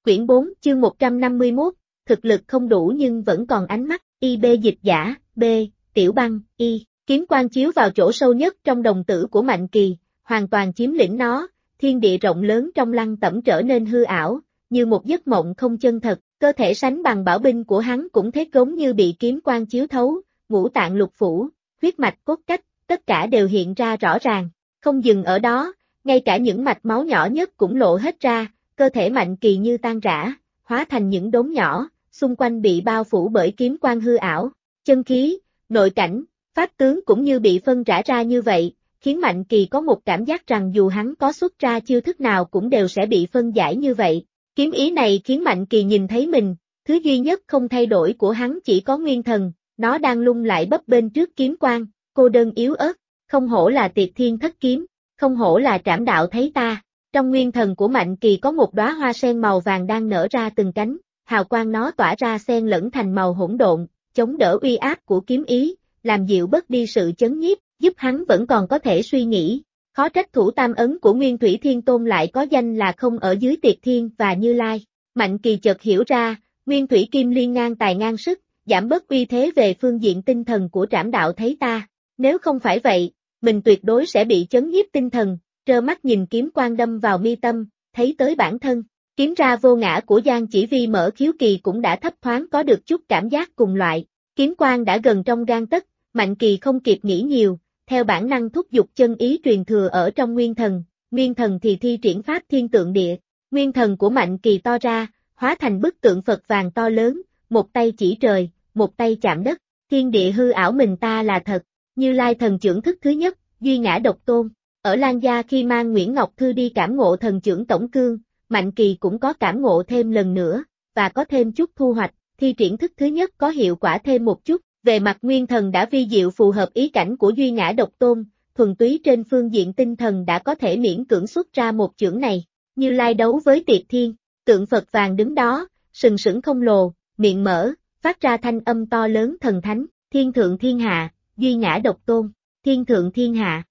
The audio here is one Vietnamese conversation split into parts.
Quyển 4, chương 151, thực lực không đủ nhưng vẫn còn ánh mắt, IB dịch giả, B, Tiểu Băng, Y, kiếm quang chiếu vào chỗ sâu nhất trong đồng tử của Mạnh Kỳ, hoàn toàn chiếm lĩnh nó, thiên địa rộng lớn trong lăng tẩm trở nên hư ảo, như một giấc mộng không chân thật, cơ thể sánh bằng bảo binh của hắn cũng thế giống như bị kiếm quang chiếu thấu, ngũ tạng lục phủ, huyết mạch cốt cách, tất cả đều hiện ra rõ ràng, không dừng ở đó, ngay cả những mạch máu nhỏ nhất cũng lộ hết ra. Cơ thể Mạnh Kỳ như tan rã, hóa thành những đốm nhỏ, xung quanh bị bao phủ bởi kiếm quang hư ảo, chân khí, nội cảnh, pháp tướng cũng như bị phân rã ra như vậy, khiến Mạnh Kỳ có một cảm giác rằng dù hắn có xuất ra chiêu thức nào cũng đều sẽ bị phân giải như vậy. Kiếm ý này khiến Mạnh Kỳ nhìn thấy mình, thứ duy nhất không thay đổi của hắn chỉ có nguyên thần, nó đang lung lại bấp bênh trước kiếm quang, cô đơn yếu ớt, không hổ là Tiệt Thiên Thất Kiếm, không hổ là Trảm Đạo thấy ta. Trong nguyên thần của Mạnh Kỳ có một đóa hoa sen màu vàng đang nở ra từng cánh, hào quang nó tỏa ra xen lẫn thành màu hỗn độn, chống đỡ uy áp của kiếm ý, làm dịu bớt đi sự chấn nhiếp, giúp hắn vẫn còn có thể suy nghĩ. Khó trách thủ tam ấn của Nguyên Thủy Thiên Tôn lại có danh là không ở dưới Tiệt Thiên và Như Lai. Mạnh Kỳ chợt hiểu ra, Nguyên Thủy Kim Liên ngang tài ngang sức, giảm bớt uy thế về phương diện tinh thần của Trảm Đạo thấy ta. Nếu không phải vậy, mình tuyệt đối sẽ bị chấn nhiếp tinh thần. Trơ mắt nhìn kiếm quang đâm vào mi tâm, thấy tới bản thân, kiếm ra vô ngã của Giang Chỉ Vi mở khiếu kỳ cũng đã thấp thoáng có được chút cảm giác cùng loại, kiếm quang đã gần trong gang tấc, Mạnh Kỳ không kịp nghĩ nhiều, theo bản năng thúc giục chân ý truyền thừa ở trong nguyên thần thì thi triển pháp thiên tượng địa, nguyên thần của Mạnh Kỳ to ra, hóa thành bức tượng Phật vàng to lớn, một tay chỉ trời, một tay chạm đất, thiên địa hư ảo mình ta là thật, Như Lai thần trưởng thức thứ nhất, duy ngã độc tôn. Ở Lan Gia khi mang Nguyễn Ngọc Thư đi cảm ngộ thần trưởng tổng cương, Mạnh Kỳ cũng có cảm ngộ thêm lần nữa, và có thêm chút thu hoạch, thi triển thức thứ nhất có hiệu quả thêm một chút, về mặt nguyên thần đã vi diệu phù hợp ý cảnh của duy ngã độc tôn, thuần túy trên phương diện tinh thần đã có thể miễn cưỡng xuất ra một chưởng này, Như Lai đấu với Tiệt Thiên, tượng Phật vàng đứng đó, sừng sững không lồ, miệng mở, phát ra thanh âm to lớn thần thánh, thiên thượng thiên hạ, duy ngã độc tôn, thiên thượng thiên hạ.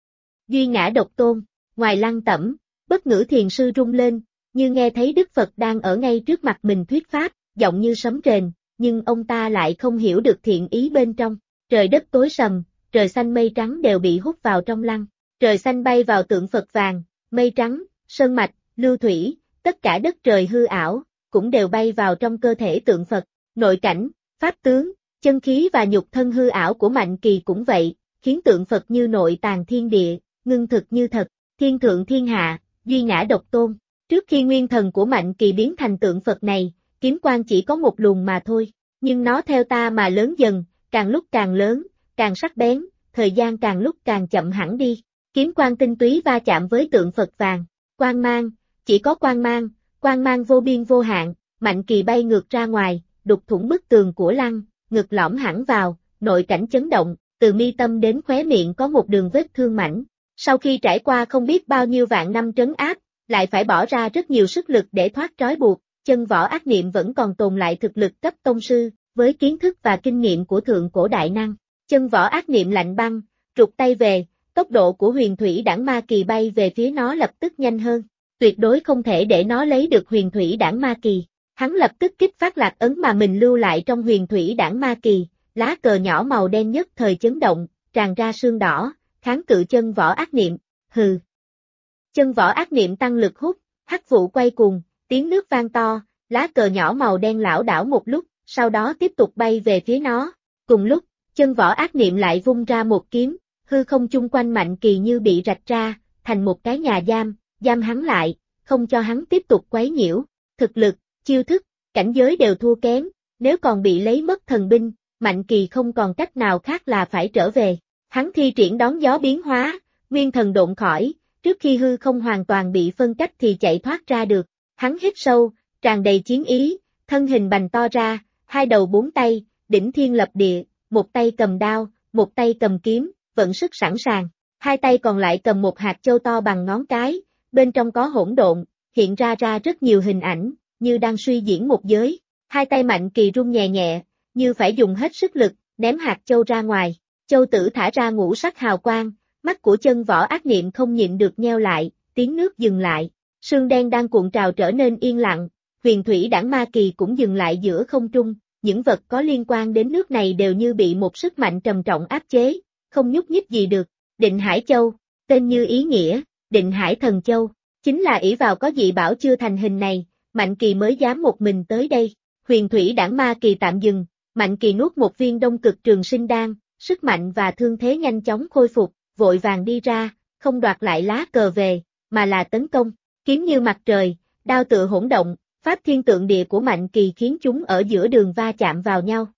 Duy ngã độc tôn, ngoài lăng tẩm, bất ngữ thiền sư rung lên, như nghe thấy Đức Phật đang ở ngay trước mặt mình thuyết pháp, giọng như sấm rền, nhưng ông ta lại không hiểu được thiện ý bên trong. Trời đất tối sầm, trời xanh mây trắng đều bị hút vào trong lăng, trời xanh bay vào tượng Phật vàng, mây trắng, sơn mạch, lưu thủy, tất cả đất trời hư ảo, cũng đều bay vào trong cơ thể tượng Phật, nội cảnh, pháp tướng, chân khí và nhục thân hư ảo của Mạnh Kỳ cũng vậy, khiến tượng Phật như nội tàng thiên địa. Ngưng thực như thật, thiên thượng thiên hạ, duy ngã độc tôn. Trước khi nguyên thần của Mạnh Kỳ biến thành tượng Phật này, kiếm quang chỉ có một luồng mà thôi, nhưng nó theo ta mà lớn dần, càng lúc càng lớn, càng sắc bén, thời gian càng lúc càng chậm hẳn đi. Kiếm quang tinh túy va chạm với tượng Phật vàng, quang mang, chỉ có quang mang vô biên vô hạn, Mạnh Kỳ bay ngược ra ngoài, đục thủng bức tường của lăng, ngực lõm hẳn vào, nội cảnh chấn động, từ mi tâm đến khóe miệng có một đường vết thương mảnh. Sau khi trải qua không biết bao nhiêu vạn năm trấn áp, lại phải bỏ ra rất nhiều sức lực để thoát trói buộc, chân võ ác niệm vẫn còn tồn lại thực lực cấp tông sư, với kiến thức và kinh nghiệm của thượng cổ đại năng. Chân võ ác niệm lạnh băng, trục tay về, tốc độ của huyền thủy đảng ma kỳ bay về phía nó lập tức nhanh hơn. Tuyệt đối không thể để nó lấy được huyền thủy đảng ma kỳ. Hắn lập tức kích phát lạc ấn mà mình lưu lại trong huyền thủy đảng ma kỳ, lá cờ nhỏ màu đen nhất thời chấn động, tràn ra sương đỏ. Kháng cự chân võ ác niệm, hừ. Chân võ ác niệm tăng lực hút, hắc vụ quay cuồng, tiếng nước vang to, lá cờ nhỏ màu đen lảo đảo một lúc, sau đó tiếp tục bay về phía nó. Cùng lúc, chân võ ác niệm lại vung ra một kiếm, hư không chung quanh Mạnh Kỳ như bị rạch ra, thành một cái nhà giam hắn lại, không cho hắn tiếp tục quấy nhiễu. Thực lực, chiêu thức, cảnh giới đều thua kém, nếu còn bị lấy mất thần binh, Mạnh Kỳ không còn cách nào khác là phải trở về. Hắn thi triển đón gió biến hóa, nguyên thần độn khỏi, trước khi hư không hoàn toàn bị phân cách thì chạy thoát ra được. Hắn hít sâu, tràn đầy chiến ý, thân hình bành to ra, hai đầu bốn tay, đỉnh thiên lập địa, một tay cầm đao, một tay cầm kiếm, vận sức sẵn sàng. Hai tay còn lại cầm một hạt châu to bằng ngón cái, bên trong có hỗn độn, hiện ra rất nhiều hình ảnh, như đang suy diễn một giới. Hai tay Mạnh Kỳ rung nhẹ nhẹ, như phải dùng hết sức lực, ném hạt châu ra ngoài. Châu tử thả ra ngũ sắc hào quang, mắt của chân võ ác niệm không nhịn được nheo lại, tiếng nước dừng lại, sương đen đang cuộn trào trở nên yên lặng, huyền thủy đãng ma kỳ cũng dừng lại giữa không trung, những vật có liên quan đến nước này đều như bị một sức mạnh trầm trọng áp chế, không nhúc nhích gì được. Định Hải Châu, tên như ý nghĩa, Định Hải Thần Châu, chính là ỷ vào có dị bảo chưa thành hình này, Mạnh Kỳ mới dám một mình tới đây. Huyền thủy đãng ma kỳ tạm dừng, Mạnh Kỳ nuốt một viên đông cực trường sinh đan, sức mạnh và thương thế nhanh chóng khôi phục, vội vàng đi ra, không đoạt lại lá cờ về, mà là tấn công, kiếm như mặt trời, đao tựa hỗn động, pháp thiên tượng địa của Mạnh Kỳ khiến chúng ở giữa đường va chạm vào nhau,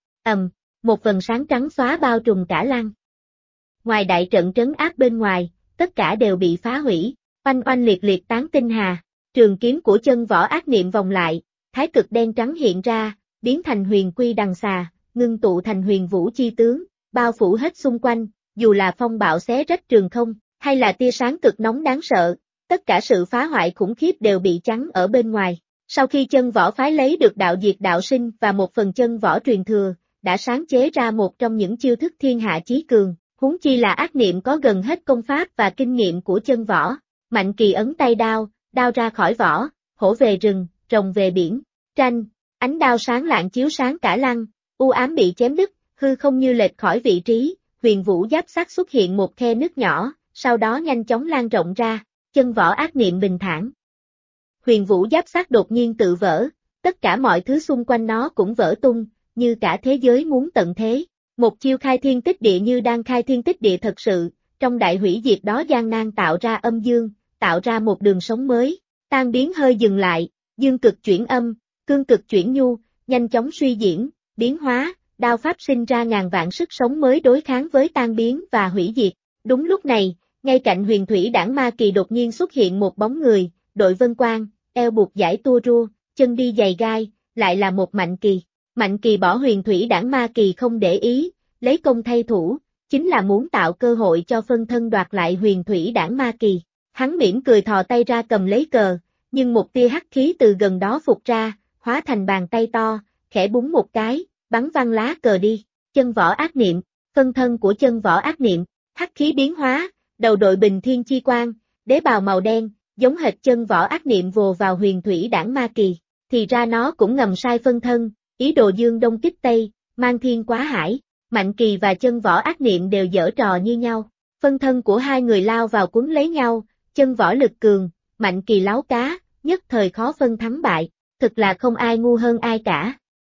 một vầng sáng trắng xóa bao trùm cả lăng. Ngoài đại trận trấn áp bên ngoài, tất cả đều bị phá hủy, oanh oanh liệt liệt tán tinh hà, trường kiếm của chân võ ác niệm vòng lại, thái cực đen trắng hiện ra, biến thành huyền quy đằng xà, ngưng tụ thành huyền vũ chi tướng, bao phủ hết xung quanh, dù là phong bạo xé rách trường không, hay là tia sáng cực nóng đáng sợ, tất cả sự phá hoại khủng khiếp đều bị chắn ở bên ngoài. Sau khi chân võ phái lấy được đạo diệt đạo sinh và một phần chân võ truyền thừa, đã sáng chế ra một trong những chiêu thức thiên hạ chí cường, huống chi là ác niệm có gần hết công pháp và kinh nghiệm của chân võ. Mạnh Kỳ ấn tay đao, đao ra khỏi vỏ, hổ về rừng, rồng về biển, tranh, ánh đao sáng lạng chiếu sáng cả lăng, u ám bị chém đứt, hư không như lệch khỏi vị trí, huyền vũ giáp sắt xuất hiện một khe nứt nhỏ, sau đó nhanh chóng lan rộng ra, chân võ ác niệm bình thản. Huyền vũ giáp sắt đột nhiên tự vỡ, tất cả mọi thứ xung quanh nó cũng vỡ tung, như cả thế giới muốn tận thế. Một chiêu khai thiên tích địa như đang khai thiên tích địa thật sự, trong đại hủy diệt đó gian nan tạo ra âm dương, tạo ra một đường sống mới, tan biến hơi dừng lại, dương cực chuyển âm, cương cực chuyển nhu, nhanh chóng suy diễn, biến hóa, đao pháp sinh ra ngàn vạn sức sống mới đối kháng với tan biến và hủy diệt. Đúng lúc này, ngay cạnh huyền thủy đãng ma kỳ đột nhiên xuất hiện một bóng người, đội vân quang, eo buộc dải tua rua, chân đi giày gai, lại là một Mạnh Kỳ. Mạnh Kỳ bỏ huyền thủy đãng ma kỳ không để ý, lấy công thay thủ, chính là muốn tạo cơ hội cho phân thân đoạt lại huyền thủy đãng ma kỳ. Hắn mỉm cười thò tay ra cầm lấy cờ, nhưng một tia hắc khí từ gần đó phụt ra, hóa thành bàn tay to, khẽ búng một cái, bắn văng lá cờ đi. Chân võ ác niệm, phân thân của chân võ ác niệm, hắc khí biến hóa, đầu đội bình thiên chi quang, đế bào màu đen, giống hệt chân võ ác niệm vồ vào huyền thủy đãng ma kỳ. Thì ra nó cũng ngầm sai phân thân, ý đồ dương đông kích tây, mang thiên quá hải. Mạnh Kỳ và chân võ ác niệm đều giở trò như nhau, phân thân của hai người lao vào quấn lấy nhau, chân võ lực cường, Mạnh Kỳ láo cá, nhất thời khó phân thắng bại, thực là không ai ngu hơn ai cả.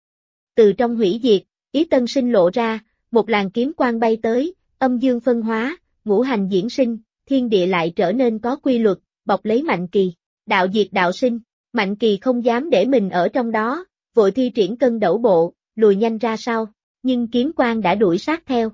Từ trong hủy diệt, ý tân sinh lộ ra, một làn kiếm quang bay tới, âm dương phân hóa, ngũ hành diễn sinh, thiên địa lại trở nên có quy luật, bọc lấy Mạnh Kỳ, đạo diệt đạo sinh, Mạnh Kỳ không dám để mình ở trong đó, vội thi triển cân đẩu bộ, lùi nhanh ra sau. Nhưng kiếm quang đã đuổi sát theo.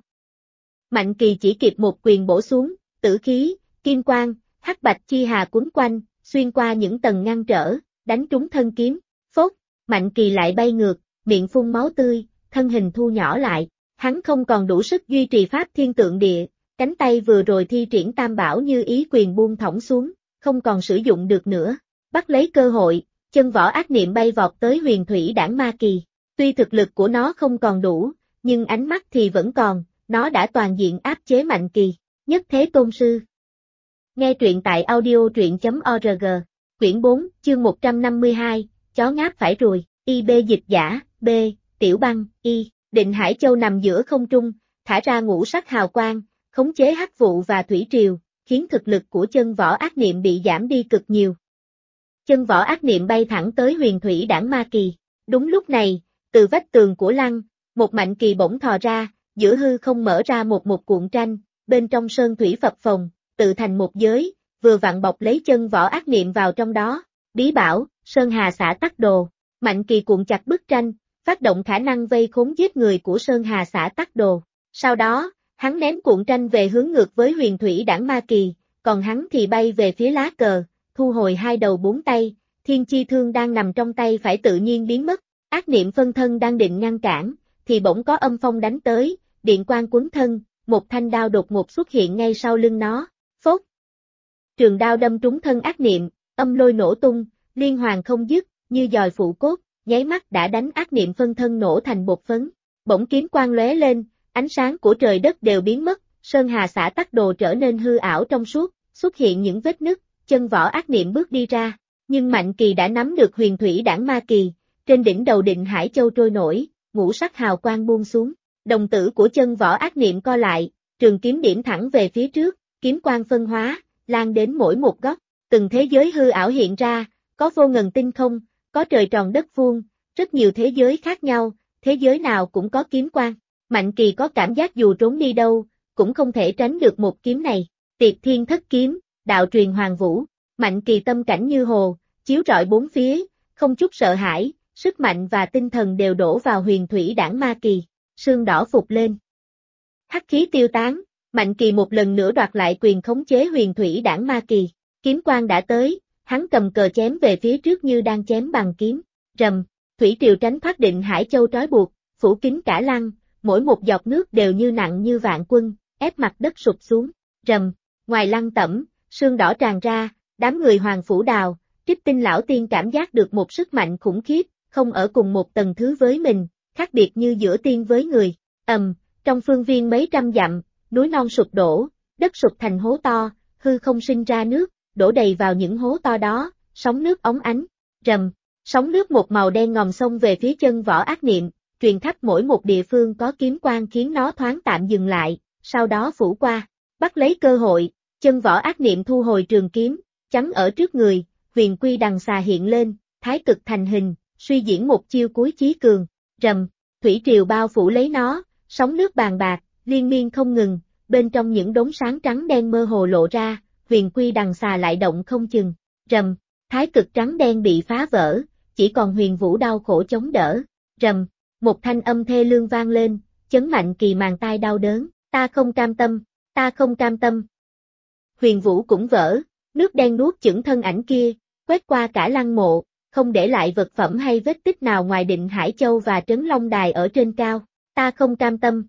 Mạnh Kỳ chỉ kịp một quyền bổ xuống, tử khí, kim quang, hắc bạch chi hà quấn quanh, xuyên qua những tầng ngăn trở, đánh trúng thân kiếm, phốt, Mạnh Kỳ lại bay ngược, miệng phun máu tươi, thân hình thu nhỏ lại, hắn không còn đủ sức duy trì pháp thiên tượng địa, cánh tay vừa rồi thi triển tam bảo như ý quyền buông thõng xuống, không còn sử dụng được nữa, bắt lấy cơ hội, chân võ ác niệm bay vọt tới huyền thủy đãng ma kỳ, tuy thực lực của nó không còn đủ, nhưng ánh mắt thì vẫn còn, nó đã toàn diện áp chế Mạnh Kỳ, nhất thế tôn sư. Nghe truyện tại audio.org, quyển 4, chương 152, chó ngáp phải ruồi, IB dịch giả, B, Tiểu Băng, Y, Định Hải Châu nằm giữa không trung, thả ra ngũ sắc hào quang, khống chế hắc vụ và thủy triều, khiến thực lực của chân võ ác niệm bị giảm đi cực nhiều. Chân võ ác niệm bay thẳng tới huyền thủy đãng ma kỳ, đúng lúc này, từ vách tường của lăng, một Mạnh Kỳ bỗng thò ra, giữa hư không mở ra một cuộn tranh, bên trong sơn thủy phập phồng, tự thành một giới, vừa vặn bọc lấy chân võ ác niệm vào trong đó. Bí bảo, Sơn Hà Xã Tắc Đồ. Mạnh Kỳ cuộn chặt bức tranh, phát động khả năng vây khốn giết người của Sơn Hà Xã Tắc Đồ. Sau đó, hắn ném cuộn tranh về hướng ngược với huyền thủy đãng ma kỳ, còn hắn thì bay về phía lá cờ, thu hồi hai đầu bốn tay, thiên chi thương đang nằm trong tay phải tự nhiên biến mất. Ác niệm phân thân đang định ngăn cản, thì bỗng có âm phong đánh tới, điện quang quấn thân, một thanh đao đột ngột xuất hiện ngay sau lưng nó, phốt. Trường đao đâm trúng thân ác niệm, âm lôi nổ tung, liên hoàn không dứt, như dòi phụ cốt, nháy mắt đã đánh ác niệm phân thân nổ thành bột phấn. Bỗng kiếm quang lóe lên, ánh sáng của trời đất đều biến mất, Sơn Hà Xã Tắc Đồ trở nên hư ảo trong suốt, xuất hiện những vết nứt, chân võ ác niệm bước đi ra, Nhưng Mạnh Kỳ đã nắm được huyền thủy đản ma kỳ, trên đỉnh đầu Định Hải Châu trôi nổi, ngũ sắc hào quang buông xuống. Đồng tử của chân võ ác niệm co lại, trường kiếm điểm thẳng về phía trước, kiếm quang phân hóa, lan đến mỗi một góc, từng thế giới hư ảo hiện ra, có vô ngần tinh không, có trời tròn đất vuông, rất nhiều thế giới khác nhau, thế giới nào cũng có kiếm quang. Mạnh Kỳ có cảm giác dù trốn đi đâu, cũng không thể tránh được một kiếm này. Tiệt Thiên Thất Kiếm, đạo truyền Hoàng Vũ. Mạnh Kỳ tâm cảnh như hồ, chiếu rọi bốn phía, không chút sợ hãi, sức mạnh và tinh thần đều đổ vào huyền thủy đản ma kỳ. Sương đỏ phục lên. Hắc khí tiêu tán, Mạnh Kỳ một lần nữa đoạt lại quyền khống chế huyền thủy đản ma kỳ. Kiếm quang đã tới, hắn cầm cờ chém về phía trước như đang chém bằng kiếm. Rầm, thủy triều tránh thoát Định Hải Châu trói buộc, phủ kín cả lăng, mỗi một giọt nước đều như nặng như vạn quân, ép mặt đất sụp xuống. Rầm, ngoài lăng tẩm, sương đỏ tràn ra, đám người Hoàng Phủ Đào, Trích Tinh lão tiên cảm giác được một sức mạnh khủng khiếp, không ở cùng một tầng thứ với mình, khác biệt như giữa tiên với người. Trong phương viên mấy trăm dặm, núi non sụp đổ, đất sụp thành hố to, hư không sinh ra nước, đổ đầy vào những hố to đó, sóng nước óng ánh. Rầm, sóng nước một màu đen ngòm xông về phía chân võ ác niệm, truyền khắp mỗi một địa phương có kiếm quang khiến nó thoáng tạm dừng lại, sau đó phủ qua. Bắt lấy cơ hội, chân võ ác niệm thu hồi trường kiếm, chắn ở trước người, huyền quy đằng xà hiện lên, thái cực thành hình, suy diễn một chiêu cuối chí cường. Rầm, thủy triều bao phủ lấy nó, sóng nước bàn bạc, liên miên không ngừng, bên trong những đống sáng trắng đen mơ hồ lộ ra, huyền quy đằng xà lại động không chừng. Rầm, thái cực trắng đen bị phá vỡ, chỉ còn Huyền Vũ đau khổ chống đỡ. Rầm, một thanh âm thê lương vang lên, chấn Mạnh Kỳ màng tai đau đớn, ta không cam tâm, ta không cam tâm. Huyền Vũ cũng vỡ, nước đen nuốt chửng thân ảnh kia, quét qua cả lăng mộ, không để lại vật phẩm hay vết tích nào ngoài Định Hải Châu và Trấn Long Đài ở trên cao. Ta không cam tâm.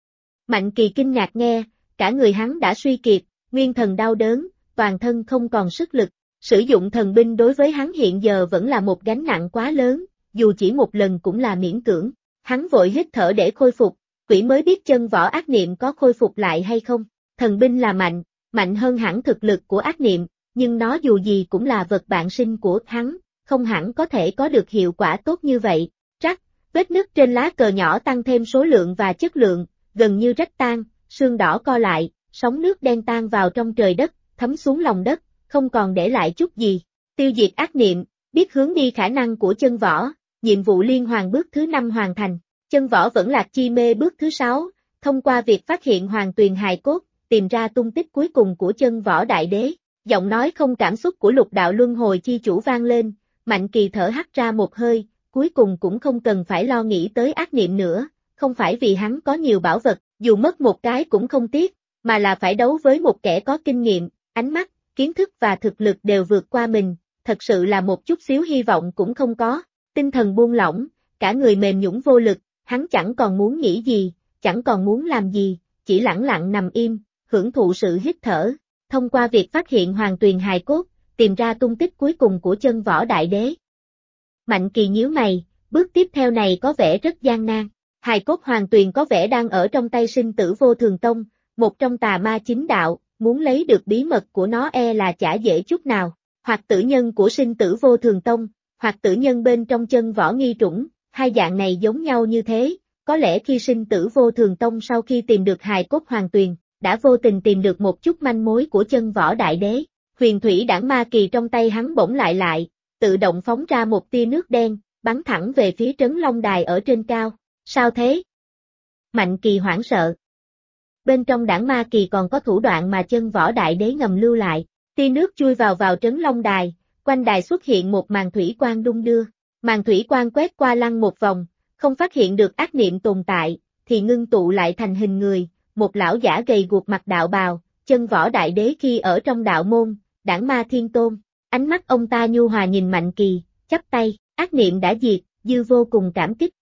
Mạnh Kỳ kinh ngạc nghe, cả người hắn đã suy kiệt, nguyên thần đau đớn, toàn thân không còn sức lực. Sử dụng thần binh đối với hắn hiện giờ vẫn là một gánh nặng quá lớn, dù chỉ một lần cũng là miễn cưỡng. Hắn vội hít thở để khôi phục, quỷ mới biết chân võ ác niệm có khôi phục lại hay không. Thần binh là mạnh, mạnh hơn hẳn thực lực của ác niệm, nhưng nó dù gì cũng là vật bạn sinh của hắn, không hẳn có thể có được hiệu quả tốt như vậy. Rắc, vết nứt trên lá cờ nhỏ tăng thêm số lượng và chất lượng, gần như rách tan, sương đỏ co lại, sóng nước đen tan vào trong trời đất, thấm xuống lòng đất, không còn để lại chút gì. Tiêu diệt ác niệm, biết hướng đi khả năng của chân võ, nhiệm vụ liên hoàn bước thứ 5 hoàn thành. Chân võ vẫn lạc chi mê bước thứ 6, thông qua việc phát hiện hoàng tuyền hài cốt, tìm ra tung tích cuối cùng của chân võ đại đế. Giọng nói không cảm xúc của Lục Đạo Luân Hồi chi chủ vang lên, Mạnh Kỳ thở hắt ra một hơi, cuối cùng cũng không cần phải lo nghĩ tới ác niệm nữa, không phải vì hắn có nhiều bảo vật, dù mất một cái cũng không tiếc, mà là phải đấu với một kẻ có kinh nghiệm, ánh mắt, kiến thức và thực lực đều vượt qua mình, thật sự là một chút xíu hy vọng cũng không có. Tinh thần buông lỏng, cả người mềm nhũn vô lực, hắn chẳng còn muốn nghĩ gì, chẳng còn muốn làm gì, chỉ lẳng lặng nằm im, hưởng thụ sự hít thở. Thông qua việc phát hiện hoàng tuyền hài cốt, tìm ra tung tích cuối cùng của chân võ đại đế. Mạnh Kỳ nhíu mày, bước tiếp theo này có vẻ rất gian nan. Hài cốt hoàng tuyền có vẻ đang ở trong tay Sinh Tử Vô Thường Tông, một trong tà ma chính đạo, muốn lấy được bí mật của nó e là chả dễ chút nào. Hoặc tử nhân của Sinh Tử Vô Thường Tông, hoặc tử nhân bên trong chân võ nghi trũng, hai dạng này giống nhau như thế, có lẽ khi Sinh Tử Vô Thường Tông sau khi tìm được hài cốt hoàng tuyền, đã vô tình tìm được một chút manh mối của chân võ đại đế. Huyền thủy đản ma kỳ trong tay hắn bỗng lại, tự động phóng ra một tia nước đen, bắn thẳng về phía Trấn Long Đài ở trên cao. Sao thế? Mạnh Kỳ hoảng sợ. Bên trong đản ma kỳ còn có thủ đoạn mà chân võ đại đế ngầm lưu lại. Tia nước chui vào Trấn Long Đài, quanh đài xuất hiện một màn thủy quang đung đưa. Màn thủy quang quét qua lăng một vòng, không phát hiện được ác niệm tồn tại, thì ngưng tụ lại thành hình người, một lão giả gầy guộc mặc đạo bào, chân võ đại đế khi ở trong đạo môn, đản ma thiên tôn. Ánh mắt ông ta nhu hòa nhìn Mạnh Kỳ, chắp tay, ác niệm đã diệt, Dư vô cùng cảm kích.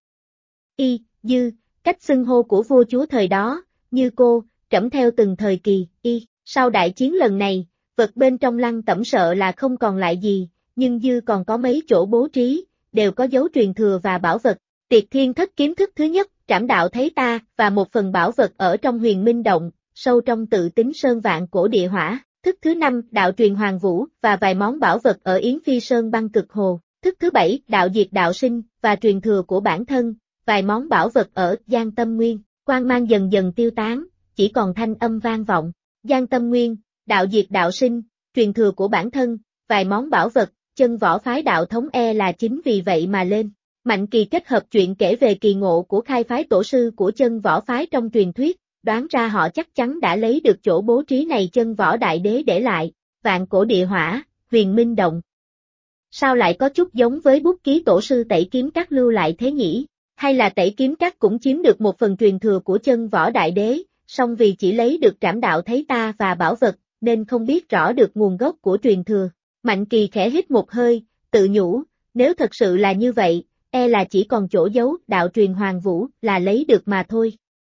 Dư, cách xưng hô của vua chúa thời đó, như cô, trẫm theo từng thời kỳ, sau đại chiến lần này, vật bên trong lăng tẩm sợ là không còn lại gì, nhưng Dư còn có mấy chỗ bố trí, đều có dấu truyền thừa và bảo vật. Tiệt Thiên Thất Kiếm thức thứ nhất, trảm đạo thấy ta, và một phần bảo vật ở trong Huyền Minh Động, sâu trong Tự Tính Sơn Vạn Cổ Địa Hỏa. Thức thứ 5, đạo truyền Hoàng Vũ và vài món bảo vật ở Yến Phi Sơn băng cực hồ. Thức thứ 7, đạo diệt đạo sinh và truyền thừa của bản thân, vài món bảo vật ở Giang Tâm Nguyên. Quang mang dần dần tiêu tán, chỉ còn thanh âm vang vọng. Giang Tâm Nguyên, đạo diệt đạo sinh, truyền thừa của bản thân, vài món bảo vật, chân võ phái đạo thống là chính vì vậy mà lên. Mạnh Kỳ kết hợp chuyện kể về kỳ ngộ của khai phái tổ sư của chân võ phái trong truyền thuyết, đoán ra họ chắc chắn đã lấy được chỗ bố trí này chân võ đại đế để lại, vạn cổ địa hỏa, huyền minh động. Sao lại có chút giống với bút ký tổ sư Tẩy Kiếm Các lưu lại thế nhỉ? Hay là Tẩy Kiếm Các cũng chiếm được một phần truyền thừa của chân võ đại đế, song vì chỉ lấy được trảm đạo thấy ta và bảo vật, nên không biết rõ được nguồn gốc của truyền thừa. Mạnh Kỳ khẽ hít một hơi, tự nhủ, nếu thật sự là như vậy, là chỉ còn chỗ giấu đạo truyền Hoàng Vũ là lấy được mà thôi.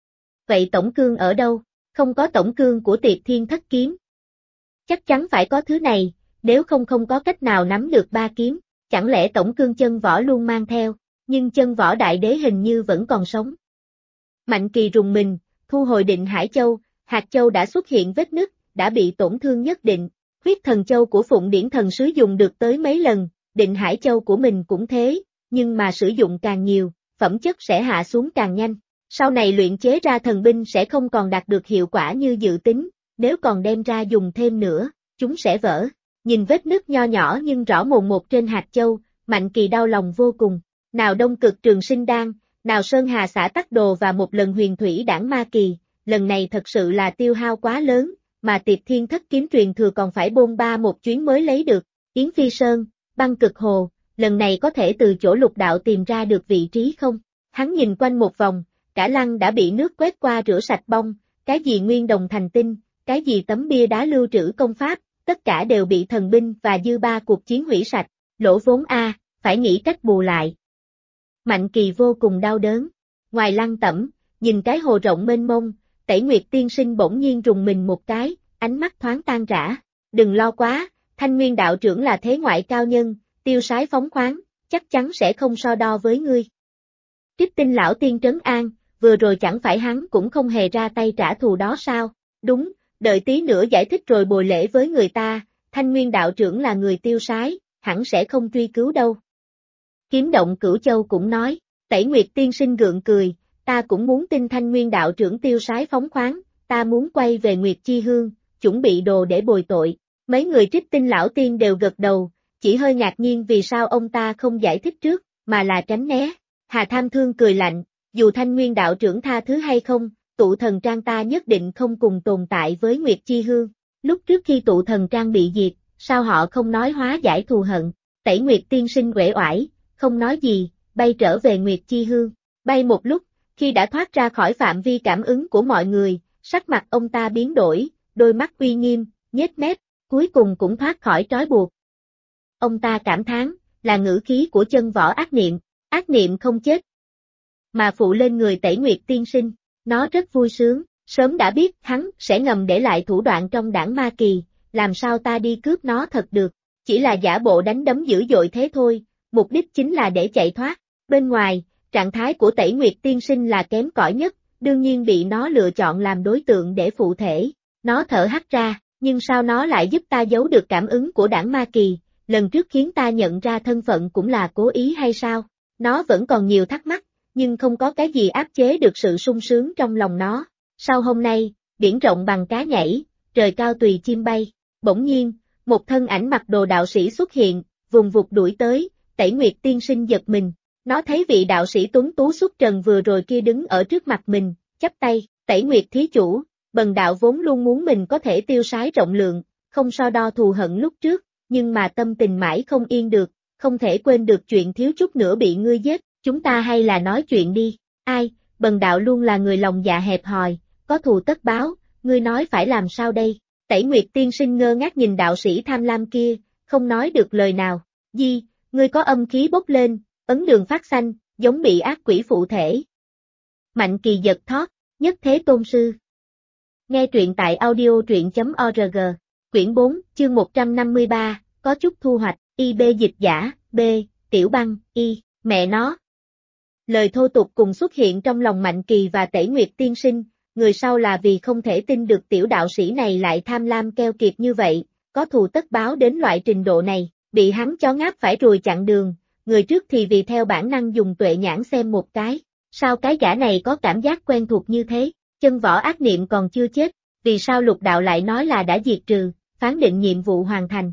Vậy tổng cương ở đâu? Không có tổng cương của Tiệt Thiên Thất Kiếm. Chắc chắn phải có thứ này, nếu không có cách nào nắm được ba kiếm, chẳng lẽ tổng cương chân võ luôn mang theo, nhưng chân võ đại đế hình như vẫn còn sống. Mạnh Kỳ rùng mình, thu hồi Định Hải Châu, hạt châu đã xuất hiện vết nứt, đã bị tổn thương nhất định. Huyết Thần Châu của Phụng Điển Thần Sứ dùng được tới mấy lần, Định Hải Châu của mình cũng thế, nhưng mà sử dụng càng nhiều, phẩm chất sẽ hạ xuống càng nhanh. Sau này luyện chế ra thần binh sẽ không còn đạt được hiệu quả như dự tính, nếu còn đem ra dùng thêm nữa, chúng sẽ vỡ. Nhìn vết nứt nho nhỏ nhưng rõ mồn một trên hạt châu, Mạnh Kỳ đau lòng vô cùng. Nào Đông Cực Trường Sinh Đan, nào Sơn Hà Xã Tắc Đồ và một lần Huyền Thủy Đản Ma Kỳ, lần này thật sự là tiêu hao quá lớn, mà Tiệt Thiên Thất Kiếm truyền thừa còn phải bôn ba một chuyến mới lấy được. Yến Phi Sơn, băng cực hồ, lần này có thể từ chỗ Lục đạo tìm ra được vị trí không? Hắn nhìn quanh một vòng, cả lăng đã bị nước quét qua rửa sạch bong, cái gì nguyên đồng thành tinh, cái gì tấm bia đá lưu trữ công pháp, tất cả đều bị thần binh và dư ba cuộc chiến hủy sạch, lỗ vốn phải nghĩ cách bù lại. Mạnh Kỳ vô cùng đau đớn. Ngoài lăng tẩm, nhìn cái hồ rộng mênh mông, Tẩy Nguyệt tiên sinh bỗng nhiên rùng mình một cái, ánh mắt thoáng tan rã. Đừng lo quá, Thanh Nguyên đạo trưởng là thế ngoại cao nhân, tiêu sái phóng khoáng, chắc chắn sẽ không so đo với ngươi. Trích Tinh lão tiên trấn an, vừa rồi chẳng phải hắn cũng không hề ra tay trả thù đó sao? Đúng, đợi tí nữa giải thích rồi bồi lễ với người ta, Thanh Nguyên đạo trưởng là người tiêu sái, hẳn sẽ không truy cứu đâu. Kiếm Động Cửu Châu cũng nói, Tẩy Nguyệt tiên sinh gượng cười, ta cũng muốn tin Thanh Nguyên đạo trưởng tiêu sái phóng khoáng, ta muốn quay về Nguyệt Chi Hương, chuẩn bị đồ để bồi tội. Mấy người Trích Tinh lão tiên đều gật đầu, chỉ hơi ngạc nhiên vì sao ông ta không giải thích trước, mà là tránh né. Hà Tham Thương cười lạnh, dù Thanh Nguyên đạo trưởng tha thứ hay không, tụ thần trang ta nhất định không cùng tồn tại với Nguyệt Chi Hương. Lúc trước khi tụ thần trang bị diệt, sao họ không nói hóa giải thù hận? Tẩy Nguyệt tiên sinh uể oải, không nói gì, bay trở về Nguyệt Chi Hương. Bay một lúc, khi đã thoát ra khỏi phạm vi cảm ứng của mọi người, sắc mặt ông ta biến đổi, đôi mắt uy nghiêm, nhếch mép, cuối cùng cũng thoát khỏi trói buộc. Ông ta cảm thán, là ngữ khí của chân võ ác niệm không chết, mà phụ lên người Tẩy Nguyệt tiên sinh, nó rất vui sướng, sớm đã biết hắn sẽ ngầm để lại thủ đoạn trong Đản Ma Kỳ, làm sao ta đi cướp nó thật được, chỉ là giả bộ đánh đấm dữ dội thế thôi, mục đích chính là để chạy thoát. Bên ngoài, trạng thái của Tẩy Nguyệt tiên sinh là kém cỏi nhất, đương nhiên bị nó lựa chọn làm đối tượng để phụ thể. Nó thở hắt ra, nhưng sao nó lại giúp ta giấu được cảm ứng của Đản Ma Kỳ, lần trước khiến ta nhận ra thân phận cũng là cố ý hay sao? Nó vẫn còn nhiều thắc mắc, nhưng không có cái gì áp chế được sự sung sướng trong lòng nó. Sau hôm nay, biển rộng bằng cá nhảy, trời cao tùy chim bay. Bỗng nhiên, một thân ảnh mặc đồ đạo sĩ xuất hiện, vùng vụt đuổi tới, Tẩy Nguyệt tiên sinh giật mình. Nó thấy vị đạo sĩ tuấn tú xuất trần vừa rồi kia đứng ở trước mặt mình, chắp tay, Tẩy Nguyệt thí chủ, bần đạo vốn luôn muốn mình có thể tiêu sái rộng lượng, không so đo thù hận lúc trước, nhưng mà tâm tình mãi không yên được, không thể quên được chuyện thiếu chút nữa bị ngươi giết, chúng ta hay là nói chuyện đi. Ai, bần đạo luôn là người lòng dạ hẹp hòi, có thù tất báo, ngươi nói phải làm sao đây? Tẩy Nguyệt tiên sinh ngơ ngác nhìn đạo sĩ tham lam kia, không nói được lời nào. Di, ngươi có âm khí bốc lên, ấn đường phát xanh, giống bị ác quỷ phụ thể. Mạnh Kỳ giật thót, nhất thế tôn sư. Nghe truyện tại audio.truyện.org, quyển 4, chương 153, có chút thu hoạch, IB dịch giả, B, Tiểu Băng, Y, mẹ nó. Lời thô tục cùng xuất hiện trong lòng Mạnh Kỳ và Tẩy Nguyệt tiên sinh, người sau là vì không thể tin được tiểu đạo sĩ này lại tham lam keo kiệt như vậy, có thù tất báo đến loại trình độ này, bị hắn chó ngáp phải ruồi chặn đường, người trước thì vì theo bản năng dùng tuệ nhãn xem một cái, sao cái gã này có cảm giác quen thuộc như thế, chân võ ác niệm còn chưa chết, vì sao lục đạo lại nói là đã diệt trừ, phán định nhiệm vụ hoàn thành.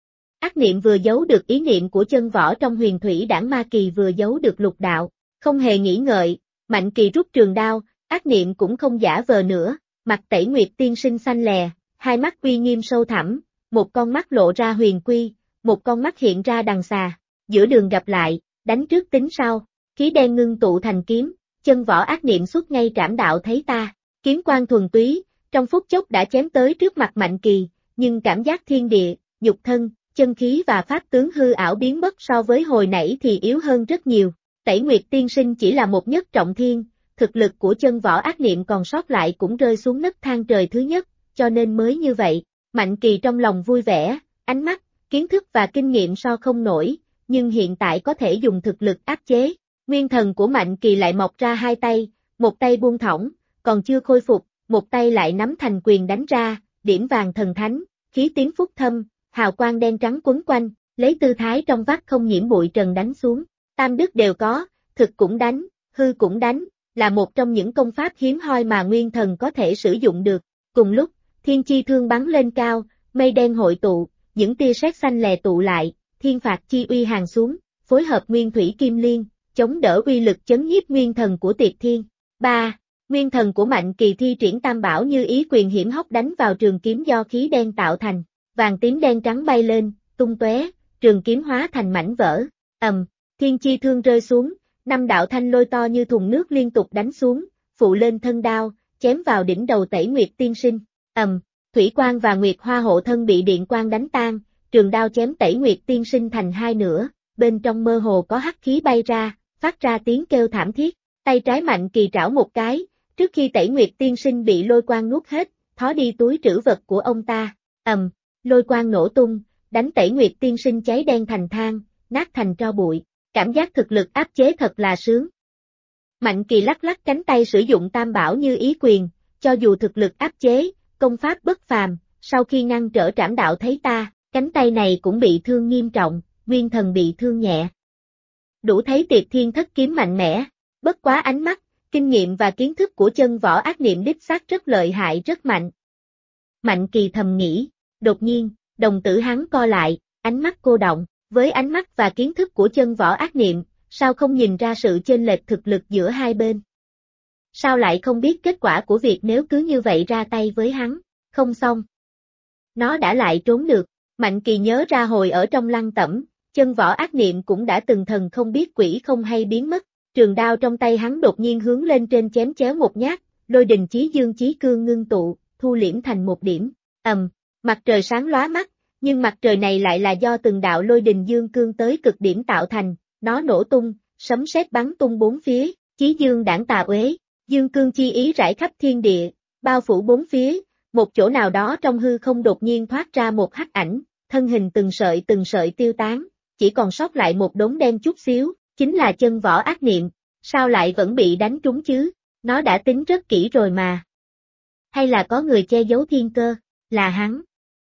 Ác niệm vừa giấu được ý niệm của chân võ trong huyền thủy đảng ma kỳ vừa giấu được lục đạo, không hề nghĩ ngợi, Mạnh Kỳ rút trường đao, ác niệm cũng không giả vờ nữa, mặt Tẩy Nguyệt tiên sinh xanh lè, hai mắt uy nghiêm sâu thẳm, một con mắt lộ ra huyền quy, một con mắt hiện ra đằng xà, giữa đường gặp lại, đánh trước tính sau, khí đen ngưng tụ thành kiếm, chân võ ác niệm xuất ngay trảm đạo thấy ta, kiếm quang thuần túy, trong phút chốc đã chém tới trước mặt Mạnh Kỳ, nhưng cảm giác thiên địa, nhục thân, chân khí và pháp tướng hư ảo biến mất so với hồi nãy thì yếu hơn rất nhiều. Tẩy Nguyệt tiên sinh chỉ là một nhất trọng thiên, thực lực của chân võ ác niệm còn sót lại cũng rơi xuống nấc thang trời thứ nhất, cho nên mới như vậy. Mạnh Kỳ trong lòng vui vẻ, ánh mắt, kiến thức và kinh nghiệm so không nổi, nhưng hiện tại có thể dùng thực lực áp chế. Nguyên thần của Mạnh Kỳ lại mọc ra hai tay, một tay buông thõng, còn chưa khôi phục, một tay lại nắm thành quyền đánh ra, điểm vàng thần thánh, khí tiến phúc thâm, hào quang đen trắng quấn quanh, lấy tư thái trong vắt không nhiễm bụi trần đánh xuống. Tam đức đều có, thực cũng đánh, hư cũng đánh, là một trong những công pháp hiếm hoi mà nguyên thần có thể sử dụng được. Cùng lúc, thiên chi thương bắn lên cao, mây đen hội tụ, những tia sét xanh lè tụ lại, thiên phạt chi uy hàng xuống, phối hợp nguyên thủy kim liên, chống đỡ uy lực chấn nhiếp nguyên thần của Tiệt Thiên. 3. Nguyên thần của Mạnh Kỳ thi triển tam bảo như ý quyền hiểm hóc đánh vào trường kiếm do khí đen tạo thành, vàng tím đen trắng bay lên, tung tóe, trường kiếm hóa thành mảnh vỡ, thiên chi thương rơi xuống, 5 đạo thanh lôi to như thùng nước liên tục đánh xuống, phụ lên thân đao, chém vào đỉnh đầu Tẩy Nguyệt tiên sinh, thủy quang và nguyệt hoa hộ thân bị điện quang đánh tan, trường đao chém Tẩy Nguyệt tiên sinh thành hai nửa, bên trong mơ hồ có hắc khí bay ra, phát ra tiếng kêu thảm thiết, tay trái Mạnh Kỳ trảo một cái, trước khi Tẩy Nguyệt tiên sinh bị lôi quang nuốt hết, thó đi túi trữ vật của ông ta, lôi quang nổ tung, đánh Tẩy Nguyệt tiên sinh cháy đen thành than, nát thành tro bụi, cảm giác thực lực áp chế thật là sướng. Mạnh Kỳ lắc lắc cánh tay sử dụng tam bảo như ý quyền, cho dù thực lực áp chế, công pháp bất phàm, sau khi ngăn trở trảm đạo thấy ta, cánh tay này cũng bị thương nghiêm trọng, nguyên thần bị thương nhẹ. Đủ thấy Tiệt Thiên thất kiếm mạnh mẽ, bất quá ánh mắt, kinh nghiệm và kiến thức của chân võ ác niệm đích xác rất lợi hại rất mạnh. Mạnh Kỳ thầm nghĩ, đột nhiên, đồng tử hắn co lại, ánh mắt cô động, với ánh mắt và kiến thức của chân võ ác niệm, sao không nhìn ra sự chênh lệch thực lực giữa hai bên? Sao lại không biết kết quả của việc nếu cứ như vậy ra tay với hắn, không xong. Nó đã lại trốn được, Mạnh Kỳ nhớ ra hồi ở trong lăng tẩm, chân võ ác niệm cũng đã từng thần không biết quỷ không hay biến mất, trường đao trong tay hắn đột nhiên hướng lên trên chém chéo một nhát, lôi đình chí dương chí cương ngưng tụ, thu liễm thành một điểm, mặt trời sáng lóa mắt, nhưng mặt trời này lại là do từng đạo lôi đình dương cương tới cực điểm tạo thành, nó nổ tung, sấm sét bắn tung bốn phía, chí dương đãng tà uế, dương cương chi ý rải khắp thiên địa, bao phủ bốn phía, một chỗ nào đó trong hư không đột nhiên thoát ra một hắc ảnh, thân hình từng sợi tiêu tán, chỉ còn sót lại một đống đen chút xíu, chính là chân võ ác niệm, sao lại vẫn bị đánh trúng chứ, nó đã tính rất kỹ rồi mà. Hay là có người che giấu thiên cơ, là hắn.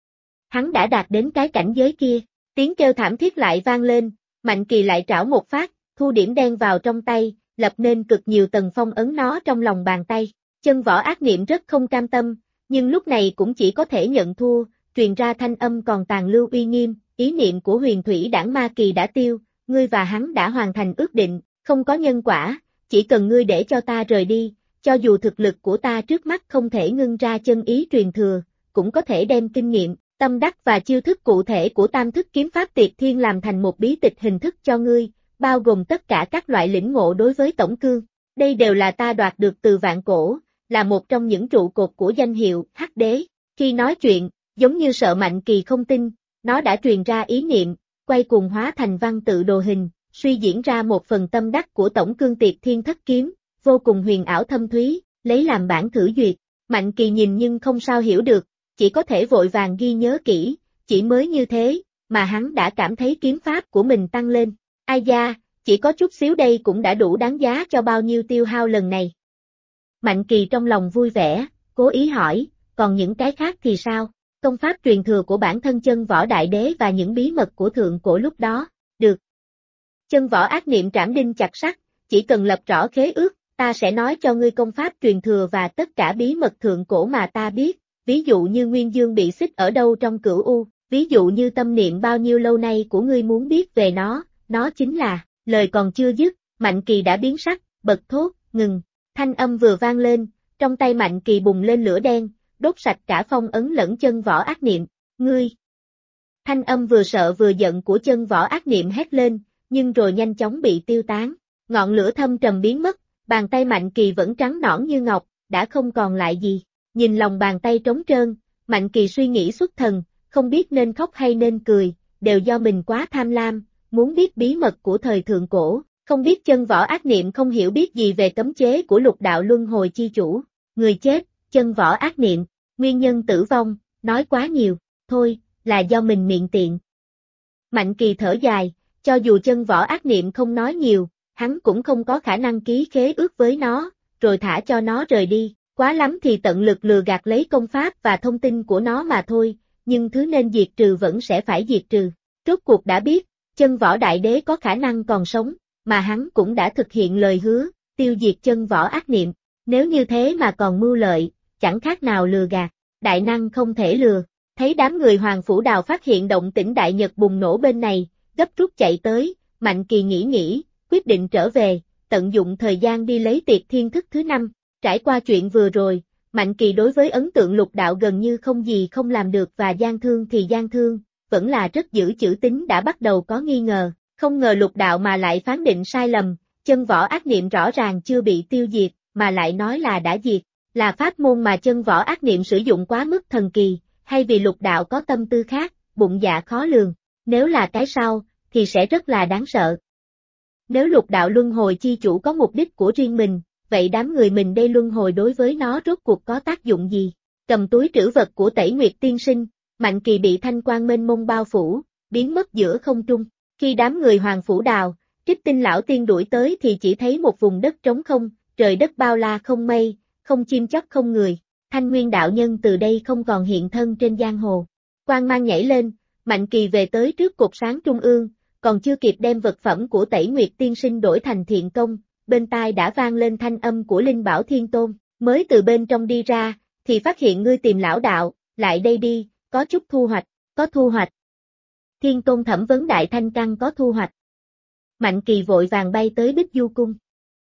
Hắn đã đạt đến cái cảnh giới kia, tiếng kêu thảm thiết lại vang lên, Mạnh Kỳ lại trảo một phát, thu điểm đen vào trong tay, lập nên cực nhiều tầng phong ấn nó trong lòng bàn tay, chân võ ác niệm rất không cam tâm, nhưng lúc này cũng chỉ có thể nhận thua, truyền ra thanh âm còn tàn lưu uy nghiêm, ý niệm của huyền thủy đảng ma kỳ đã tiêu, ngươi và hắn đã hoàn thành ước định, không có nhân quả, chỉ cần ngươi để cho ta rời đi, cho dù thực lực của ta trước mắt không thể ngưng ra chân ý truyền thừa, cũng có thể đem kinh nghiệm, tâm đắc và chiêu thức cụ thể của tam thức kiếm pháp Tiệt Thiên làm thành một bí tịch hình thức cho ngươi, bao gồm tất cả các loại lĩnh ngộ đối với tổng cương. Đây đều là ta đoạt được từ vạn cổ, là một trong những trụ cột của danh hiệu Hắc Đế. Khi nói chuyện, giống như sợ Mạnh Kỳ không tin, nó đã truyền ra ý niệm, quay cuồng hóa thành văn tự đồ hình, suy diễn ra một phần tâm đắc của tổng cương Tiệt Thiên thất kiếm, vô cùng huyền ảo thâm thúy, lấy làm bản thử duyệt. Mạnh Kỳ nhìn nhưng không sao hiểu được, chỉ có thể vội vàng ghi nhớ kỹ, chỉ mới như thế, mà hắn đã cảm thấy kiếm pháp của mình tăng lên. Ai da, chỉ có chút xíu đây cũng đã đủ đáng giá cho bao nhiêu tiêu hao lần này. Mạnh Kỳ trong lòng vui vẻ, cố ý hỏi, còn những cái khác thì sao? Công pháp truyền thừa của bản thân Chân Võ Đại Đế và những bí mật của thượng cổ lúc đó, được. Chân Võ ác niệm trảm đinh chặt sắt, chỉ cần lập rõ khế ước, ta sẽ nói cho ngươi công pháp truyền thừa và tất cả bí mật thượng cổ mà ta biết, ví dụ như Nguyên Dương bị xích ở đâu trong Cửu U, ví dụ như tâm niệm bao nhiêu lâu nay của ngươi muốn biết về nó chính là, lời còn chưa dứt, Mạnh Kỳ đã biến sắc, bật thốt, ngừng, thanh âm vừa vang lên, trong tay Mạnh Kỳ bùng lên lửa đen, đốt sạch cả phong ấn lẫn Chân Võ ác niệm, ngươi. Thanh âm vừa sợ vừa giận của Chân Võ ác niệm hét lên, nhưng rồi nhanh chóng bị tiêu tán, ngọn lửa thâm trầm biến mất, bàn tay Mạnh Kỳ vẫn trắng nõn như ngọc, đã không còn lại gì, nhìn lòng bàn tay trống trơn, Mạnh Kỳ suy nghĩ xuất thần, không biết nên khóc hay nên cười, đều do mình quá tham lam, muốn biết bí mật của thời thượng cổ, không biết Chân Võ ác niệm không hiểu biết gì về cấm chế của lục đạo luân hồi chi chủ, người chết, Chân Võ ác niệm, nguyên nhân tử vong, nói quá nhiều, thôi, là do mình miệng tiện. Mạnh Kỳ thở dài, cho dù Chân Võ ác niệm không nói nhiều, hắn cũng không có khả năng ký khế ước với nó, rồi thả cho nó rời đi, quá lắm thì tận lực lừa gạt lấy công pháp và thông tin của nó mà thôi, nhưng thứ nên diệt trừ vẫn sẽ phải diệt trừ. Rốt cuộc đã biết, Chân Võ Đại Đế có khả năng còn sống, mà hắn cũng đã thực hiện lời hứa, tiêu diệt Chân Võ ác niệm, nếu như thế mà còn mưu lợi, chẳng khác nào lừa gạt, đại năng không thể lừa. Thấy đám người Hoàng Phủ Đào phát hiện động tĩnh Đại Nhật bùng nổ bên này, gấp rút chạy tới, Mạnh Kỳ nghĩ, quyết định trở về, tận dụng thời gian đi lấy tiệt thiên thức thứ 5. Trải qua chuyện vừa rồi, Mạnh Kỳ đối với ấn tượng lục đạo gần như không gì không làm được và gian thương thì gian thương, vẫn là rất giữ chữ tín đã bắt đầu có nghi ngờ, không ngờ lục đạo mà lại phán định sai lầm, Chân Võ ác niệm rõ ràng chưa bị tiêu diệt, mà lại nói là đã diệt, là pháp môn mà Chân Võ ác niệm sử dụng quá mức thần kỳ, hay vì lục đạo có tâm tư khác, bụng dạ khó lường, nếu là cái sau, thì sẽ rất là đáng sợ. Nếu lục đạo luân hồi chi chủ có mục đích của riêng mình, vậy đám người mình đây luân hồi đối với nó rốt cuộc có tác dụng gì? Cầm túi trữ vật của Tẩy Nguyệt tiên sinh, Mạnh Kỳ bị thanh quang mênh mông bao phủ, biến mất giữa không trung. Khi đám người Hoàng Phủ Đào, Trích Tinh lão tiên đuổi tới thì chỉ thấy một vùng đất trống không, trời đất bao la không mây, không chim chóc không người. Thanh Nguyên đạo nhân từ đây không còn hiện thân trên giang hồ. Quang mang nhảy lên, Mạnh Kỳ về tới trước cột sáng trung ương, còn chưa kịp đem vật phẩm của Tẩy Nguyệt tiên sinh đổi thành thiện công, bên tai đã vang lên thanh âm của Linh Bảo Thiên Tôn, mới từ bên trong đi ra, thì phát hiện ngươi tìm lão đạo, lại đây đi, có chút thu hoạch, có thu hoạch. Thiên Tôn thẩm vấn Đại Thanh Căn có thu hoạch. Mạnh Kỳ vội vàng bay tới Bích Du Cung.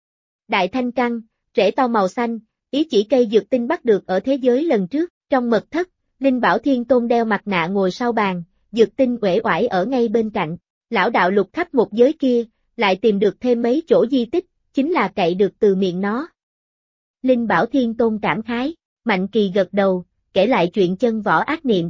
Đại Thanh Căn, rễ to màu xanh, ý chỉ cây dược tinh bắt được ở thế giới lần trước, trong mật thất, Linh Bảo Thiên Tôn đeo mặt nạ ngồi sau bàn, dược tinh uể oải ở ngay bên cạnh, lão đạo lục khắp một giới kia, lại tìm được thêm mấy chỗ di tích, chính là cậy được từ miệng nó. Linh Bảo Thiên Tôn cảm khái, Mạnh Kỳ gật đầu, kể lại chuyện Chân Võ ác niệm.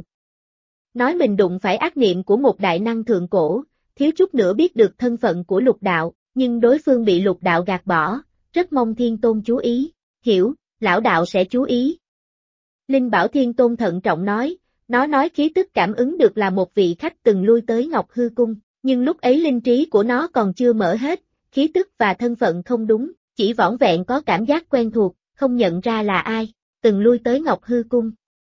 Nói mình đụng phải ác niệm của một đại năng thượng cổ, thiếu chút nữa biết được thân phận của lục đạo, nhưng đối phương bị lục đạo gạt bỏ, rất mong Thiên Tôn chú ý, hiểu, lão đạo sẽ chú ý. Linh Bảo Thiên Tôn thận trọng nói, nó nói khí tức cảm ứng được là một vị khách từng lui tới Ngọc Hư Cung, nhưng lúc ấy linh trí của nó còn chưa mở hết, khí tức và thân phận không đúng, chỉ vỏn vẹn có cảm giác quen thuộc, không nhận ra là ai, từng lui tới Ngọc Hư Cung.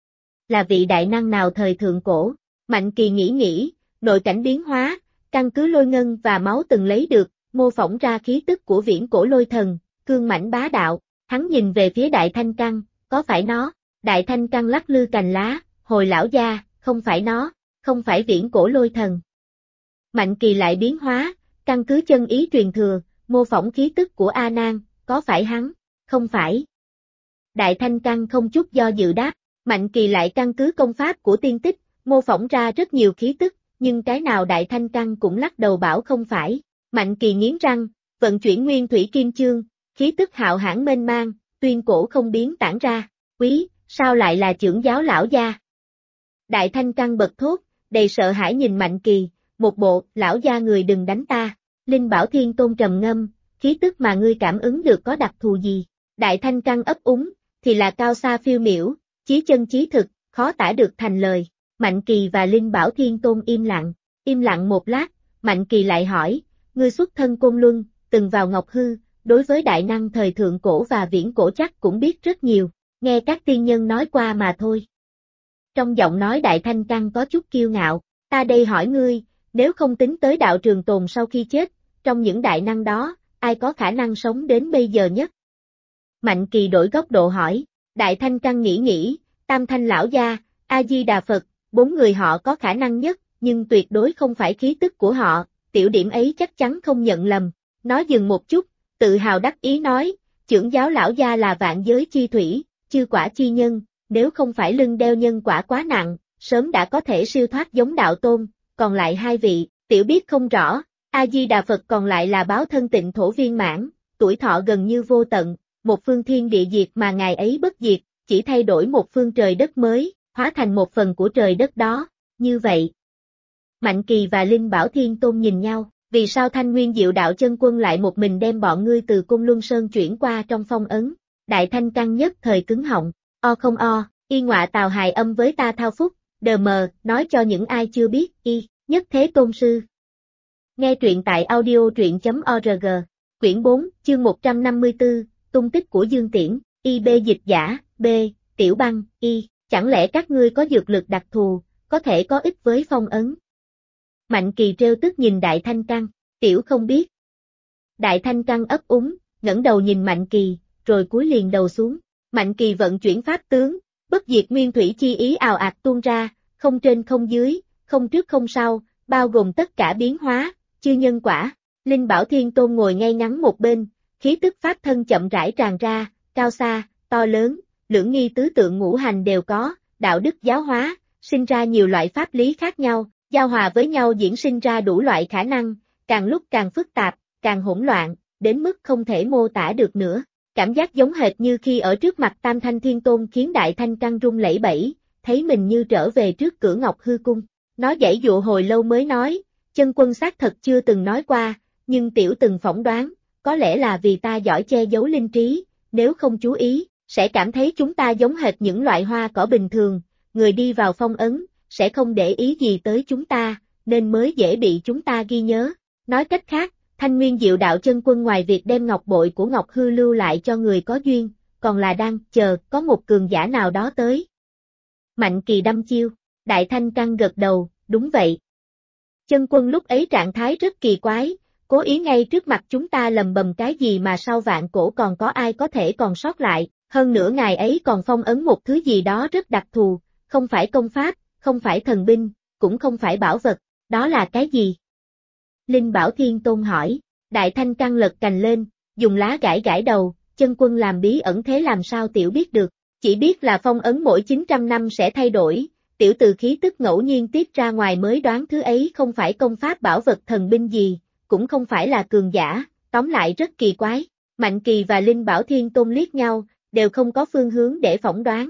Là vị đại năng nào thời thượng cổ? Mạnh Kỳ nghĩ, nội cảnh biến hóa, căn cứ lôi ngân và máu từng lấy được, mô phỏng ra khí tức của viễn cổ lôi thần, cương mãnh bá đạo, hắn nhìn về phía Đại Thanh Căn, có phải nó? Đại Thanh Căn lắc lư cành lá, hồi lão gia, không phải nó, không phải viễn cổ lôi thần. Mạnh Kỳ lại biến hóa, căn cứ chân ý truyền thừa, mô phỏng khí tức của A Nan, có phải hắn? Không phải. Đại Thanh Căn không chút do dự đáp, Mạnh Kỳ lại căn cứ công pháp của tiên tích, mô phỏng ra rất nhiều khí tức, nhưng cái nào Đại Thanh Căn cũng lắc đầu bảo không phải. Mạnh Kỳ nghiến răng, vận chuyển nguyên thủy kim chương, khí tức hạo hãn mênh mang, tuyên cổ không biến tản ra, quý, sao lại là trưởng giáo lão gia? Đại Thanh Căn bật thốt, đầy sợ hãi nhìn Mạnh Kỳ, một bộ, lão gia người đừng đánh ta. Linh Bảo Thiên Tôn trầm ngâm, khí tức mà ngươi cảm ứng được có đặc thù gì? Đại Thanh Căn ấp úng, thì là cao xa phiêu miểu, chí chân chí thực, khó tả được thành lời. Mạnh Kỳ và Linh Bảo Thiên Tôn im lặng một lát, Mạnh Kỳ lại hỏi, ngươi xuất thân Côn Luân, từng vào Ngọc Hư, đối với đại năng thời thượng cổ và viễn cổ chắc cũng biết rất nhiều, nghe các tiên nhân nói qua mà thôi. Trong giọng nói Đại Thanh Căn có chút kiêu ngạo, ta đây hỏi ngươi, nếu không tính tới đạo Trường Tồn sau khi chết, trong những đại năng đó, ai có khả năng sống đến bây giờ nhất? Mạnh Kỳ đổi góc độ hỏi, Đại Thanh Căn nghĩ, Tam Thanh Lão Gia, A-di-đà Phật, 4 người họ có khả năng nhất, nhưng tuyệt đối không phải khí tức của họ, tiểu điểm ấy chắc chắn không nhận lầm. Nó dừng một chút, tự hào đắc ý nói, Chưởng giáo Lão Gia là vạn giới chi thủy, chư quả chi nhân, nếu không phải lưng đeo nhân quả quá nặng, sớm đã có thể siêu thoát giống đạo tôn, còn lại 2 vị, tiểu biết không rõ, A-di-đà Phật còn lại là báo thân tịnh thổ viên mãn, tuổi thọ gần như vô tận, một phương thiên địa diệt mà ngài ấy bất diệt, chỉ thay đổi một phương trời đất mới, hóa thành một phần của trời đất đó, như vậy. Mạnh Kỳ và Linh Bảo Thiên Tôn nhìn nhau, vì sao Thanh Nguyên Diệu Đạo Chân Quân lại một mình đem bọn ngươi từ Côn Luân Sơn chuyển qua trong phong ấn? Đại Thanh Căn nhất thời cứng họng, o không o, y ngọa tào hài âm với ta thao phúc, đờ mờ, nói cho những ai chưa biết, y, nhất thế tôn sư. Nghe truyện tại audio truyện.org, quyển 4, chương 154, tung tích của Dương Tiễn, B dịch giả, B, Tiểu Băng, Y, chẳng lẽ các ngươi có dược lực đặc thù, có thể có ích với phong ấn? Mạnh Kỳ trêu tức nhìn Đại Thanh Căn, tiểu không biết. Đại Thanh Căn ấp úng, ngẩng đầu nhìn Mạnh Kỳ, rồi cúi liền đầu xuống. Mạnh Kỳ vận chuyển pháp tướng, bất diệt nguyên thủy chi ý ào ạt tuôn ra, không trên không dưới, không trước không sau, bao gồm tất cả biến hóa, chư nhân quả. Linh Bảo Thiên Tôn ngồi ngay ngắn một bên, khí tức pháp thân chậm rãi tràn ra, cao xa, to lớn, lưỡng nghi tứ tượng ngũ hành đều có, đạo đức giáo hóa, sinh ra nhiều loại pháp lý khác nhau, giao hòa với nhau diễn sinh ra đủ loại khả năng, càng lúc càng phức tạp, càng hỗn loạn, đến mức không thể mô tả được nữa. Cảm giác giống hệt như khi ở trước mặt Tam Thanh Thiên Tôn khiến Đại Thanh Căn run lẩy bẩy, thấy mình như trở về trước cửa Ngọc Hư Cung. Nó giãy dụa hồi lâu mới nói, chân quân xác thật chưa từng nói qua, nhưng tiểu từng phỏng đoán, có lẽ là vì ta giỏi che giấu linh trí, nếu không chú ý, sẽ cảm thấy chúng ta giống hệt những loại hoa cỏ bình thường, người đi vào phong ấn, sẽ không để ý gì tới chúng ta, nên mới dễ bị chúng ta ghi nhớ. Nói cách khác, Thanh Nguyên Diệu Đạo Chân Quân ngoài việc đem ngọc bội của Ngọc Hư lưu lại cho người có duyên, còn là đang chờ có một cường giả nào đó tới. Mạnh Kỳ đăm chiêu, Đại Thanh Căn gật đầu, đúng vậy. Chân quân lúc ấy trạng thái rất kỳ quái, cố ý ngay trước mặt chúng ta lầm bầm cái gì mà sau vạn cổ còn có ai có thể còn sót lại, hơn nữa ngài ấy còn phong ấn một thứ gì đó rất đặc thù, không phải công pháp, không phải thần binh, cũng không phải bảo vật, đó là cái gì? Linh Bảo Thiên Tôn hỏi, Đại Thanh Căn lật cành lên, dùng lá gãi đầu, chân quân làm bí ẩn thế làm sao tiểu biết được, chỉ biết là phong ấn mỗi 900 năm sẽ thay đổi, tiểu từ khí tức ngẫu nhiên tiết ra ngoài mới đoán thứ ấy không phải công pháp bảo vật thần binh gì, cũng không phải là cường giả, tóm lại rất kỳ quái. Mạnh Kỳ và Linh Bảo Thiên Tôn liếc nhau, đều không có phương hướng để phỏng đoán.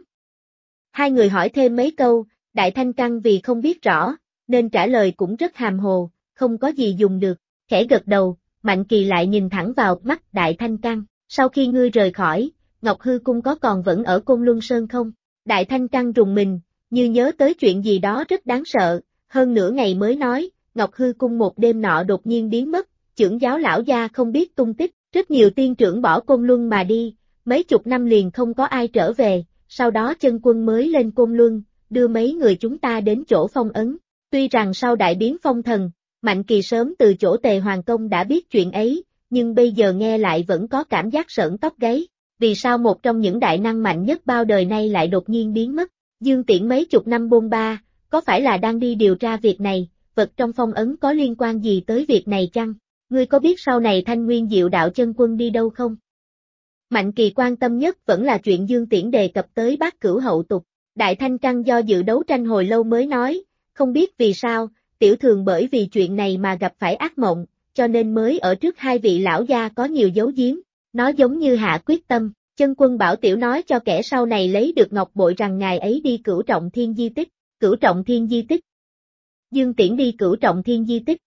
Hai người hỏi thêm mấy câu, Đại Thanh Căn vì không biết rõ, nên trả lời cũng rất hàm hồ, không có gì dùng được, khẽ gật đầu, Mạnh Kỳ lại nhìn thẳng vào mắt Đại Thanh Căn, sau khi ngươi rời khỏi, Ngọc Hư Cung có còn vẫn ở Côn Luân Sơn không? Đại Thanh Căn rùng mình, như nhớ tới chuyện gì đó rất đáng sợ, hơn nửa ngày mới nói, Ngọc Hư Cung một đêm nọ đột nhiên biến mất, chưởng giáo lão gia không biết tung tích, rất nhiều tiên trưởng bỏ Côn Luân mà đi, mấy chục năm liền không có ai trở về, sau đó chân quân mới lên Côn Luân, đưa mấy người chúng ta đến chỗ phong ấn. Tuy rằng sau đại biến phong thần, Mạnh Kỳ sớm từ chỗ Tề Hoàng Công đã biết chuyện ấy, nhưng bây giờ nghe lại vẫn có cảm giác sởn tóc gáy, vì sao một trong những đại năng mạnh nhất bao đời nay lại đột nhiên biến mất? Dương Tiễn mấy chục năm bôn ba, có phải là đang đi điều tra việc này, vật trong phong ấn có liên quan gì tới việc này chăng? Ngươi có biết sau này Thanh Nguyên Diệu Đạo Chân Quân đi đâu không? Mạnh Kỳ quan tâm nhất vẫn là chuyện Dương Tiễn đề cập tới Bát Cửu hậu tục. Đại Thanh Căn do dự đấu tranh hồi lâu mới nói, không biết vì sao, tiểu thường bởi vì chuyện này mà gặp phải ác mộng, cho nên mới ở trước hai vị lão gia có nhiều giấu giếm. Nó giống như hạ quyết tâm, chân quân bảo tiểu nói cho kẻ sau này lấy được ngọc bội rằng ngài ấy đi Cửu Trọng Thiên di tích. Cửu Trọng Thiên di tích. Dương Tiễn đi Cửu Trọng Thiên di tích.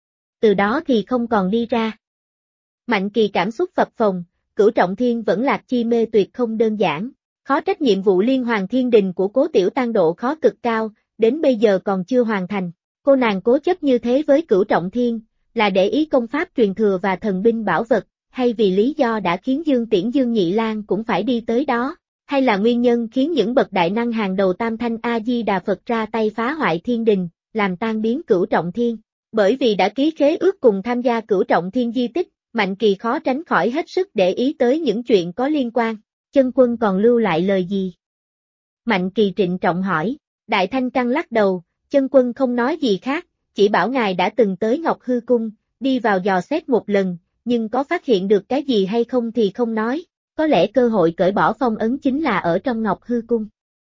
Từ đó thì không còn đi ra. Mạnh Kỳ cảm xúc phập phồng, Cửu Trọng Thiên vẫn lạc chi mê tuyệt không đơn giản. Khó trách nhiệm vụ liên hoàng thiên đình của Cố Tiểu Tăng độ khó cực cao, đến bây giờ còn chưa hoàn thành. Cô nàng cố chấp như thế với Cửu Trọng Thiên, là để ý công pháp truyền thừa và thần binh bảo vật, hay vì lý do đã khiến Dương Tiễn Dương Nhị Lang cũng phải đi tới đó, hay là nguyên nhân khiến những bậc đại năng hàng đầu Tam Thanh A-di-đà Phật ra tay phá hoại thiên đình, làm tan biến Cửu Trọng Thiên. Bởi vì đã ký khế ước cùng tham gia Cửu Trọng Thiên di tích, Mạnh Kỳ khó tránh khỏi hết sức để ý tới những chuyện có liên quan. Chân Quân còn lưu lại lời gì? Mạnh Kỳ trịnh trọng hỏi. Đại Thanh Căn lắc đầu, Chân Quân không nói gì khác, chỉ bảo ngài đã từng tới Ngọc Hư Cung, đi vào dò xét một lần, nhưng có phát hiện được cái gì hay không thì không nói, có lẽ cơ hội cởi bỏ phong ấn chính là ở trong Ngọc Hư Cung.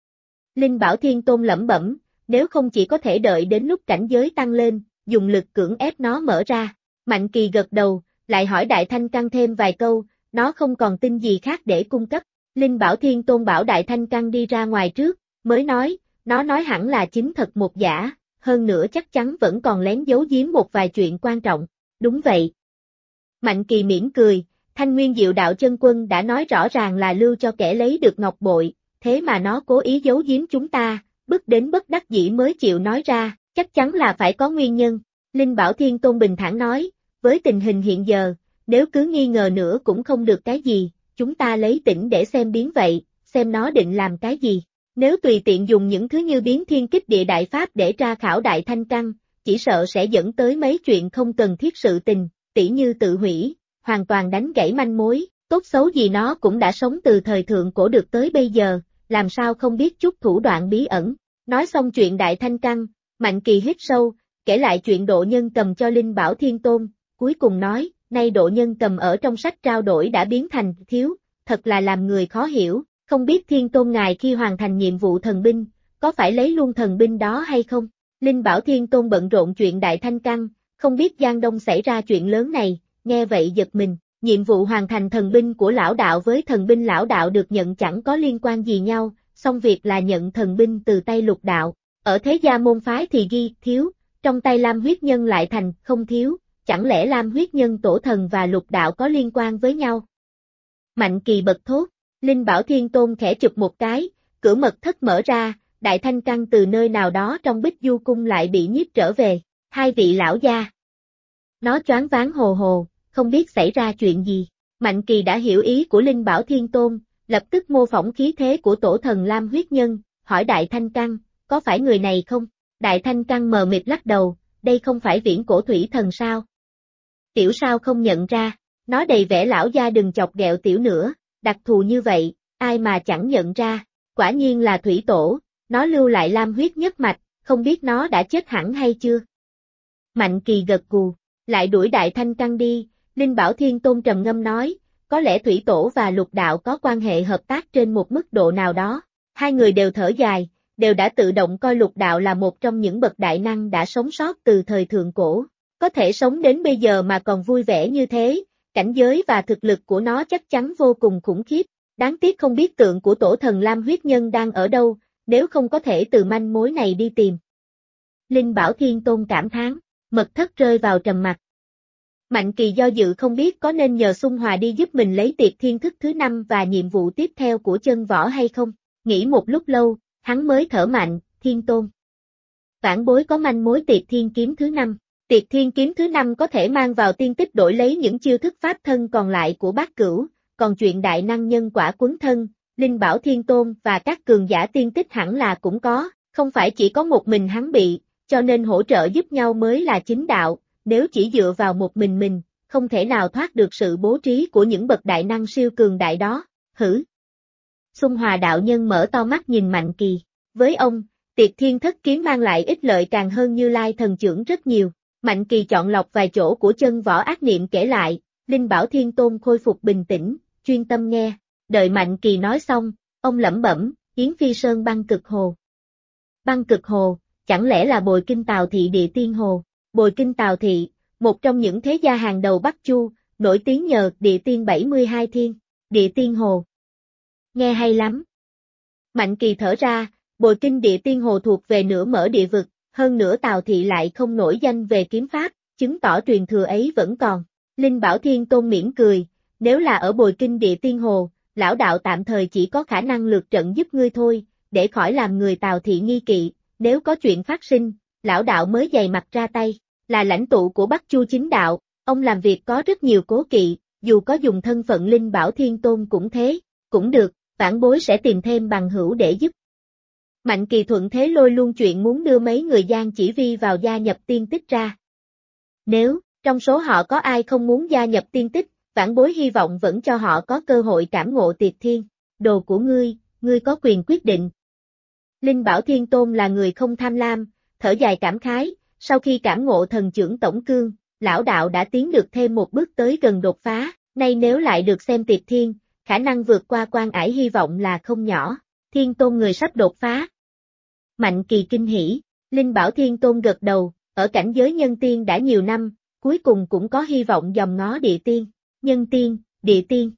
Linh Bảo Thiên Tôn lẩm bẩm, nếu không chỉ có thể đợi đến lúc cảnh giới tăng lên, dùng lực cưỡng ép nó mở ra. Mạnh Kỳ gật đầu, lại hỏi Đại Thanh Căn thêm vài câu, nó không còn tin gì khác để cung cấp. Linh Bảo Thiên Tôn bảo Đại Thanh Căn đi ra ngoài trước, mới nói, nó nói hẳn là chính thật một giả, hơn nữa chắc chắn vẫn còn lén giấu giếm một vài chuyện quan trọng. Đúng vậy. Mạnh Kỳ mỉm cười, Thanh Nguyên Diệu Đạo Chân Quân đã nói rõ ràng là lưu cho kẻ lấy được ngọc bội, thế mà nó cố ý giấu giếm chúng ta, bức đến bất đắc dĩ mới chịu nói ra, chắc chắn là phải có nguyên nhân. Linh Bảo Thiên Tôn bình thản nói, với tình hình hiện giờ, nếu cứ nghi ngờ nữa cũng không được cái gì, chúng ta lấy tĩnh để xem biến vậy, xem nó định làm cái gì. Nếu tùy tiện dùng những thứ như biến thiên kích địa đại pháp để tra khảo Đại Thanh Căn, chỉ sợ sẽ dẫn tới mấy chuyện không cần thiết sự tình, tỉ như tự hủy, hoàn toàn đánh gãy manh mối, tốt xấu gì nó cũng đã sống từ thời thượng cổ được tới bây giờ, làm sao không biết chút thủ đoạn bí ẩn. Nói xong chuyện Đại Thanh Căn, Mạnh Kỳ hít sâu, kể lại chuyện Độ Nhân Cầm cho Linh Bảo Thiên Tôn, cuối cùng nói, nay Độ Nhân Cầm ở trong sách trao đổi đã biến thành thiếu, thật là làm người khó hiểu, không biết Thiên Tôn ngài khi hoàn thành nhiệm vụ thần binh, có phải lấy luôn thần binh đó hay không? Linh Bảo Thiên Tôn bận rộn chuyện Đại Thanh Căn, không biết Giang Đông xảy ra chuyện lớn này, nghe vậy giật mình, nhiệm vụ hoàn thành thần binh của lão đạo với thần binh lão đạo được nhận chẳng có liên quan gì nhau, song việc là nhận thần binh từ tay Lục đạo, ở thế gia môn phái thì ghi thiếu, trong tay Lam huyết nhân lại thành không thiếu, chẳng lẽ Lam huyết nhân tổ thần và Lục đạo có liên quan với nhau? Mạnh Kỳ bật thốt, Linh Bảo Thiên Tôn khẽ chụp một cái, cửa mật thất mở ra, Đại Thanh Căn từ nơi nào đó trong Bích Du Cung lại bị nhiếp trở về, hai vị lão gia. Nó choáng váng hồ hồ, không biết xảy ra chuyện gì. Mạnh Kỳ đã hiểu ý của Linh Bảo Thiên Tôn, lập tức mô phỏng khí thế của tổ thần Lam huyết nhân, hỏi Đại Thanh Căn, có phải người này không? Đại Thanh Căn mờ mịt lắc đầu, đây không phải Viễn Cổ Thủy Thần sao? Tiểu sao không nhận ra, nó đầy vẻ lão gia đừng chọc ghẹo tiểu nữa, đặc thù như vậy, ai mà chẳng nhận ra, quả nhiên là thủy tổ, nó lưu lại Lam huyết nhất mạch, không biết nó đã chết hẳn hay chưa? Mạnh Kỳ gật gù, lại đuổi Đại Thanh Căn đi, Linh Bảo Thiên Tôn trầm ngâm nói, có lẽ thủy tổ và Lục đạo có quan hệ hợp tác trên một mức độ nào đó, hai người đều thở dài, đều đã tự động coi Lục đạo là một trong những bậc đại năng đã sống sót từ thời thượng cổ, có thể sống đến bây giờ mà còn vui vẻ như thế, cảnh giới và thực lực của nó chắc chắn vô cùng khủng khiếp, đáng tiếc không biết tượng của tổ thần Lam huyết nhân đang ở đâu, nếu không có thể từ manh mối này đi tìm. Linh Bảo Thiên Tôn cảm thán, mật thất rơi vào trầm mặc. Mạnh Kỳ do dự không biết có nên nhờ Xung Hòa đi giúp mình lấy tiệt thiên thức thứ 5 và nhiệm vụ tiếp theo của chân võ hay không, nghĩ một lúc lâu, hắn mới thở mạnh, Thiên Tôn. Vãn bối có manh mối tiệt thiên kiếm thứ 5. Tiệt thiên kiếm thứ 5 có thể mang vào tiên tích đổi lấy những chiêu thức pháp thân còn lại của Bát Cửu, còn chuyện đại năng nhân quả quấn thân, Linh Bảo Thiên Tôn và các cường giả tiên tích hẳn là cũng có, không phải chỉ có một mình hắn bị, cho nên hỗ trợ giúp nhau mới là chính đạo, nếu chỉ dựa vào một mình, không thể nào thoát được sự bố trí của những bậc đại năng siêu cường đại đó, hử. Xung Hòa đạo nhân mở to mắt nhìn Mạnh Kỳ, với ông, tiệt thiên thất kiếm mang lại ích lợi càng hơn Như Lai thần chưởng rất nhiều. Mạnh Kỳ chọn lọc vài chỗ của chân võ ác niệm kể lại, Linh Bảo Thiên Tôn khôi phục bình tĩnh, chuyên tâm nghe, đợi Mạnh Kỳ nói xong, ông lẩm bẩm, Yến Phi Sơn băng cực hồ. Băng cực hồ, chẳng lẽ là Bồi Kinh Tào Thị Địa Tiên Hồ? Bồi Kinh Tào Thị, một trong những thế gia hàng đầu Bắc Chu, nổi tiếng nhờ Địa Tiên 72 Thiên, Địa Tiên Hồ. Nghe hay lắm. Mạnh Kỳ thở ra, Bồi Kinh Địa Tiên Hồ thuộc về nửa mở địa vực. Hơn nữa Tào Thị lại không nổi danh về kiếm pháp, chứng tỏ truyền thừa ấy vẫn còn. Linh Bảo Thiên Tôn mỉm cười, nếu là ở Bồi Kinh Địa Tiên Hồ, lão đạo tạm thời chỉ có khả năng lược trận giúp ngươi thôi, để khỏi làm người Tào Thị nghi kỵ, nếu có chuyện phát sinh, lão đạo mới dày mặt ra tay, là lãnh tụ của Bắc Chu chính đạo, ông làm việc có rất nhiều cố kỵ, dù có dùng thân phận Linh Bảo Thiên Tôn cũng thế, cũng được, vãn bối sẽ tìm thêm bằng hữu để giúp. Mạnh Kỳ thuận thế lôi luôn chuyện muốn đưa mấy người Giang Chỉ Vi vào gia nhập tiên tích ra. Nếu, trong số họ có ai không muốn gia nhập tiên tích, vãn bối hy vọng vẫn cho họ có cơ hội cảm ngộ tiệt thiên. Đồ của ngươi có quyền quyết định. Linh Bảo Thiên Tôn là người không tham lam, thở dài cảm khái, sau khi cảm ngộ thần trưởng tổng cương, lão đạo đã tiến được thêm một bước tới gần đột phá, nay nếu lại được xem tiệt thiên, khả năng vượt qua quan ải hy vọng là không nhỏ. Thiên Tôn người sắp đột phá. Mạnh Kỳ kinh hỉ, Linh Bảo Thiên Tôn gật đầu, ở cảnh giới nhân tiên đã nhiều năm, cuối cùng cũng có hy vọng dòm ngó địa tiên, nhân tiên, địa tiên.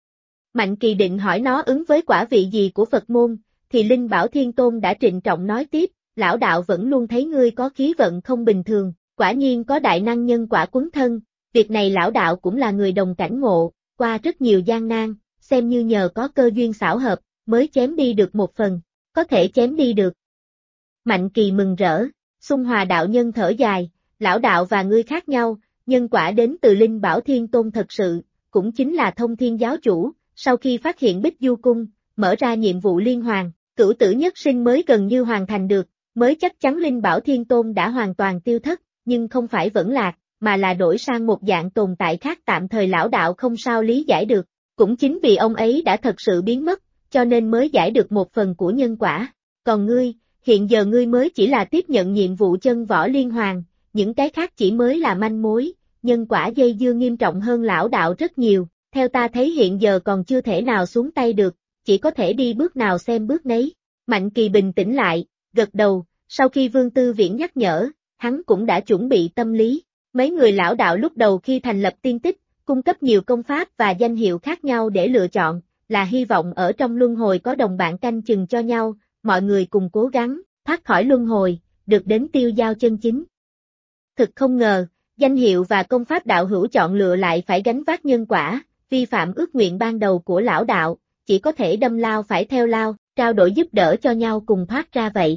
Mạnh Kỳ định hỏi nó ứng với quả vị gì của Phật môn, thì Linh Bảo Thiên Tôn đã trịnh trọng nói tiếp, lão đạo vẫn luôn thấy ngươi có khí vận không bình thường, quả nhiên có đại năng nhân quả quấn thân, việc này lão đạo cũng là người đồng cảnh ngộ, qua rất nhiều gian nan, xem như nhờ có cơ duyên xảo hợp, mới chém đi được một phần, có thể chém đi được. Mạnh Kỳ mừng rỡ, Xung Hòa đạo nhân thở dài, lão đạo và ngươi khác nhau, nhân quả đến từ Linh Bảo Thiên Tôn thật sự, cũng chính là Thông Thiên giáo chủ, sau khi phát hiện Bích Du Cung, mở ra nhiệm vụ liên hoàn, cửu tử nhất sinh mới gần như hoàn thành được, mới chắc chắn Linh Bảo Thiên Tôn đã hoàn toàn tiêu thất, nhưng không phải vẫn lạc, mà là đổi sang một dạng tồn tại khác tạm thời lão đạo không sao lý giải được, cũng chính vì ông ấy đã thật sự biến mất, cho nên mới giải được một phần của nhân quả, còn ngươi, hiện giờ ngươi mới chỉ là tiếp nhận nhiệm vụ chân võ liên hoàn, những cái khác chỉ mới là manh mối, nhân quả dây dưa nghiêm trọng hơn lão đạo rất nhiều, theo ta thấy hiện giờ còn chưa thể nào xuống tay được, chỉ có thể đi bước nào xem bước nấy. Mạnh Kỳ bình tĩnh lại, gật đầu, sau khi Vương Tư Viễn nhắc nhở, hắn cũng đã chuẩn bị tâm lý. Mấy người lão đạo lúc đầu khi thành lập tiên tích, cung cấp nhiều công pháp và danh hiệu khác nhau để lựa chọn, là hy vọng ở trong luân hồi có đồng bạn canh chừng cho nhau, mọi người cùng cố gắng, thoát khỏi luân hồi, được đến tiêu giao chân chính. Thực không ngờ, danh hiệu và công pháp đạo hữu chọn lựa lại phải gánh vác nhân quả, vi phạm ước nguyện ban đầu của lão đạo, chỉ có thể đâm lao phải theo lao, trao đổi giúp đỡ cho nhau cùng thoát ra vậy.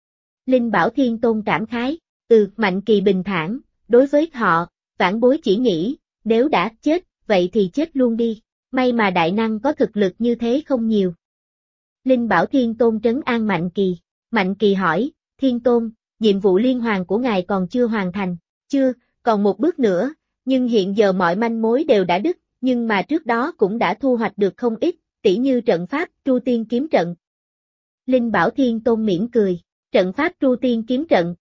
Linh Bảo Thiên Tôn cảm khái, Mạnh Kỳ bình thản, đối với họ, vãn bối chỉ nghĩ, nếu đã chết, vậy thì chết luôn đi, may mà đại năng có thực lực như thế không nhiều. Linh Bảo Thiên Tôn trấn an Mạnh Kỳ hỏi, Thiên Tôn, nhiệm vụ liên hoàn của ngài còn chưa hoàn thành, chưa, còn một bước nữa, nhưng hiện giờ mọi manh mối đều đã đứt, nhưng mà trước đó cũng đã thu hoạch được không ít, tỉ như trận pháp Tru Tiên Kiếm Trận. Linh Bảo Thiên Tôn mỉm cười, trận pháp Tru Tiên Kiếm Trận.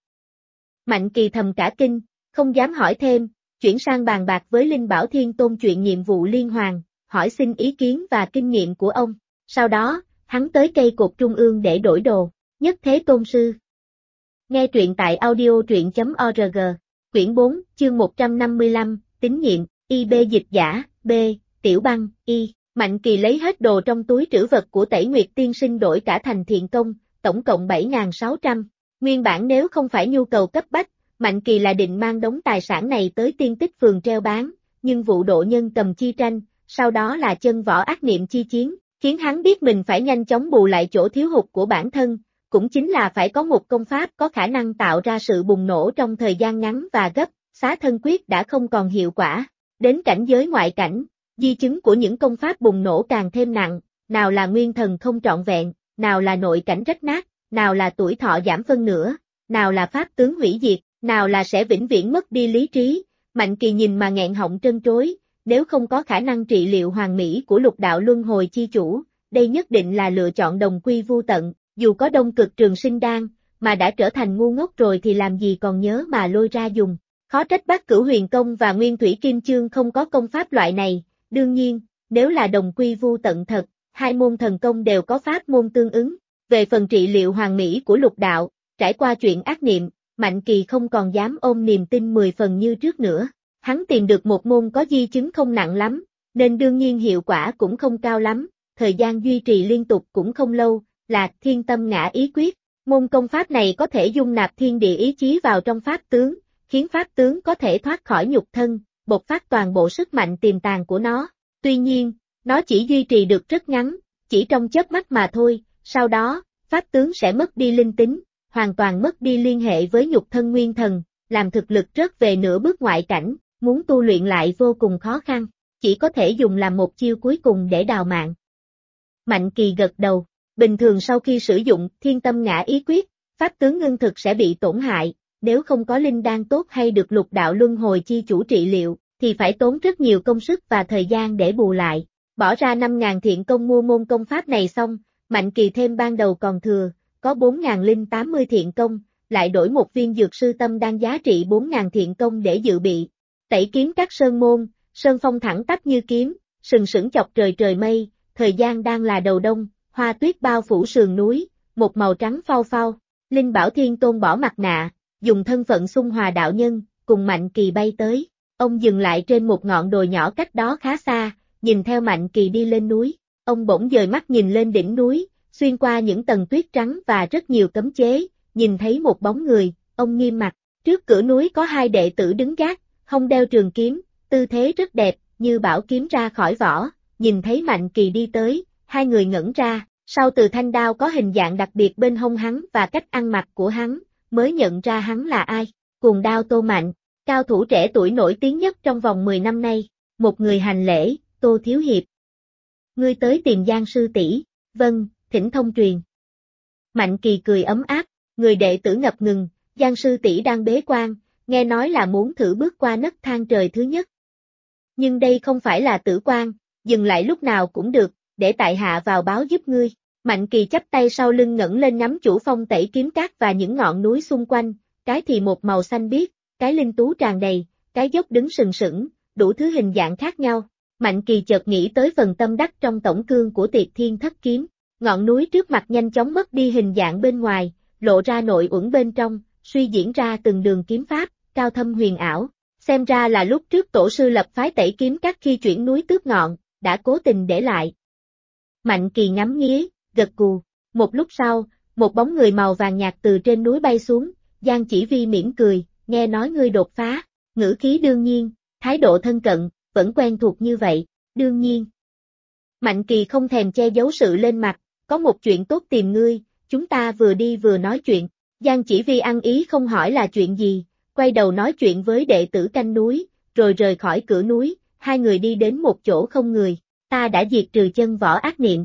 Mạnh Kỳ thầm cả kinh, không dám hỏi thêm, chuyển sang bàn bạc với Linh Bảo Thiên Tôn chuyện nhiệm vụ liên hoàn, hỏi xin ý kiến và kinh nghiệm của ông. Sau đó, hắn tới cây cột trung ương để đổi đồ, Nhất Thế Tôn Sư. Nghe truyện tại audio.org, quyển 4, chương 155, tín nhiệm, IB dịch giả, B, Tiểu Băng, Y. Mạnh Kỳ lấy hết đồ trong túi trữ vật của Tẩy Nguyệt Tiên Sinh đổi cả thành thiện công, tổng cộng 7.600. Nguyên bản nếu không phải nhu cầu cấp bách, Mạnh Kỳ là định mang đống tài sản này tới tiên tích phường treo bán, nhưng vụ độ nhân cầm chi tranh, sau đó là chân võ ác niệm chi chiến, khiến hắn biết mình phải nhanh chóng bù lại chỗ thiếu hụt của bản thân, cũng chính là phải có một công pháp có khả năng tạo ra sự bùng nổ trong thời gian ngắn và gấp, xá thân quyết đã không còn hiệu quả. Đến cảnh giới ngoại cảnh, di chứng của những công pháp bùng nổ càng thêm nặng, nào là nguyên thần không trọn vẹn, nào là nội cảnh rách nát, nào là tuổi thọ giảm phân nửa, nào là pháp tướng hủy diệt, nào là sẽ vĩnh viễn mất đi lý trí. Mạnh Kỳ nhìn mà nghẹn họng trân trối, nếu không có khả năng trị liệu hoàn mỹ của lục đạo luân hồi chi chủ, đây nhất định là lựa chọn đồng quy vu tận, dù có Đông Cực Trường Sinh Đan, mà đã trở thành ngu ngốc rồi thì làm gì còn nhớ mà lôi ra dùng. Khó trách Bát Cửu Huyền Công và Nguyên Thủy Kim Chương không có công pháp loại này, đương nhiên, nếu là đồng quy vu tận thật, hai môn thần công đều có pháp môn tương ứng. Về phần trị liệu hoàn mỹ của lục đạo, trải qua chuyện ác niệm, Mạnh Kỳ không còn dám ôm niềm tin 10 phần như trước nữa. Hắn tìm được một môn có di chứng không nặng lắm, nên đương nhiên hiệu quả cũng không cao lắm, thời gian duy trì liên tục cũng không lâu, là Thiên Tâm Ngã Ý Quyết. Môn công pháp này có thể dung nạp thiên địa ý chí vào trong pháp tướng, khiến pháp tướng có thể thoát khỏi nhục thân, bộc phát toàn bộ sức mạnh tiềm tàng của nó. Tuy nhiên, nó chỉ duy trì được rất ngắn, chỉ trong chớp mắt mà thôi, sau đó, pháp tướng sẽ mất đi linh tính, hoàn toàn mất đi liên hệ với nhục thân nguyên thần, làm thực lực rớt về nửa bước ngoại cảnh, muốn tu luyện lại vô cùng khó khăn. chỉ có thể dùng làm một chiêu cuối cùng để đào mạng. Mạnh Kỳ gật đầu, bình thường sau khi sử dụng Thiên Tâm Ngã Ý Quyết, pháp tướng ngưng thực sẽ bị tổn hại, nếu không có linh đan tốt hay được lục đạo luân hồi chi chủ trị liệu, thì phải tốn rất nhiều công sức và thời gian để bù lại. Bỏ ra 5.000 thiện công mua môn công pháp này xong, Mạnh Kỳ thêm ban đầu còn thừa, có 4.080 thiện công, lại đổi một viên dược sư tâm đan giá trị 4.000 thiện công để dự bị. Tẩy kiếm các sơn môn, sơn phong thẳng tắp như kiếm, sừng sững chọc trời trời mây, thời gian đang là đầu đông, hoa tuyết bao phủ sườn núi, một màu trắng phau phau. Linh Bảo Thiên Tôn bỏ mặt nạ, dùng thân phận xung hòa đạo nhân, cùng Mạnh Kỳ bay tới. Ông dừng lại trên một ngọn đồi nhỏ cách đó khá xa, nhìn theo Mạnh Kỳ đi lên núi. Ông bỗng dời mắt nhìn lên đỉnh núi, xuyên qua những tầng tuyết trắng và rất nhiều cấm chế, nhìn thấy một bóng người, ông nghiêm mặt. Trước cửa núi có hai đệ tử đứng gác, hông đeo trường kiếm, tư thế rất đẹp, như bảo kiếm ra khỏi vỏ. Nhìn thấy Mạnh Kỳ đi tới, hai người ngẩn ra, sau từ thanh đao có hình dạng đặc biệt bên hông hắn và cách ăn mặc của hắn, mới nhận ra hắn là ai. Cuồng Đao Tô Mạnh, cao thủ trẻ tuổi nổi tiếng nhất trong vòng 10 năm nay, một người hành lễ, Tô Thiếu Hiệp. Ngươi tới tìm Giang sư tỷ, vâng, thỉnh thông truyền. Mạnh Kỳ cười ấm áp, người đệ tử ngập ngừng, Giang sư tỷ đang bế quan, nghe nói là muốn thử bước qua nấc thang trời thứ nhất. Nhưng đây không phải là tử quan, dừng lại lúc nào cũng được, để tại hạ vào báo giúp ngươi. Mạnh Kỳ chắp tay sau lưng ngẩng lên ngắm chủ phong tẩy kiếm cát và những ngọn núi xung quanh, cái thì một màu xanh biếc, cái linh tú tràn đầy, cái dốc đứng sừng sững, đủ thứ hình dạng khác nhau. Mạnh Kỳ chợt nghĩ tới phần tâm đắc trong tổng cương của Tiệt Thiên Thất Kiếm. Ngọn núi trước mặt nhanh chóng mất đi hình dạng bên ngoài, lộ ra nội uẩn bên trong, suy diễn ra từng đường kiếm pháp, cao thâm huyền ảo. Xem ra là lúc trước tổ sư lập phái tẩy kiếm cát khi chuyển núi tước ngọn, đã cố tình để lại. Mạnh Kỳ ngắm nghía, gật gù. Một lúc sau, một bóng người màu vàng nhạt từ trên núi bay xuống, Giang Chỉ Vi mỉm cười, nghe nói ngươi đột phá, ngữ khí đương nhiên, thái độ thân cận, vẫn quen thuộc như vậy, đương nhiên. Mạnh Kỳ không thèm che giấu sự lên mặt, có một chuyện tốt tìm ngươi, chúng ta vừa đi vừa nói chuyện. Giang Chỉ Vi ăn ý không hỏi là chuyện gì, quay đầu nói chuyện với đệ tử canh núi, rồi rời khỏi cửa núi, hai người đi đến một chỗ không người, ta đã diệt trừ chân võ ác niệm.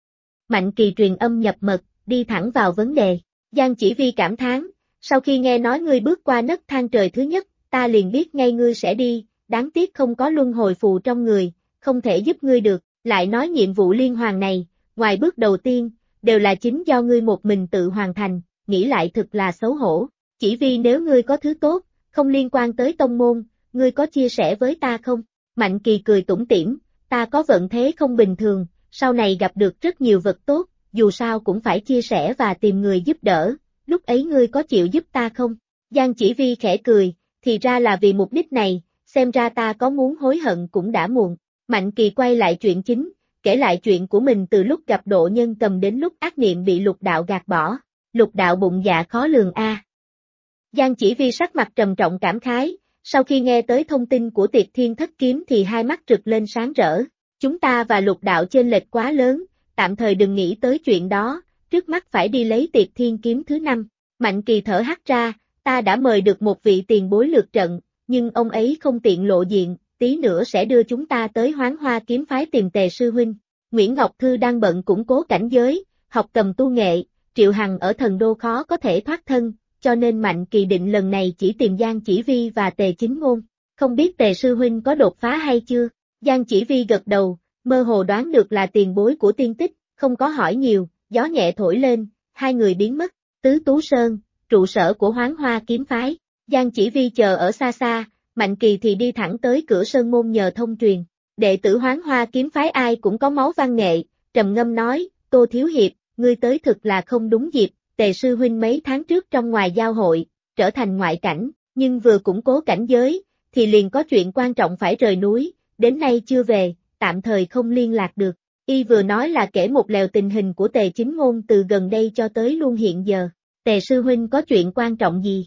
Mạnh Kỳ truyền âm nhập mật, đi thẳng vào vấn đề. Giang Chỉ Vi cảm thán, sau khi nghe nói ngươi bước qua nấc thang trời thứ nhất, ta liền biết ngay ngươi sẽ đi, đáng tiếc không có luân hồi phù trong người, không thể giúp ngươi được, lại nói nhiệm vụ liên hoàn này, ngoài bước đầu tiên, đều là chính do ngươi một mình tự hoàn thành, nghĩ lại thực là xấu hổ. Chỉ vì nếu ngươi có thứ tốt, không liên quan tới tông môn, ngươi có chia sẻ với ta không? Mạnh Kỳ cười tủm tỉm, ta có vận thế không bình thường, sau này gặp được rất nhiều vật tốt, dù sao cũng phải chia sẻ và tìm người giúp đỡ, lúc ấy ngươi có chịu giúp ta không? Giang Chỉ Vi khẽ cười, thì ra là vì mục đích này, xem ra ta có muốn hối hận cũng đã muộn. Mạnh Kỳ quay lại chuyện chính, kể lại chuyện của mình từ lúc gặp Độ Nhân Cầm đến lúc ác niệm bị lục đạo gạt bỏ. Lục đạo bụng dạ khó lường a. Giang Chỉ Vi sắc mặt trầm trọng cảm khái, sau khi nghe tới thông tin của Tiệt Thiên Thất Kiếm thì hai mắt rực lên sáng rỡ. Chúng ta và lục đạo chênh lệch quá lớn, tạm thời đừng nghĩ tới chuyện đó, trước mắt phải đi lấy Tiệt Thiên Kiếm thứ 5. Mạnh Kỳ thở hắt ra, ta đã mời được một vị tiền bối lượt trận, nhưng ông ấy không tiện lộ diện, tí nữa sẽ đưa chúng ta tới Hoán Hoa kiếm phái tìm Tề sư huynh. Nguyễn Ngọc Thư đang bận củng cố cảnh giới, học cầm tu nghệ, Triệu Hằng ở Thần Đô khó có thể thoát thân, cho nên Mạnh Kỳ định lần này chỉ tìm Giang Chỉ Vi và Tề Chính Ngôn. Không biết Tề sư huynh có đột phá hay chưa? Giang Chỉ Vi gật đầu, mơ hồ đoán được là tiền bối của tiên tích, không có hỏi nhiều, gió nhẹ thổi lên, hai người biến mất. Tứ Tú Sơn, trụ sở của Hoán Hoa kiếm phái. Giang Chỉ Vi chờ ở xa xa, Mạnh Kỳ thì đi thẳng tới cửa sơn môn nhờ thông truyền. Đệ tử Hoán Hoa kiếm phái ai cũng có máu văn nghệ, trầm ngâm nói, Tô Thiếu Hiệp, ngươi tới thực là không đúng dịp, Tề sư huynh mấy tháng trước trong ngoài giao hội, trở thành ngoại cảnh, nhưng vừa củng cố cảnh giới, thì liền có chuyện quan trọng phải rời núi, đến nay chưa về, tạm thời không liên lạc được. Y vừa nói là kể một lèo tình hình của Tề Chính Ngôn từ gần đây cho tới luôn hiện giờ. Tề sư huynh có chuyện quan trọng gì?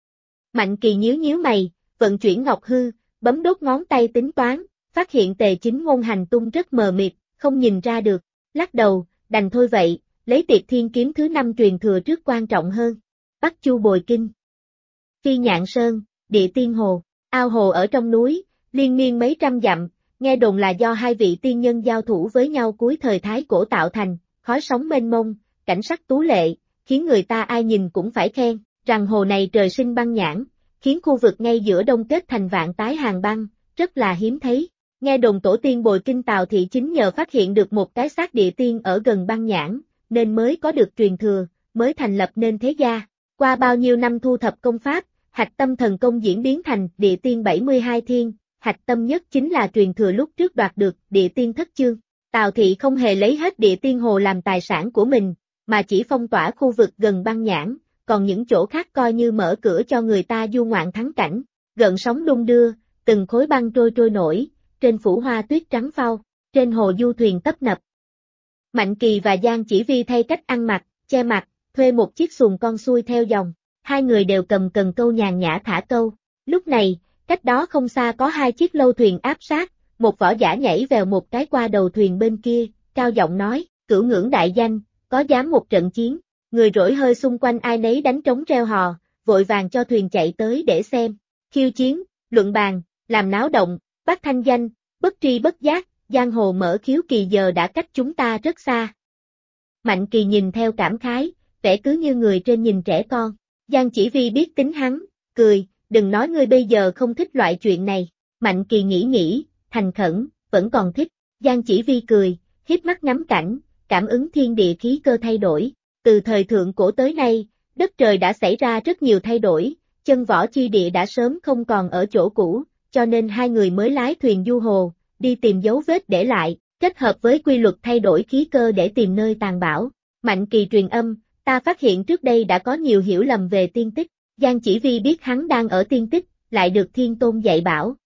Mạnh Kỳ nhíu nhíu mày, vận chuyển ngọc hư, bấm đốt ngón tay tính toán, phát hiện Tề Chính Ngôn hành tung rất mờ mịt, không nhìn ra được, lắc đầu, đành thôi vậy, lấy Tiệt Thiên Kiếm thứ 5 truyền thừa trước quan trọng hơn. Bắc Chu Bồi Kinh, Phi Nhạn Sơn, Địa Tiên Hồ, ao hồ ở trong núi, liên miên mấy trăm dặm, nghe đồn là do hai vị tiên nhân giao thủ với nhau cuối thời Thái Cổ tạo thành, khói sóng mênh mông, cảnh sắc tú lệ, khiến người ta ai nhìn cũng phải khen, rằng hồ này trời sinh băng nhãn, khiến khu vực ngay giữa đông kết thành vạn tái hàng băng, rất là hiếm thấy. Nghe đồn tổ tiên Bồi Kinh Tào Thị chính nhờ phát hiện được một cái xác địa tiên ở gần băng nhãn, nên mới có được truyền thừa, mới thành lập nên thế gia. Qua bao nhiêu năm thu thập công pháp, hạch tâm thần công diễn biến thành địa tiên 72 thiên, hạch tâm nhất chính là truyền thừa lúc trước đoạt được địa tiên thất chương. Tào Thị không hề lấy hết địa tiên hồ làm tài sản của mình, mà chỉ phong tỏa khu vực gần băng nhãn, còn những chỗ khác coi như mở cửa cho người ta du ngoạn thắng cảnh. Gợn sóng đung đưa, từng khối băng trôi nổi, trên phủ hoa tuyết trắng phau, trên hồ du thuyền tấp nập. Mạnh Kỳ và Giang Chỉ Vi thay cách ăn mặc, che mặt, thuê một chiếc xuồng con xuôi theo dòng, hai người đều cầm cần câu nhàn nhã thả câu. Lúc này, cách đó không xa có hai chiếc lâu thuyền áp sát, một võ giả nhảy vèo một cái qua đầu thuyền bên kia, cao giọng nói, Cửu Ngưỡng đại danh, có dám một trận chiến. Người rỗi hơi xung quanh ai nấy đánh trống reo hò, vội vàng cho thuyền chạy tới để xem. Khiêu chiến, luận bàn, làm náo động, bắt thanh danh, bất tri bất giác, giang hồ mở khiếu kỳ giờ đã cách chúng ta rất xa. Mạnh Kỳ nhìn theo cảm khái, vẻ cứ như người trên nhìn trẻ con. Giang Chỉ Vi biết tính hắn, cười, đừng nói ngươi bây giờ không thích loại chuyện này. Mạnh Kỳ nghĩ, thành khẩn, vẫn còn thích. Giang Chỉ Vi cười, hiếp mắt ngắm cảnh, cảm ứng thiên địa khí cơ thay đổi. Từ thời thượng cổ tới nay, đất trời đã xảy ra rất nhiều thay đổi, chân võ chi địa đã sớm không còn ở chỗ cũ, cho nên hai người mới lái thuyền du hồ, đi tìm dấu vết để lại, kết hợp với quy luật thay đổi khí cơ để tìm nơi tàng bảo. Mạnh Kỳ truyền âm, ta phát hiện trước đây đã có nhiều hiểu lầm về tiên tích. Giang Chỉ Vi biết hắn đang ở tiên tích, lại được Thiên Tôn dạy bảo,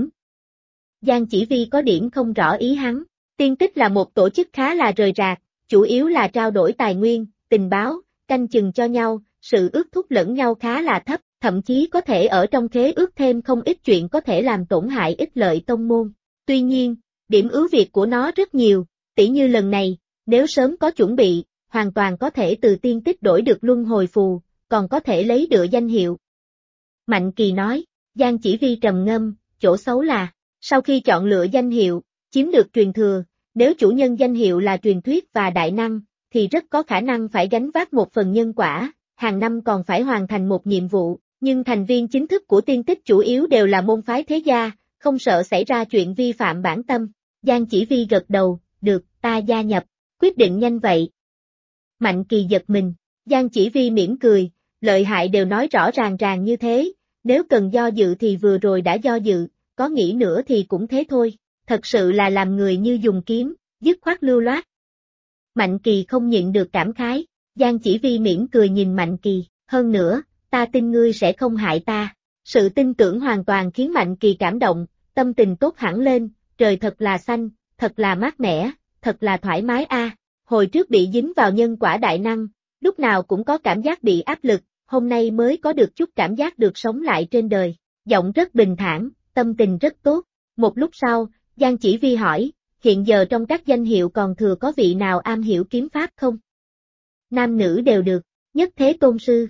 Giang Chỉ Vi có điểm không rõ ý hắn. Tiên tích là một tổ chức khá là rời rạc, chủ yếu là trao đổi tài nguyên, tình báo, canh chừng cho nhau, sự ước thúc lẫn nhau khá là thấp, thậm chí có thể ở trong khế ước thêm không ít chuyện có thể làm tổn hại ích lợi tông môn. Tuy nhiên, điểm ưu việt của nó rất nhiều, tỉ như lần này, nếu sớm có chuẩn bị, hoàn toàn có thể từ tiên tích đổi được luân hồi phù, còn có thể lấy được danh hiệu. Mạnh Kỳ nói, Giang Chỉ Vi trầm ngâm, chỗ xấu là, sau khi chọn lựa danh hiệu, chiếm được truyền thừa, nếu chủ nhân danh hiệu là truyền thuyết và đại năng, thì rất có khả năng phải gánh vác một phần nhân quả, hàng năm còn phải hoàn thành một nhiệm vụ, nhưng thành viên chính thức của tiên tích chủ yếu đều là môn phái thế gia, không sợ xảy ra chuyện vi phạm bản tâm. Giang Chỉ Vi gật đầu, được, ta gia nhập, quyết định nhanh vậy. Mạnh Kỳ giật mình, Giang Chỉ Vi mỉm cười, lợi hại đều nói rõ ràng như thế, nếu cần do dự thì vừa rồi đã do dự, có nghĩ nữa thì cũng thế thôi, thật sự là làm người như dùng kiếm, dứt khoát lưu loát. Mạnh Kỳ không nhịn được cảm khái, Giang Chỉ Vi mỉm cười nhìn Mạnh Kỳ, hơn nữa, ta tin ngươi sẽ không hại ta. Sự tin tưởng hoàn toàn khiến Mạnh Kỳ cảm động, tâm tình tốt hẳn lên, trời thật là xanh, thật là mát mẻ, thật là thoải mái a. Hồi trước bị dính vào nhân quả đại năng, lúc nào cũng có cảm giác bị áp lực, hôm nay mới có được chút cảm giác được sống lại trên đời. Giọng rất bình thản, tâm tình rất tốt. Một lúc sau, Giang Chỉ Vi hỏi, hiện giờ trong các danh hiệu còn thừa có vị nào am hiểu kiếm pháp không? Nam nữ đều được, Nhất Thế Tôn Sư.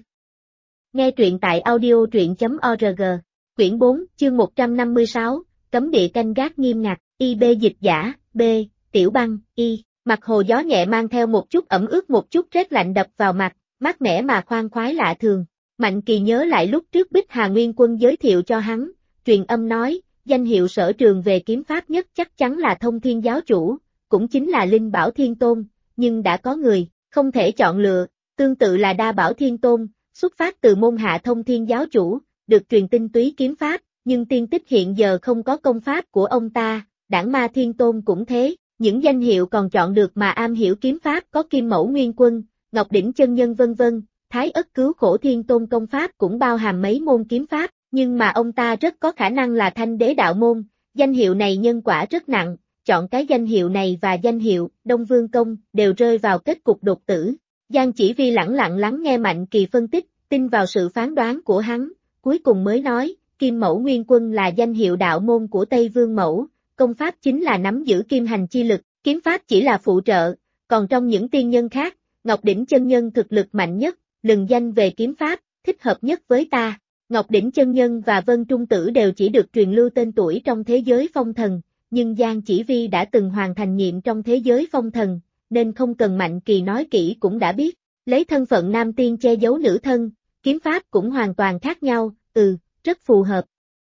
Nghe truyện tại audio.truyện.org, quyển 4, chương 156, cấm địa canh gác nghiêm ngặt, IB dịch giả, B, Tiểu Băng, Y. Mặt hồ gió nhẹ mang theo một chút ẩm ướt một chút rét lạnh đập vào mặt, mát mẻ mà khoan khoái lạ thường. Mạnh Kỳ nhớ lại lúc trước Bích Hà Nguyên Quân giới thiệu cho hắn, truyền âm nói, danh hiệu sở trường về kiếm pháp nhất chắc chắn là Thông Thiên giáo chủ, cũng chính là Linh Bảo Thiên Tôn, nhưng đã có người, không thể chọn lựa, tương tự là Đa Bảo Thiên Tôn, xuất phát từ môn hạ Thông Thiên giáo chủ, được truyền tinh túy kiếm pháp, nhưng tiên tích hiện giờ không có công pháp của ông ta, Đảng Ma Thiên Tôn cũng thế. Những danh hiệu còn chọn được mà am hiểu kiếm pháp có Kim Mẫu Nguyên Quân, Ngọc Đỉnh Chân Nhân vân vân, Thái Ất Cứu Khổ Thiên Tôn công pháp cũng bao hàm mấy môn kiếm pháp, nhưng mà ông ta rất có khả năng là Thanh Đế đạo môn, danh hiệu này nhân quả rất nặng, chọn cái danh hiệu này và danh hiệu Đông Vương Công đều rơi vào kết cục đột tử. Giang Chỉ Vi lẳng lặng lắng nghe Mạnh Kỳ phân tích, tin vào sự phán đoán của hắn, cuối cùng mới nói, Kim Mẫu Nguyên Quân là danh hiệu đạo môn của Tây Vương Mẫu. Công pháp chính là nắm giữ kim hành chi lực, kiếm pháp chỉ là phụ trợ, còn trong những tiên nhân khác, Ngọc Đỉnh Chân Nhân thực lực mạnh nhất, lừng danh về kiếm pháp, thích hợp nhất với ta. Ngọc Đỉnh Chân Nhân và Vân Trung Tử đều chỉ được truyền lưu tên tuổi trong thế giới phong thần, nhưng Giang Chỉ Vi đã từng hoàn thành nhiệm trong thế giới phong thần, nên không cần Mạnh Kỳ nói kỹ cũng đã biết, lấy thân phận nam tiên che giấu nữ thân, kiếm pháp cũng hoàn toàn khác nhau, rất phù hợp.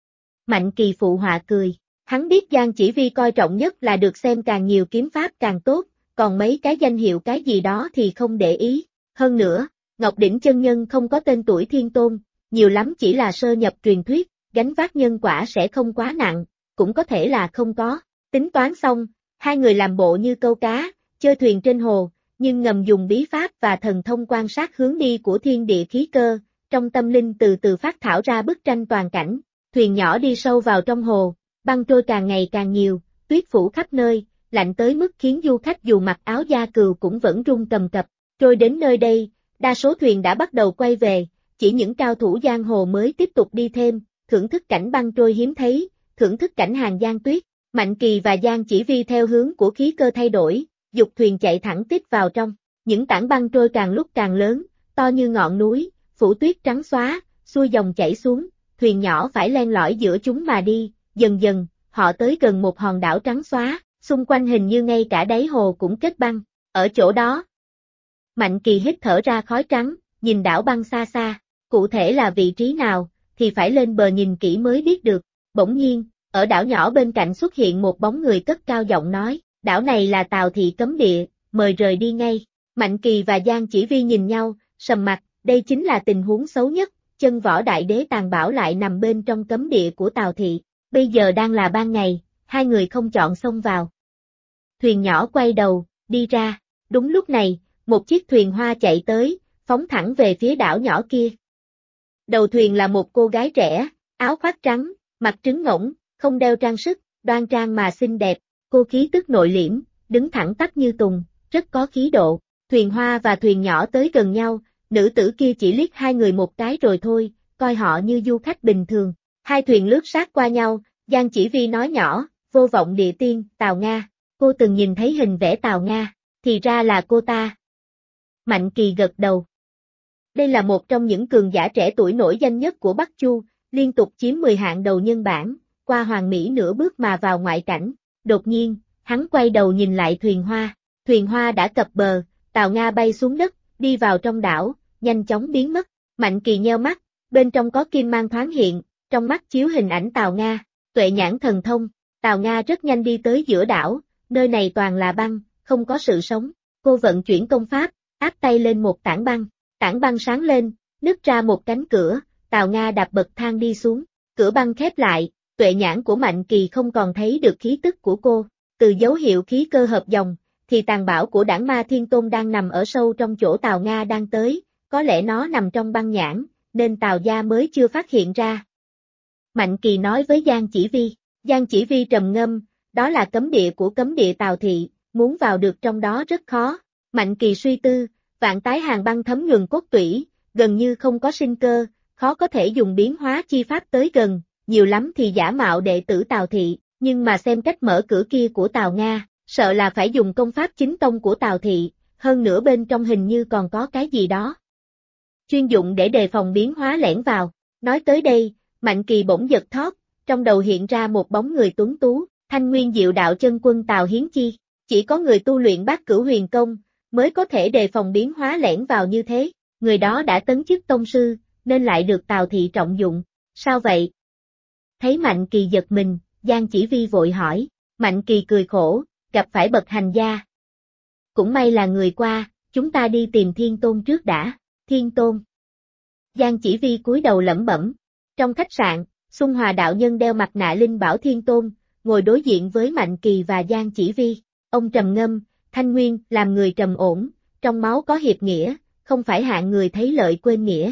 Mạnh Kỳ phụ họa cười, hắn biết Giang Chỉ Vi coi trọng nhất là được xem càng nhiều kiếm pháp càng tốt, còn mấy cái danh hiệu cái gì đó thì không để ý, hơn nữa, Ngọc Đỉnh chân nhân không có tên tuổi thiên tôn, nhiều lắm chỉ là sơ nhập truyền thuyết, gánh vác nhân quả sẽ không quá nặng, cũng có thể là không có. Tính toán xong, hai người làm bộ như câu cá, chơi thuyền trên hồ, nhưng ngầm dùng bí pháp và thần thông quan sát hướng đi của thiên địa khí cơ, trong tâm linh từ từ phát thảo ra bức tranh toàn cảnh. Thuyền nhỏ đi sâu vào trong hồ, băng trôi càng ngày càng nhiều, tuyết phủ khắp nơi, lạnh tới mức khiến du khách dù mặc áo da cừu cũng vẫn run cầm cập. Trôi đến nơi đây, đa số thuyền đã bắt đầu quay về, chỉ những cao thủ giang hồ mới tiếp tục đi thêm, thưởng thức cảnh băng trôi hiếm thấy, thưởng thức cảnh hàng giang tuyết. Mạnh Kỳ và Giang Chỉ Vi theo hướng của khí cơ thay đổi, dục thuyền chạy thẳng tít vào trong, những tảng băng trôi càng lúc càng lớn, to như ngọn núi, phủ tuyết trắng xóa, xuôi dòng chảy xuống, thuyền nhỏ phải len lỏi giữa chúng mà đi, dần dần, họ tới gần một hòn đảo trắng xóa, xung quanh hình như ngay cả đáy hồ cũng kết băng, ở chỗ đó. Mạnh Kỳ hít thở ra khói trắng, nhìn đảo băng xa xa, cụ thể là vị trí nào, thì phải lên bờ nhìn kỹ mới biết được, bỗng nhiên, ở đảo nhỏ bên cạnh xuất hiện một bóng người cất cao giọng nói, đảo này là Tào Thị cấm địa, mời rời đi ngay. Mạnh Kỳ và Giang Chỉ Vi nhìn nhau, sầm mặt, đây chính là tình huống xấu nhất, chân võ đại đế Tàn Bảo lại nằm bên trong cấm địa của Tào Thị, bây giờ đang là ban ngày, hai người không chọn xông vào. Thuyền nhỏ quay đầu, đi ra, đúng lúc này, một chiếc thuyền hoa chạy tới, phóng thẳng về phía đảo nhỏ kia. Đầu thuyền là một cô gái trẻ, áo khoác trắng, mặt trứng ngỗng, không đeo trang sức, đoan trang mà xinh đẹp, cô khí tức nội liễm, đứng thẳng tắp như tùng, rất có khí độ. Thuyền hoa và thuyền nhỏ tới gần nhau, nữ tử kia chỉ liếc hai người một cái rồi thôi, coi họ như du khách bình thường. Hai thuyền lướt sát qua nhau, Giang Chỉ Vi nói nhỏ, vô vọng địa tiên, Tào Nga, cô từng nhìn thấy hình vẽ Tào Nga, thì ra là cô ta. Mạnh Kỳ gật đầu. Đây là một trong những cường giả trẻ tuổi nổi danh nhất của Bắc Chu, liên tục chiếm 10 hạng đầu nhân bảng, qua Hoàng Mỹ nửa bước mà vào ngoại cảnh. Đột nhiên, hắn quay đầu nhìn lại thuyền hoa đã cập bờ, Tào Nga bay xuống đất, đi vào trong đảo, nhanh chóng biến mất. Mạnh Kỳ nheo mắt, bên trong có kim mang thoáng hiện, trong mắt chiếu hình ảnh Tào Nga, tuệ nhãn thần thông. Tào Nga rất nhanh đi tới giữa đảo, nơi này toàn là băng, không có sự sống. Cô vận chuyển công pháp, áp tay lên một tảng băng sáng lên, nứt ra một cánh cửa, Tào Nga đạp bậc thang đi xuống, cửa băng khép lại, tuệ nhãn của Mạnh Kỳ không còn thấy được khí tức của cô, từ dấu hiệu khí cơ hợp dòng, thì tàn bảo của Đảng Ma Thiên Tôn đang nằm ở sâu trong chỗ Tào Nga đang tới, có lẽ nó nằm trong băng nhãn, nên Tào gia mới chưa phát hiện ra. Mạnh Kỳ nói với Giang Chỉ Vi trầm ngâm, đó là cấm địa của cấm địa Tào Thị, muốn vào được trong đó rất khó. Mạnh Kỳ suy tư, vạn tái hàng băng thấm nhuần cốt tủy, gần như không có sinh cơ, khó có thể dùng biến hóa chi pháp tới gần, nhiều lắm thì giả mạo đệ tử Tào Thị, nhưng mà xem cách mở cửa kia của Tào Nga, sợ là phải dùng công pháp chính tông của Tào Thị, hơn nữa bên trong hình như còn có cái gì đó. Chuyên dụng để đề phòng biến hóa lẻn vào. Nói tới đây, Mạnh Kỳ bỗng giật thót, trong đầu hiện ra một bóng người tuấn tú, Thanh Nguyên Diệu Đạo chân quân Tào Hiến Chi. Chỉ có người tu luyện Bát Cửu Huyền Công mới có thể đề phòng biến hóa lẻn vào như thế. Người đó đã tấn chức tông sư, nên lại được Tào Thị trọng dụng. Sao vậy? Thấy Mạnh Kỳ giật mình, Giang Chỉ Vi vội hỏi. Mạnh Kỳ cười khổ, gặp phải bậc hành gia. Cũng may là người qua, chúng ta đi tìm Thiên Tôn trước đã. Thiên Tôn. Giang Chỉ Vi cúi đầu lẩm bẩm. Trong khách sạn, Xuân Hòa đạo nhân đeo mặt nạ Linh Bảo Thiên Tôn, ngồi đối diện với Mạnh Kỳ và Giang Chỉ Vi. Ông trầm ngâm, Thanh Nguyên làm người trầm ổn, trong máu có hiệp nghĩa, không phải hạng người thấy lợi quên nghĩa.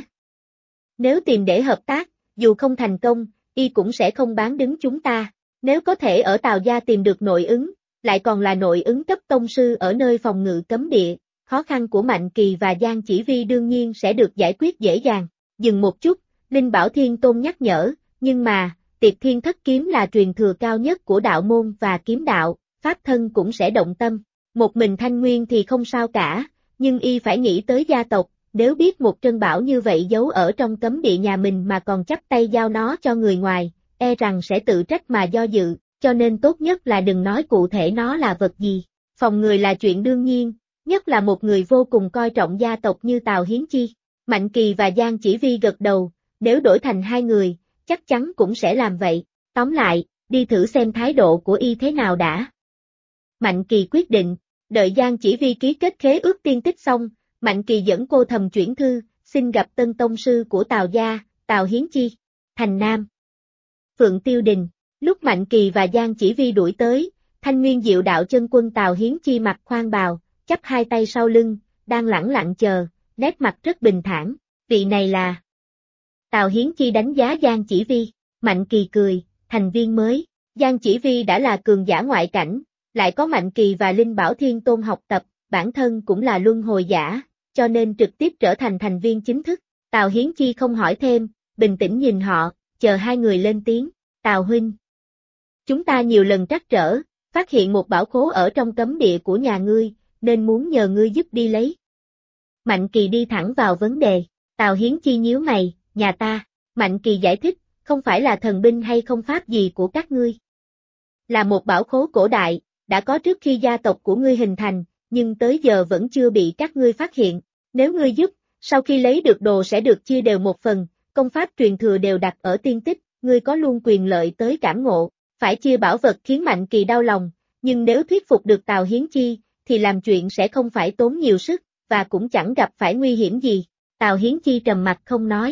Nếu tìm để hợp tác, dù không thành công, y cũng sẽ không bán đứng chúng ta. Nếu có thể ở Tào gia tìm được nội ứng, lại còn là nội ứng cấp tông sư ở nơi phòng ngự cấm địa, khó khăn của Mạnh Kỳ và Giang Chỉ Vi đương nhiên sẽ được giải quyết dễ dàng. Dừng một chút, Linh Bảo Thiên Tôn nhắc nhở, nhưng mà, Tiệt Thiên Thất Kiếm là truyền thừa cao nhất của đạo môn và kiếm đạo, pháp thân cũng sẽ động tâm. Một mình Thanh Nguyên thì không sao cả, nhưng y phải nghĩ tới gia tộc, nếu biết một trân bảo như vậy giấu ở trong cấm địa nhà mình mà còn chắp tay giao nó cho người ngoài, e rằng sẽ tự trách mà do dự. cho nên tốt nhất là đừng nói cụ thể nó là vật gì. Phòng người là chuyện đương nhiên, nhất là một người vô cùng coi trọng gia tộc như Tào Hiến Chi. Mạnh Kỳ và Giang Chỉ Vi gật đầu, nếu đổi thành hai người, chắc chắn cũng sẽ làm vậy. Tóm lại, đi thử xem thái độ của y thế nào đã. Mạnh Kỳ quyết định, đợi Giang Chỉ Vi ký kết khế ước tiên tích xong, Mạnh Kỳ dẫn cô thầm chuyển thư, xin gặp tân tông sư của Tào gia, Tào Hiến Chi. Thành Nam. Phượng Tiêu Đình. Lúc Mạnh Kỳ và Giang Chỉ Vi đuổi tới, Thanh Nguyên Diệu Đạo chân quân Tào Hiến Chi mặc khoan bào, chắp hai tay sau lưng, đang lẳng lặng chờ, nét mặt rất bình thản. Vị này là... Tào Hiến Chi đánh giá Giang Chỉ Vi. Mạnh Kỳ cười, thành viên mới. Giang Chỉ Vi đã là cường giả ngoại cảnh, lại có Mạnh Kỳ và Linh Bảo Thiên Tôn học tập, bản thân cũng là luân hồi giả, cho nên trực tiếp trở thành thành viên chính thức. Tào Hiến Chi không hỏi thêm, bình tĩnh nhìn họ, chờ hai người lên tiếng. Tào huynh. Chúng ta nhiều lần trắc trở, phát hiện một bảo khố ở trong cấm địa của nhà ngươi, nên muốn nhờ ngươi giúp đi lấy. Mạnh Kỳ đi thẳng vào vấn đề. Tào Hiến Chi nhíu mày, nhà ta. Mạnh Kỳ giải thích, không phải là thần binh hay không pháp gì của các ngươi. Là một bảo khố cổ đại, đã có trước khi gia tộc của ngươi hình thành, nhưng tới giờ vẫn chưa bị các ngươi phát hiện. Nếu ngươi giúp, sau khi lấy được đồ sẽ được chia đều một phần, công pháp truyền thừa đều đặt ở tiên tích, ngươi có luôn quyền lợi tới cảm ngộ. Phải chia bảo vật khiến Mạnh Kỳ đau lòng, nhưng nếu thuyết phục được Tào Hiến Chi, thì làm chuyện sẽ không phải tốn nhiều sức, và cũng chẳng gặp phải nguy hiểm gì. Tào Hiến Chi trầm mặt không nói.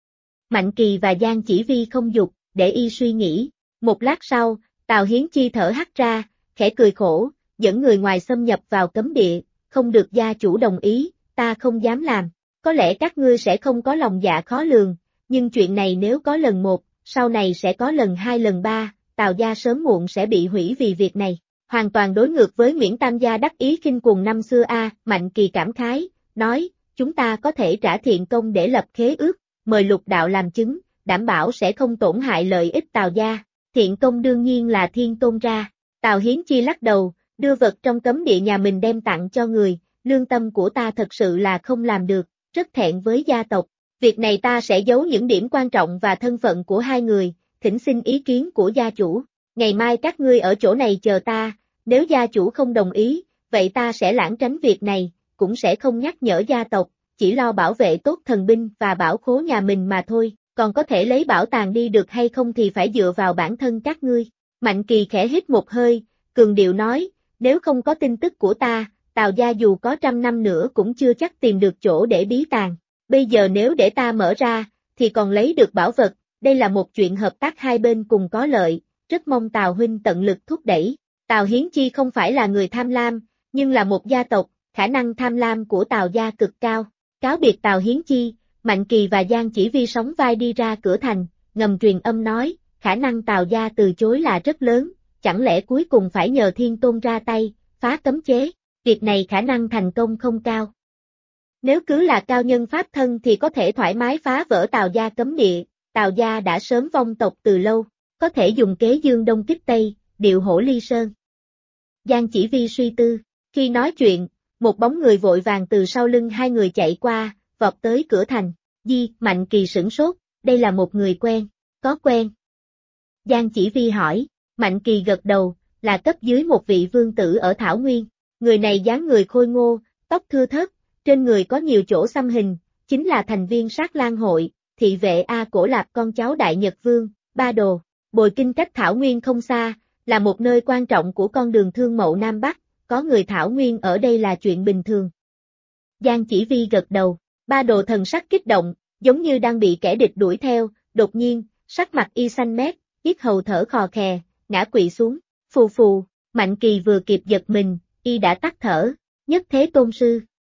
Mạnh Kỳ và Giang Chỉ Vi không dục, để y suy nghĩ. Một lát sau, Tào Hiến Chi thở hắt ra, khẽ cười khổ, dẫn người ngoài xâm nhập vào cấm địa, không được gia chủ đồng ý, ta không dám làm. Có lẽ các ngươi sẽ không có lòng dạ khó lường, nhưng chuyện này nếu có lần một, sau này sẽ có lần hai lần ba, Tào gia sớm muộn sẽ bị hủy vì việc này. Hoàn toàn đối ngược với Nguyễn Tam gia đắc ý khinh cuồng năm xưa a. Mạnh Kỳ cảm khái, nói, chúng ta có thể trả thiện công để lập khế ước, mời Lục đạo làm chứng, đảm bảo sẽ không tổn hại lợi ích Tào gia. Thiện công đương nhiên là Thiên Tôn ra. Tào Hiến Chi lắc đầu, đưa vật trong cấm địa nhà mình đem tặng cho người, lương tâm của ta thật sự là không làm được, rất thẹn với gia tộc. Việc này ta sẽ giấu những điểm quan trọng và thân phận của hai người, thỉnh xin ý kiến của gia chủ. Ngày mai các ngươi ở chỗ này chờ ta, nếu gia chủ không đồng ý, vậy ta sẽ lảng tránh việc này, cũng sẽ không nhắc nhở gia tộc, chỉ lo bảo vệ tốt thần binh và bảo khố nhà mình mà thôi, còn có thể lấy bảo tàng đi được hay không thì phải dựa vào bản thân các ngươi. Mạnh Kỳ khẽ hít một hơi, cường điệu nói, nếu không có tin tức của ta, Tào gia dù có 100 năm nữa cũng chưa chắc tìm được chỗ để bí tàng. Bây giờ nếu để ta mở ra, thì còn lấy được bảo vật, đây là một chuyện hợp tác hai bên cùng có lợi, rất mong Tào huynh tận lực thúc đẩy. Tào Hiến Chi không phải là người tham lam, nhưng là một gia tộc, khả năng tham lam của Tào gia cực cao. Cáo biệt Tào Hiến Chi, Mạnh Kỳ và Giang Chỉ Vi sóng vai đi ra cửa thành, ngầm truyền âm nói, khả năng Tào gia từ chối là rất lớn, chẳng lẽ cuối cùng phải nhờ Thiên Tôn ra tay, phá cấm chế, việc này khả năng thành công không cao. Nếu cứ là cao nhân pháp thân thì có thể thoải mái phá vỡ Tào gia cấm địa, Tào gia đã sớm vong tộc từ lâu, có thể dùng kế dương đông kích tây, điệu hổ ly sơn. Giang Chỉ Vi suy tư, khi nói chuyện, một bóng người vội vàng từ sau lưng hai người chạy qua, vọt tới cửa thành. Mạnh Kỳ sửng sốt, đây là một người quen, có quen. Giang Chỉ Vi hỏi, Mạnh Kỳ gật đầu, là cấp dưới một vị vương tử ở Thảo Nguyên. Người này dáng người khôi ngô, tóc thưa thớt, trên người có nhiều chỗ xăm hình, chính là thành viên Sát Lang hội, thị vệ A Cổ Lạp con cháu Đại Nhật Vương, Ba Đồ. Bồi Kinh cách Thảo Nguyên không xa, là một nơi quan trọng của con đường thương mậu Nam Bắc, có người Thảo Nguyên ở đây là chuyện bình thường. Giang Chỉ Vi gật đầu, Ba Đồ thần sắc kích động, giống như đang bị kẻ địch đuổi theo, đột nhiên, sắc mặt y xanh mét, yết hầu thở khò khè, ngã quỵ xuống, phù phù. Mạnh Kỳ vừa kịp giật mình, y đã tắt thở. Nhất Thế Tôn Sư.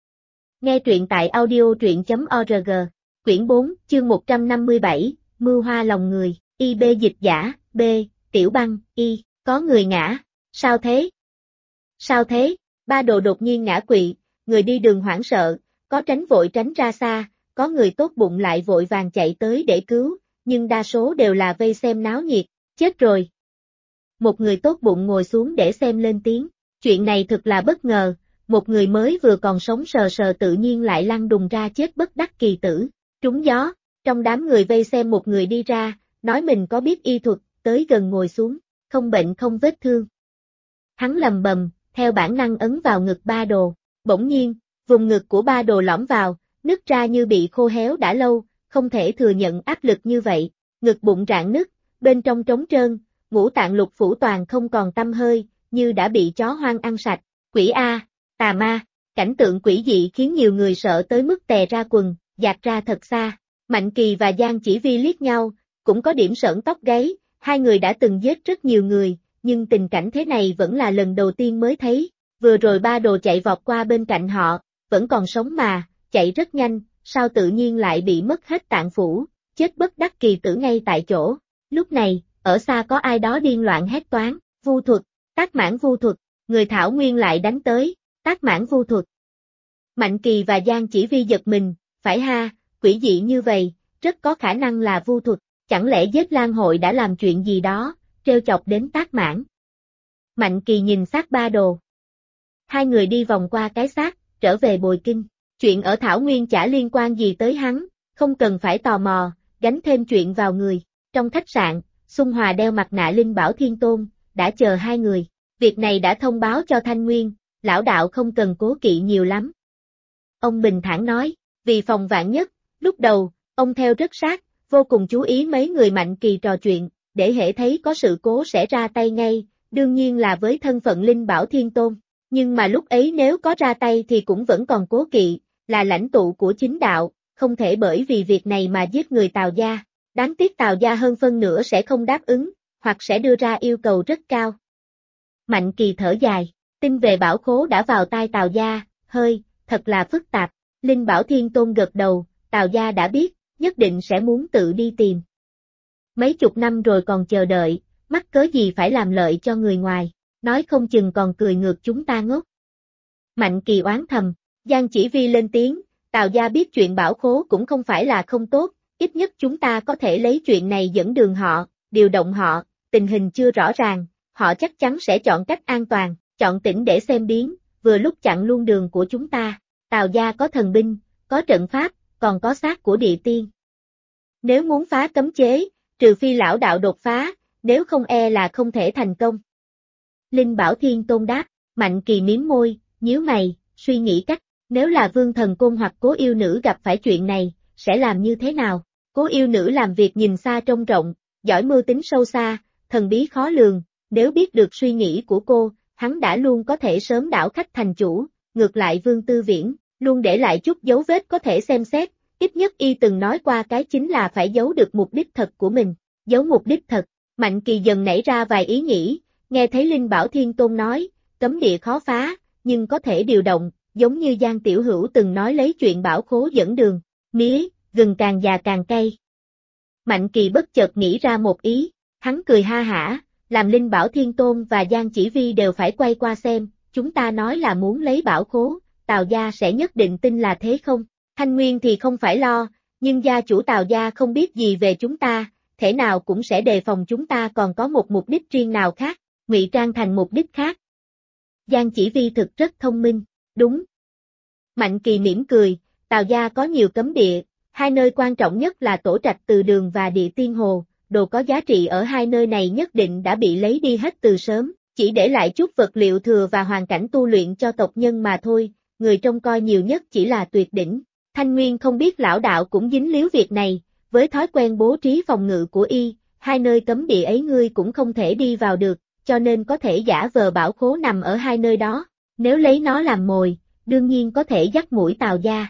Nghe truyện tại audio.org, quyển 4, chương 157, Mưu hoa lòng người, IB dịch giả, B, Tiểu Băng, Y, có người ngã, sao thế? Sao thế? Ba Đồ đột nhiên ngã quỵ, người đi đường hoảng sợ, có tránh vội tránh ra xa, có người tốt bụng lại vội vàng chạy tới để cứu, nhưng đa số đều là vây xem náo nhiệt, chết rồi. Một người tốt bụng ngồi xuống để xem lên tiếng, chuyện này thực là bất ngờ, một người mới vừa còn sống sờ sờ tự nhiên lại lăn đùng ra chết bất đắc kỳ tử, trúng gió. Trong đám người vây xem một người đi ra, nói mình có biết y thuật, tới gần ngồi xuống. không bệnh không vết thương. Hắn lầm bầm, theo bản năng ấn vào ngực Ba Đồ. Bỗng nhiên, vùng ngực của Ba Đồ lõm vào, nứt ra như bị khô héo đã lâu, không thể thừa nhận áp lực như vậy. Ngực bụng rạn nứt, bên trong trống trơn, ngũ tạng lục phủ toàn không còn tăm hơi, như đã bị chó hoang ăn sạch. Quỷ A, tà ma, cảnh tượng quỷ dị khiến nhiều người sợ tới mức tè ra quần, dạt ra thật xa. Mạnh Kỳ và Giang Chỉ Vi liếc nhau, cũng có điểm sởn tóc gáy, hai người đã từng giết rất nhiều người, nhưng tình cảnh thế này vẫn là lần đầu tiên mới thấy. Vừa rồi Ba Đồ chạy vọt qua bên cạnh họ, vẫn còn sống mà, chạy rất nhanh, sao tự nhiên lại bị mất hết tạng phủ, chết bất đắc kỳ tử ngay tại chỗ. Lúc này, ở xa có ai đó điên loạn hét toáng, vu thuật, Tác Mãn vu thuật, người Thảo Nguyên lại đánh tới, Tác Mãn vu thuật. Mạnh Kỳ và Giang Chỉ Vi giật mình, phải ha, quỷ dị như vậy, rất có khả năng là vu thuật, chẳng lẽ Giết Lan hội đã làm chuyện gì đó, trêu chọc đến Tác Mãn. Mạnh Kỳ nhìn xác Ba Đồ. Hai người đi vòng qua cái xác, trở về Bồi Kinh, chuyện ở Thảo Nguyên chả liên quan gì tới hắn, không cần phải tò mò, gánh thêm chuyện vào người. Trong khách sạn, Xung Hòa đeo mặt nạ Linh Bảo Thiên Tôn, đã chờ hai người, việc này đã thông báo cho Thanh Nguyên, lão đạo không cần cố kỵ nhiều lắm. Ông bình thản nói, vì phòng vạn nhất, lúc đầu, ông theo rất sát, vô cùng chú ý mấy người Mạnh Kỳ trò chuyện, để hễ thấy có sự cố sẽ ra tay ngay, đương nhiên là với thân phận Linh Bảo Thiên Tôn. Nhưng mà lúc ấy nếu có ra tay thì cũng vẫn còn cố kỵ, là lãnh tụ của chính đạo, không thể bởi vì việc này mà giết người Tào gia. Đáng tiếc Tào gia hơn phân nửa sẽ không đáp ứng, hoặc sẽ đưa ra yêu cầu rất cao. Mạnh Kỳ thở dài, tin về bảo khố đã vào tai Tào gia, thật là phức tạp. Linh Bảo Thiên Tôn gật đầu, Tào gia đã biết, nhất định sẽ muốn tự đi tìm. Mấy chục năm rồi còn chờ đợi, mắc cớ gì phải làm lợi cho người ngoài, nói không chừng còn cười ngược chúng ta ngốc. Mạnh Kỳ oán thầm, Giang Chỉ Vi lên tiếng, Tào gia biết chuyện bảo khố cũng không phải là không tốt, ít nhất chúng ta có thể lấy chuyện này dẫn đường họ, điều động họ, tình hình chưa rõ ràng, họ chắc chắn sẽ chọn cách an toàn, chọn tỉnh để xem biến, vừa lúc chặn luôn đường của chúng ta. Tào gia có thần binh, có trận pháp, còn có xác của địa tiên. Nếu muốn phá cấm chế, trừ phi lão đạo đột phá, nếu không e là không thể thành công. Linh Bảo Thiên Tôn đáp, Mạnh Kỳ mím môi, nhíu mày, suy nghĩ cách, nếu là Vương Thần Côn hoặc Cố Yêu Nữ gặp phải chuyện này, sẽ làm như thế nào? Cố Yêu Nữ làm việc nhìn xa trông rộng, giỏi mưu tính sâu xa, thần bí khó lường, nếu biết được suy nghĩ của cô, hắn đã luôn có thể sớm đảo khách thành chủ, ngược lại Vương Tư Viễn, luôn để lại chút dấu vết có thể xem xét, ít nhất y từng nói qua cái chính là phải giấu được mục đích thật của mình, giấu mục đích thật. Mạnh Kỳ dần nảy ra vài ý nghĩ, nghe thấy Linh Bảo Thiên Tôn nói, cấm địa khó phá, nhưng có thể điều động, giống như Giang Tiểu Hữu từng nói lấy chuyện bảo khố dẫn đường, mía, gừng càng già càng cay. Mạnh Kỳ bất chợt nghĩ ra một ý, hắn cười ha hả, làm Linh Bảo Thiên Tôn và Giang Chỉ Vi đều phải quay qua xem, chúng ta nói là muốn lấy bảo khố, Tào gia sẽ nhất định tin là thế không? Thanh Nguyên thì không phải lo, nhưng gia chủ Tào gia không biết gì về chúng ta, thể nào cũng sẽ đề phòng chúng ta còn có một mục đích riêng nào khác, ngụy trang thành mục đích khác. Giang Chỉ Vi thực rất thông minh, đúng. Mạnh Kỳ mỉm cười, Tào gia có nhiều cấm địa, hai nơi quan trọng nhất là Tổ Trạch Từ Đường và Địa Tiên Hồ, đồ có giá trị ở hai nơi này nhất định đã bị lấy đi hết từ sớm, chỉ để lại chút vật liệu thừa và hoàn cảnh tu luyện cho tộc nhân mà thôi, người trông coi nhiều nhất chỉ là Tuyệt Đỉnh. Thanh Nguyên không biết lão đạo cũng dính líu việc này, với thói quen bố trí phòng ngự của y, hai nơi cấm địa ấy ngươi cũng không thể đi vào được, cho nên có thể giả vờ bảo khố nằm ở hai nơi đó, nếu lấy nó làm mồi, đương nhiên có thể dắt mũi Tào gia.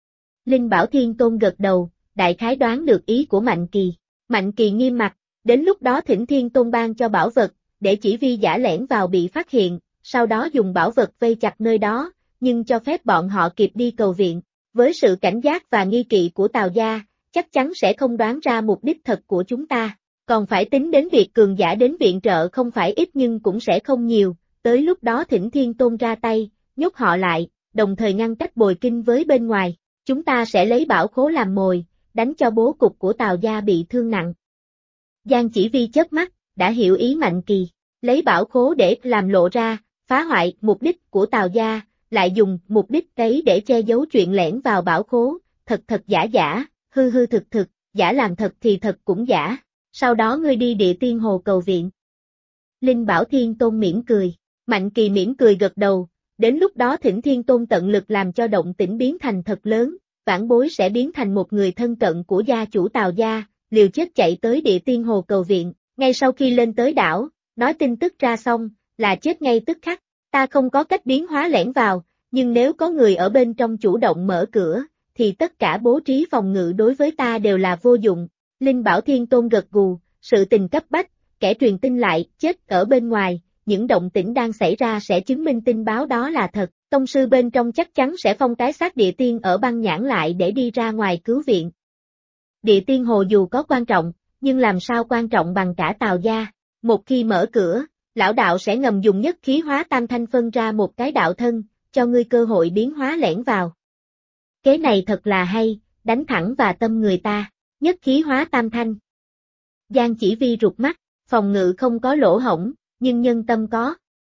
Linh Bảo Thiên Tôn gật đầu, đại khái đoán được ý của Mạnh Kỳ. Mạnh Kỳ nghiêm mặt, đến lúc đó thỉnh Thiên Tôn ban cho bảo vật, để Chỉ Vi giả lẻn vào bị phát hiện, sau đó dùng bảo vật vây chặt nơi đó, nhưng cho phép bọn họ kịp đi cầu viện. Với sự cảnh giác và nghi kỵ của Tào gia, chắc chắn sẽ không đoán ra mục đích thật của chúng ta. Còn phải tính đến việc cường giả đến viện trợ không phải ít nhưng cũng sẽ không nhiều, tới lúc đó thỉnh Thiên Tôn ra tay, nhốt họ lại, đồng thời ngăn cách Bồi Kinh với bên ngoài. Chúng ta sẽ lấy bảo khố làm mồi, đánh cho bố cục của Tào gia bị thương nặng. Giang Chỉ Vi chớp mắt, đã hiểu ý Mạnh Kỳ, lấy bảo khố để làm lộ ra, phá hoại mục đích của Tào gia, lại dùng mục đích ấy để che giấu chuyện lẻn vào bảo khố, thật thật giả giả, hư hư thực thực, giả làm thật thì thật cũng giả. Sau đó ngươi đi Địa Tiên Hồ cầu viện. Linh Bảo Thiên Tôn mỉm cười. Mạnh Kỳ mỉm cười gật đầu, đến lúc đó thỉnh Thiên Tôn tận lực làm cho động tĩnh biến thành thật lớn, vãn bối sẽ biến thành một người thân cận của gia chủ Tào gia, liều chết chạy tới Địa Tiên Hồ cầu viện, ngay sau khi lên tới đảo, nói tin tức ra xong, là chết ngay tức khắc, ta không có cách biến hóa lẻn vào, nhưng nếu có người ở bên trong chủ động mở cửa, thì tất cả bố trí phòng ngự đối với ta đều là vô dụng. Linh Bảo Thiên Tôn gật gù, sự tình cấp bách, kẻ truyền tin lại, chết ở bên ngoài, những động tĩnh đang xảy ra sẽ chứng minh tin báo đó là thật, tông sư bên trong chắc chắn sẽ phong cái xác địa tiên ở băng nhãn lại để đi ra ngoài cứu viện. Địa tiên hồ dù có quan trọng, nhưng làm sao quan trọng bằng cả Tào gia, một khi mở cửa, lão đạo sẽ ngầm dùng nhất khí hóa tam thanh phân ra một cái đạo thân, cho ngươi cơ hội biến hóa lẻn vào. Kế này thật là hay, đánh thẳng vào tâm người ta, nhất khí hóa tam thanh. Giang Chỉ Vi rụt mắt, phòng ngự không có lỗ hổng, nhưng nhân tâm có.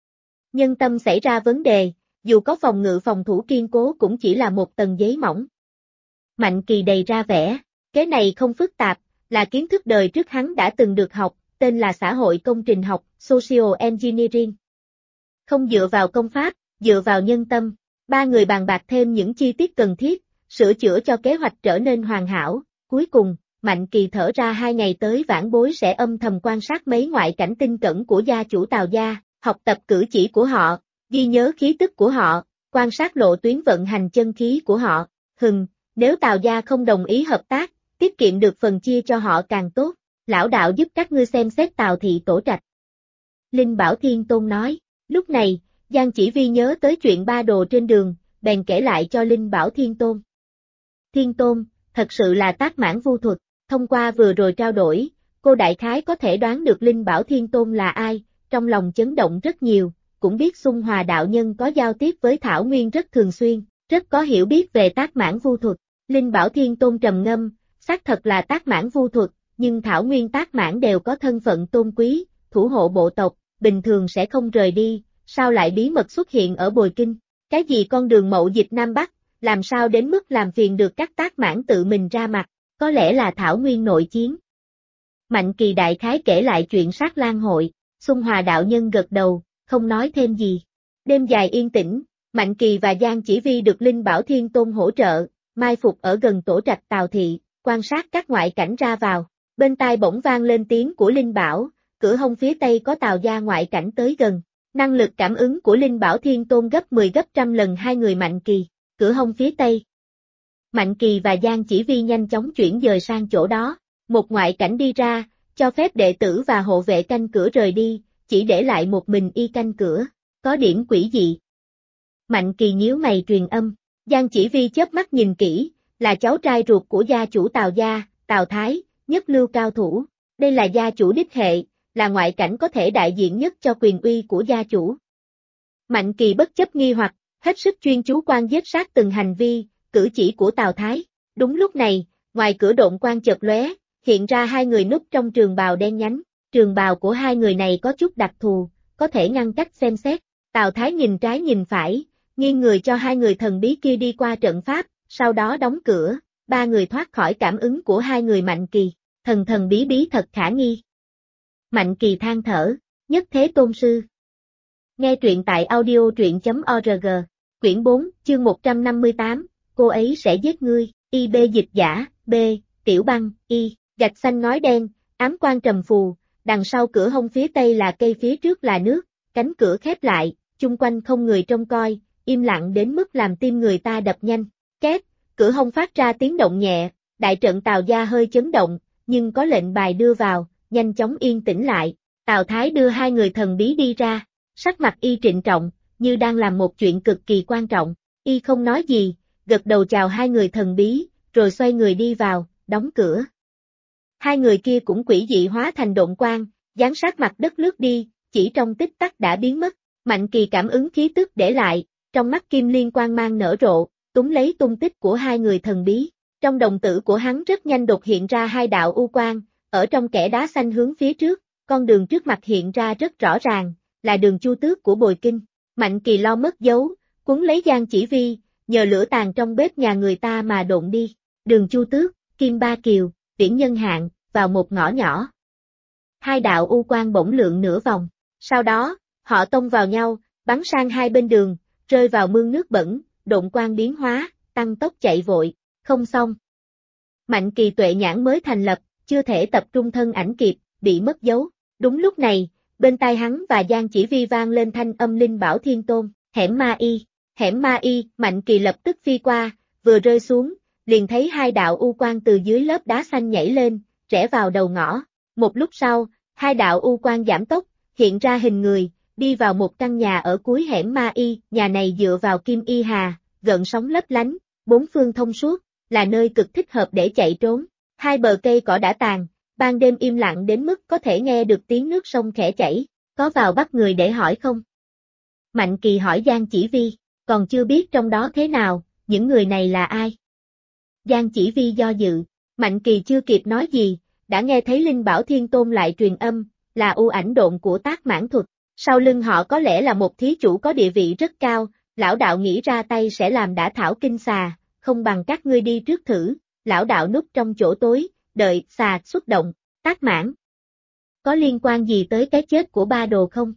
Nhân tâm xảy ra vấn đề, dù có phòng ngự phòng thủ kiên cố cũng chỉ là một tầng giấy mỏng. Mạnh Kỳ đầy ra vẻ, kế này không phức tạp, là kiến thức đời trước hắn đã từng được học, tên là xã hội công trình học, Social Engineering. Không dựa vào công pháp, dựa vào nhân tâm, ba người bàn bạc thêm những chi tiết cần thiết, sửa chữa cho kế hoạch trở nên hoàn hảo, cuối cùng, Mạnh Kỳ thở ra 2 ngày tới vãn bối sẽ âm thầm quan sát mấy ngoại cảnh tinh cẩn của gia chủ Tào gia, học tập cử chỉ của họ, ghi nhớ khí tức của họ, quan sát lộ tuyến vận hành chân khí của họ, nếu Tào gia không đồng ý hợp tác, tiết kiệm được phần chia cho họ càng tốt, lão đạo giúp các ngươi xem xét Tào thị tổ trạch. Linh Bảo Thiên Tôn nói, lúc này, Giang Chỉ Vi nhớ tới chuyện ba đồ trên đường, bèn kể lại cho Linh Bảo Thiên Tôn. Thiên Tôn, thật sự là tác mãn vu thuật, thông qua vừa rồi trao đổi, cô đại khái có thể đoán được Linh Bảo Thiên Tôn là ai, trong lòng chấn động rất nhiều, cũng biết Xung Hòa đạo nhân có giao tiếp với Thảo Nguyên rất thường xuyên, rất có hiểu biết về tác mãn vu thuật. Linh Bảo Thiên Tôn trầm ngâm, xác thật là tác mãn vu thuật, nhưng Thảo Nguyên tác mãn đều có thân phận tôn quý, thủ hộ bộ tộc, bình thường sẽ không rời đi, sao lại bí mật xuất hiện ở Bồi Kinh, cái gì con đường mậu dịch Nam Bắc, làm sao đến mức làm phiền được các tác mãn tự mình ra mặt, có lẽ là Thảo Nguyên nội chiến. Mạnh Kỳ đại khái kể lại chuyện sát lang hội, Xung Hòa đạo nhân gật đầu, không nói thêm gì. Đêm dài yên tĩnh, Mạnh Kỳ và Giang Chỉ Vi được Linh Bảo Thiên Tôn hỗ trợ, mai phục ở gần tổ trạch Tào thị, quan sát các ngoại cảnh ra vào. Bên tai bỗng vang lên tiếng của Linh Bảo, cửa hông phía tây có Tào gia ngoại cảnh tới gần. Năng lực cảm ứng của Linh Bảo Thiên Tôn gấp 10 gấp trăm lần hai người Mạnh Kỳ, cửa hông phía tây. Mạnh Kỳ và Giang Chỉ Vi nhanh chóng chuyển dời sang chỗ đó, một ngoại cảnh đi ra, cho phép đệ tử và hộ vệ canh cửa rời đi, chỉ để lại một mình y canh cửa, có điểm quỷ dị. Mạnh Kỳ nhíu mày truyền âm, Giang Chỉ Vi chớp mắt nhìn kỹ, là cháu trai ruột của gia chủ Tào gia, Tào Thái, nhất lưu cao thủ, đây là gia chủ đích hệ, là ngoại cảnh có thể đại diện nhất cho quyền uy của gia chủ. Mạnh Kỳ bất chấp nghi hoặc, hết sức chuyên chú quan giết sát từng hành vi, cử chỉ của Tào Thái. Đúng lúc này, ngoài cửa độn quang chợt lóe, hiện ra hai người núp trong trường bào đen nhánh, trường bào của hai người này có chút đặc thù, có thể ngăn cách xem xét. Tào Thái nhìn trái nhìn phải, nghiêng người cho hai người thần bí kia đi qua trận pháp, sau đó đóng cửa, ba người thoát khỏi cảm ứng của hai người Mạnh Kỳ, thần thần bí bí thật khả nghi. Mạnh Kỳ than thở, nhất thế tôn sư. Nghe truyện tại audio truyện.org, quyển 4, chương 158, cô ấy sẽ giết ngươi, IB dịch giả, B, Tiểu Băng, Y, gạch xanh ngói đen, ám quan trầm phù, đằng sau cửa hông phía tây là cây phía trước là nước, cánh cửa khép lại, chung quanh không người trông coi, im lặng đến mức làm tim người ta đập nhanh, két, cửa hông phát ra tiếng động nhẹ, đại trận Tào gia hơi chấn động, nhưng có lệnh bài đưa vào, nhanh chóng yên tĩnh lại, Tào Thái đưa hai người thần bí đi ra, sắc mặt y trịnh trọng, như đang làm một chuyện cực kỳ quan trọng, y không nói gì, gật đầu chào hai người thần bí, rồi xoay người đi vào, đóng cửa. Hai người kia cũng quỷ dị hóa thành độn quang, giáng sát mặt đất lướt đi, chỉ trong tích tắc đã biến mất, Mạnh Kỳ cảm ứng khí tức để lại, trong mắt kim liên quang mang nở rộ, túm lấy tung tích của hai người thần bí, trong đồng tử của hắn rất nhanh đột hiện ra hai đạo u quang, ở trong kẽ đá xanh hướng phía trước, con đường trước mặt hiện ra rất rõ ràng, là đường Chu Tước của Bồi Kinh. Mạnh Kỳ lo mất dấu, cuốn lấy Giang Chỉ Vi, nhờ lửa tàn trong bếp nhà người ta mà độn đi. Đường Chu Tước, Kim Ba Kiều, Tiễn Nhân Hạng, vào một ngõ nhỏ. Hai đạo u quang bỗng lượn nửa vòng, Sau đó, họ tông vào nhau, bắn sang hai bên đường, rơi vào mương nước bẩn, độn quang biến hóa, tăng tốc chạy vội, không xong. Mạnh Kỳ tuệ nhãn mới thành lập, chưa thể tập trung thân ảnh kịp, bị mất dấu. Đúng lúc này, bên tai hắn và Giang Chỉ Vi vang lên thanh âm Linh Bảo Thiên Tôn, hẻm ma y, Mạnh Kỳ lập tức phi qua, vừa rơi xuống, liền thấy hai đạo u quang từ dưới lớp đá xanh nhảy lên, rẽ vào đầu ngõ. Một lúc sau, hai đạo u quang giảm tốc, hiện ra hình người, đi vào một căn nhà ở cuối hẻm ma y, nhà này dựa vào kim y hà, gợn sóng lấp lánh, bốn phương thông suốt, là nơi cực thích hợp để chạy trốn. Hai bờ cây cỏ đã tàn, ban đêm im lặng đến mức có thể nghe được tiếng nước sông khẽ chảy, có vào bắt người để hỏi không? Mạnh Kỳ hỏi Giang Chỉ Vi, còn chưa biết trong đó thế nào, những người này là ai? Giang Chỉ Vi do dự, Mạnh Kỳ chưa kịp nói gì, đã nghe thấy Linh Bảo Thiên Tôn lại truyền âm, là u ảnh độn của Tác Mãn Thuật, sau lưng họ có lẽ là một thí chủ có địa vị rất cao, lão đạo nghĩ ra tay sẽ làm đả thảo kinh xà, không bằng các ngươi đi trước thử, lão đạo núp trong chỗ tối, đợi xà xuất động, Tác Mãn. Có liên quan gì tới cái chết của ba đồ không?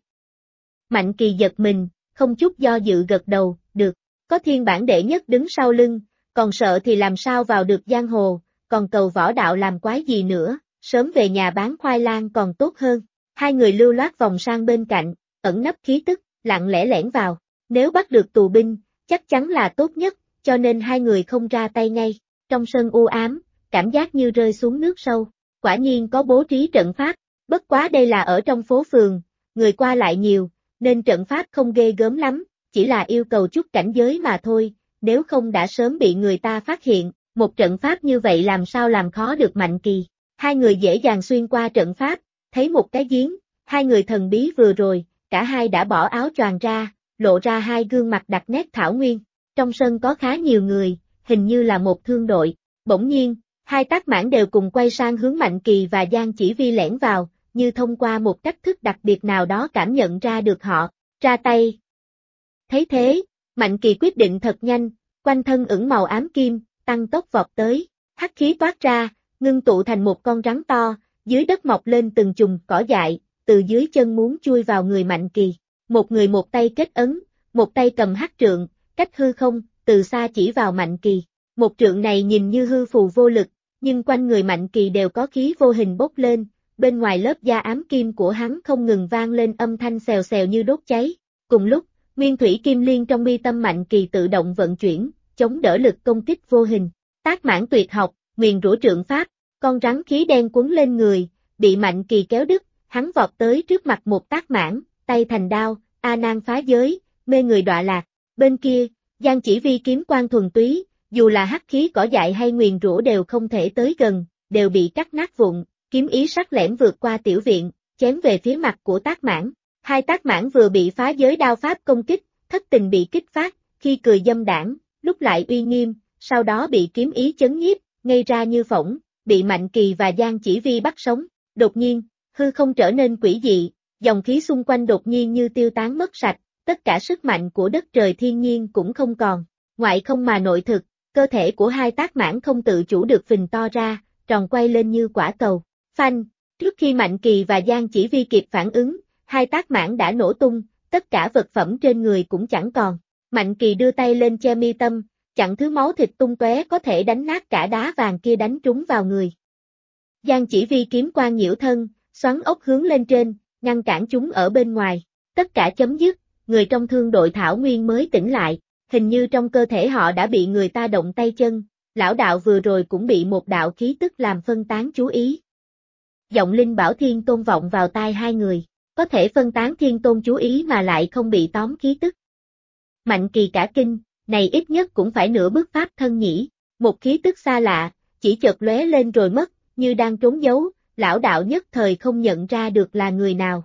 Mạnh Kỳ giật mình, không chút do dự gật đầu, được, có thiên bản đệ nhất đứng sau lưng, còn sợ thì làm sao vào được giang hồ, còn cầu võ đạo làm quái gì nữa, sớm về nhà bán khoai lang còn tốt hơn. Hai người lưu loát vòng sang bên cạnh, ẩn nấp khí tức, lặng lẽ lẻn vào, nếu bắt được tù binh, chắc chắn là tốt nhất, cho nên hai người không ra tay ngay. Trong sân u ám, cảm giác như rơi xuống nước sâu, quả nhiên có bố trí trận pháp, bất quá đây là ở trong phố phường, người qua lại nhiều, nên trận pháp không ghê gớm lắm, chỉ là yêu cầu chút cảnh giới mà thôi, nếu không đã sớm bị người ta phát hiện, một trận pháp như vậy làm sao làm khó được Mạnh Kỳ. Hai người dễ dàng xuyên qua trận pháp, thấy một cái giếng, hai người thần bí vừa rồi, cả hai đã bỏ áo choàng ra, lộ ra hai gương mặt đặc nét thảo nguyên. Trong sân có khá nhiều người, hình như là một thương đội. Bỗng nhiên, hai Tác Mãn đều cùng quay sang hướng Mạnh Kỳ và Giang Chỉ Vi lẻn vào, như thông qua một cách thức đặc biệt nào đó cảm nhận ra được họ, ra tay. Thấy thế, Mạnh Kỳ quyết định thật nhanh, quanh thân ửng màu ám kim, tăng tốc vọt tới, hắc khí toát ra, ngưng tụ thành một con rắn to, dưới đất mọc lên từng chùm cỏ dại, từ dưới chân muốn chui vào người Mạnh Kỳ. Một người một tay kết ấn, một tay cầm hắc trượng, cách hư không, từ xa chỉ vào Mạnh Kỳ. Một trượng này nhìn như hư phù vô lực, nhưng quanh người Mạnh Kỳ đều có khí vô hình bốc lên, bên ngoài lớp da ám kim của hắn không ngừng vang lên âm thanh xèo xèo như đốt cháy. Cùng lúc, nguyên thủy kim liên trong mi tâm Mạnh Kỳ tự động vận chuyển, chống đỡ lực công kích vô hình. Tác Mãn tuyệt học, nguyền rủa trượng pháp, con rắn khí đen quấn lên người, bị Mạnh Kỳ kéo đứt, hắn vọt tới trước mặt một Tác Mãn, tay thành đao, A Nan phá giới, mê người đọa lạc. Bên kia, Giang Chỉ Vi kiếm quang thuần túy, dù là hắc khí cỏ dại hay nguyền rủa đều không thể tới gần, đều bị cắt nát vụn, kiếm ý sắc lẻm vượt qua tiểu viện, chém về phía mặt của Tác Mãn. Hai Tác Mãn vừa bị phá giới đao pháp công kích, thất tình bị kích phát, khi cười dâm đảng, lúc lại uy nghiêm, sau đó bị kiếm ý chấn nhiếp, ngây ra như phỗng, bị Mạnh Kỳ và Giang Chỉ Vi bắt sống. Đột nhiên, hư không trở nên quỷ dị, dòng khí xung quanh đột nhiên như tiêu tán mất sạch, tất cả sức mạnh của đất trời thiên nhiên cũng không còn. Ngoại không mà nội thực, cơ thể của hai Tác Mãn không tự chủ được phình to ra, tròn quay lên như quả cầu. Phanh, trước khi Mạnh Kỳ và Giang Chỉ Vi kịp phản ứng, hai Tác Mãn đã nổ tung, tất cả vật phẩm trên người cũng chẳng còn. Mạnh Kỳ đưa tay lên che mi tâm, chặn thứ máu thịt tung tóe có thể đánh nát cả đá vàng kia đánh trúng vào người. Giang Chỉ Vi kiếm quang nhiễu thân, xoắn ốc hướng lên trên, ngăn cản chúng ở bên ngoài. Tất cả chấm dứt, người trong thương đội Thảo Nguyên mới tỉnh lại, hình như trong cơ thể họ đã bị người ta động tay chân, lão đạo vừa rồi cũng bị một đạo khí tức làm phân tán chú ý. Giọng Linh Bảo Thiên Tôn vọng vào tai hai người, có thể phân tán Thiên Tôn chú ý mà lại không bị tóm khí tức. Mạnh Kỳ cả kinh, này ít nhất cũng phải nửa bước pháp thân nhỉ, một khí tức xa lạ, chỉ chợt lóe lên rồi mất, như đang trốn giấu, lão đạo nhất thời không nhận ra được là người nào.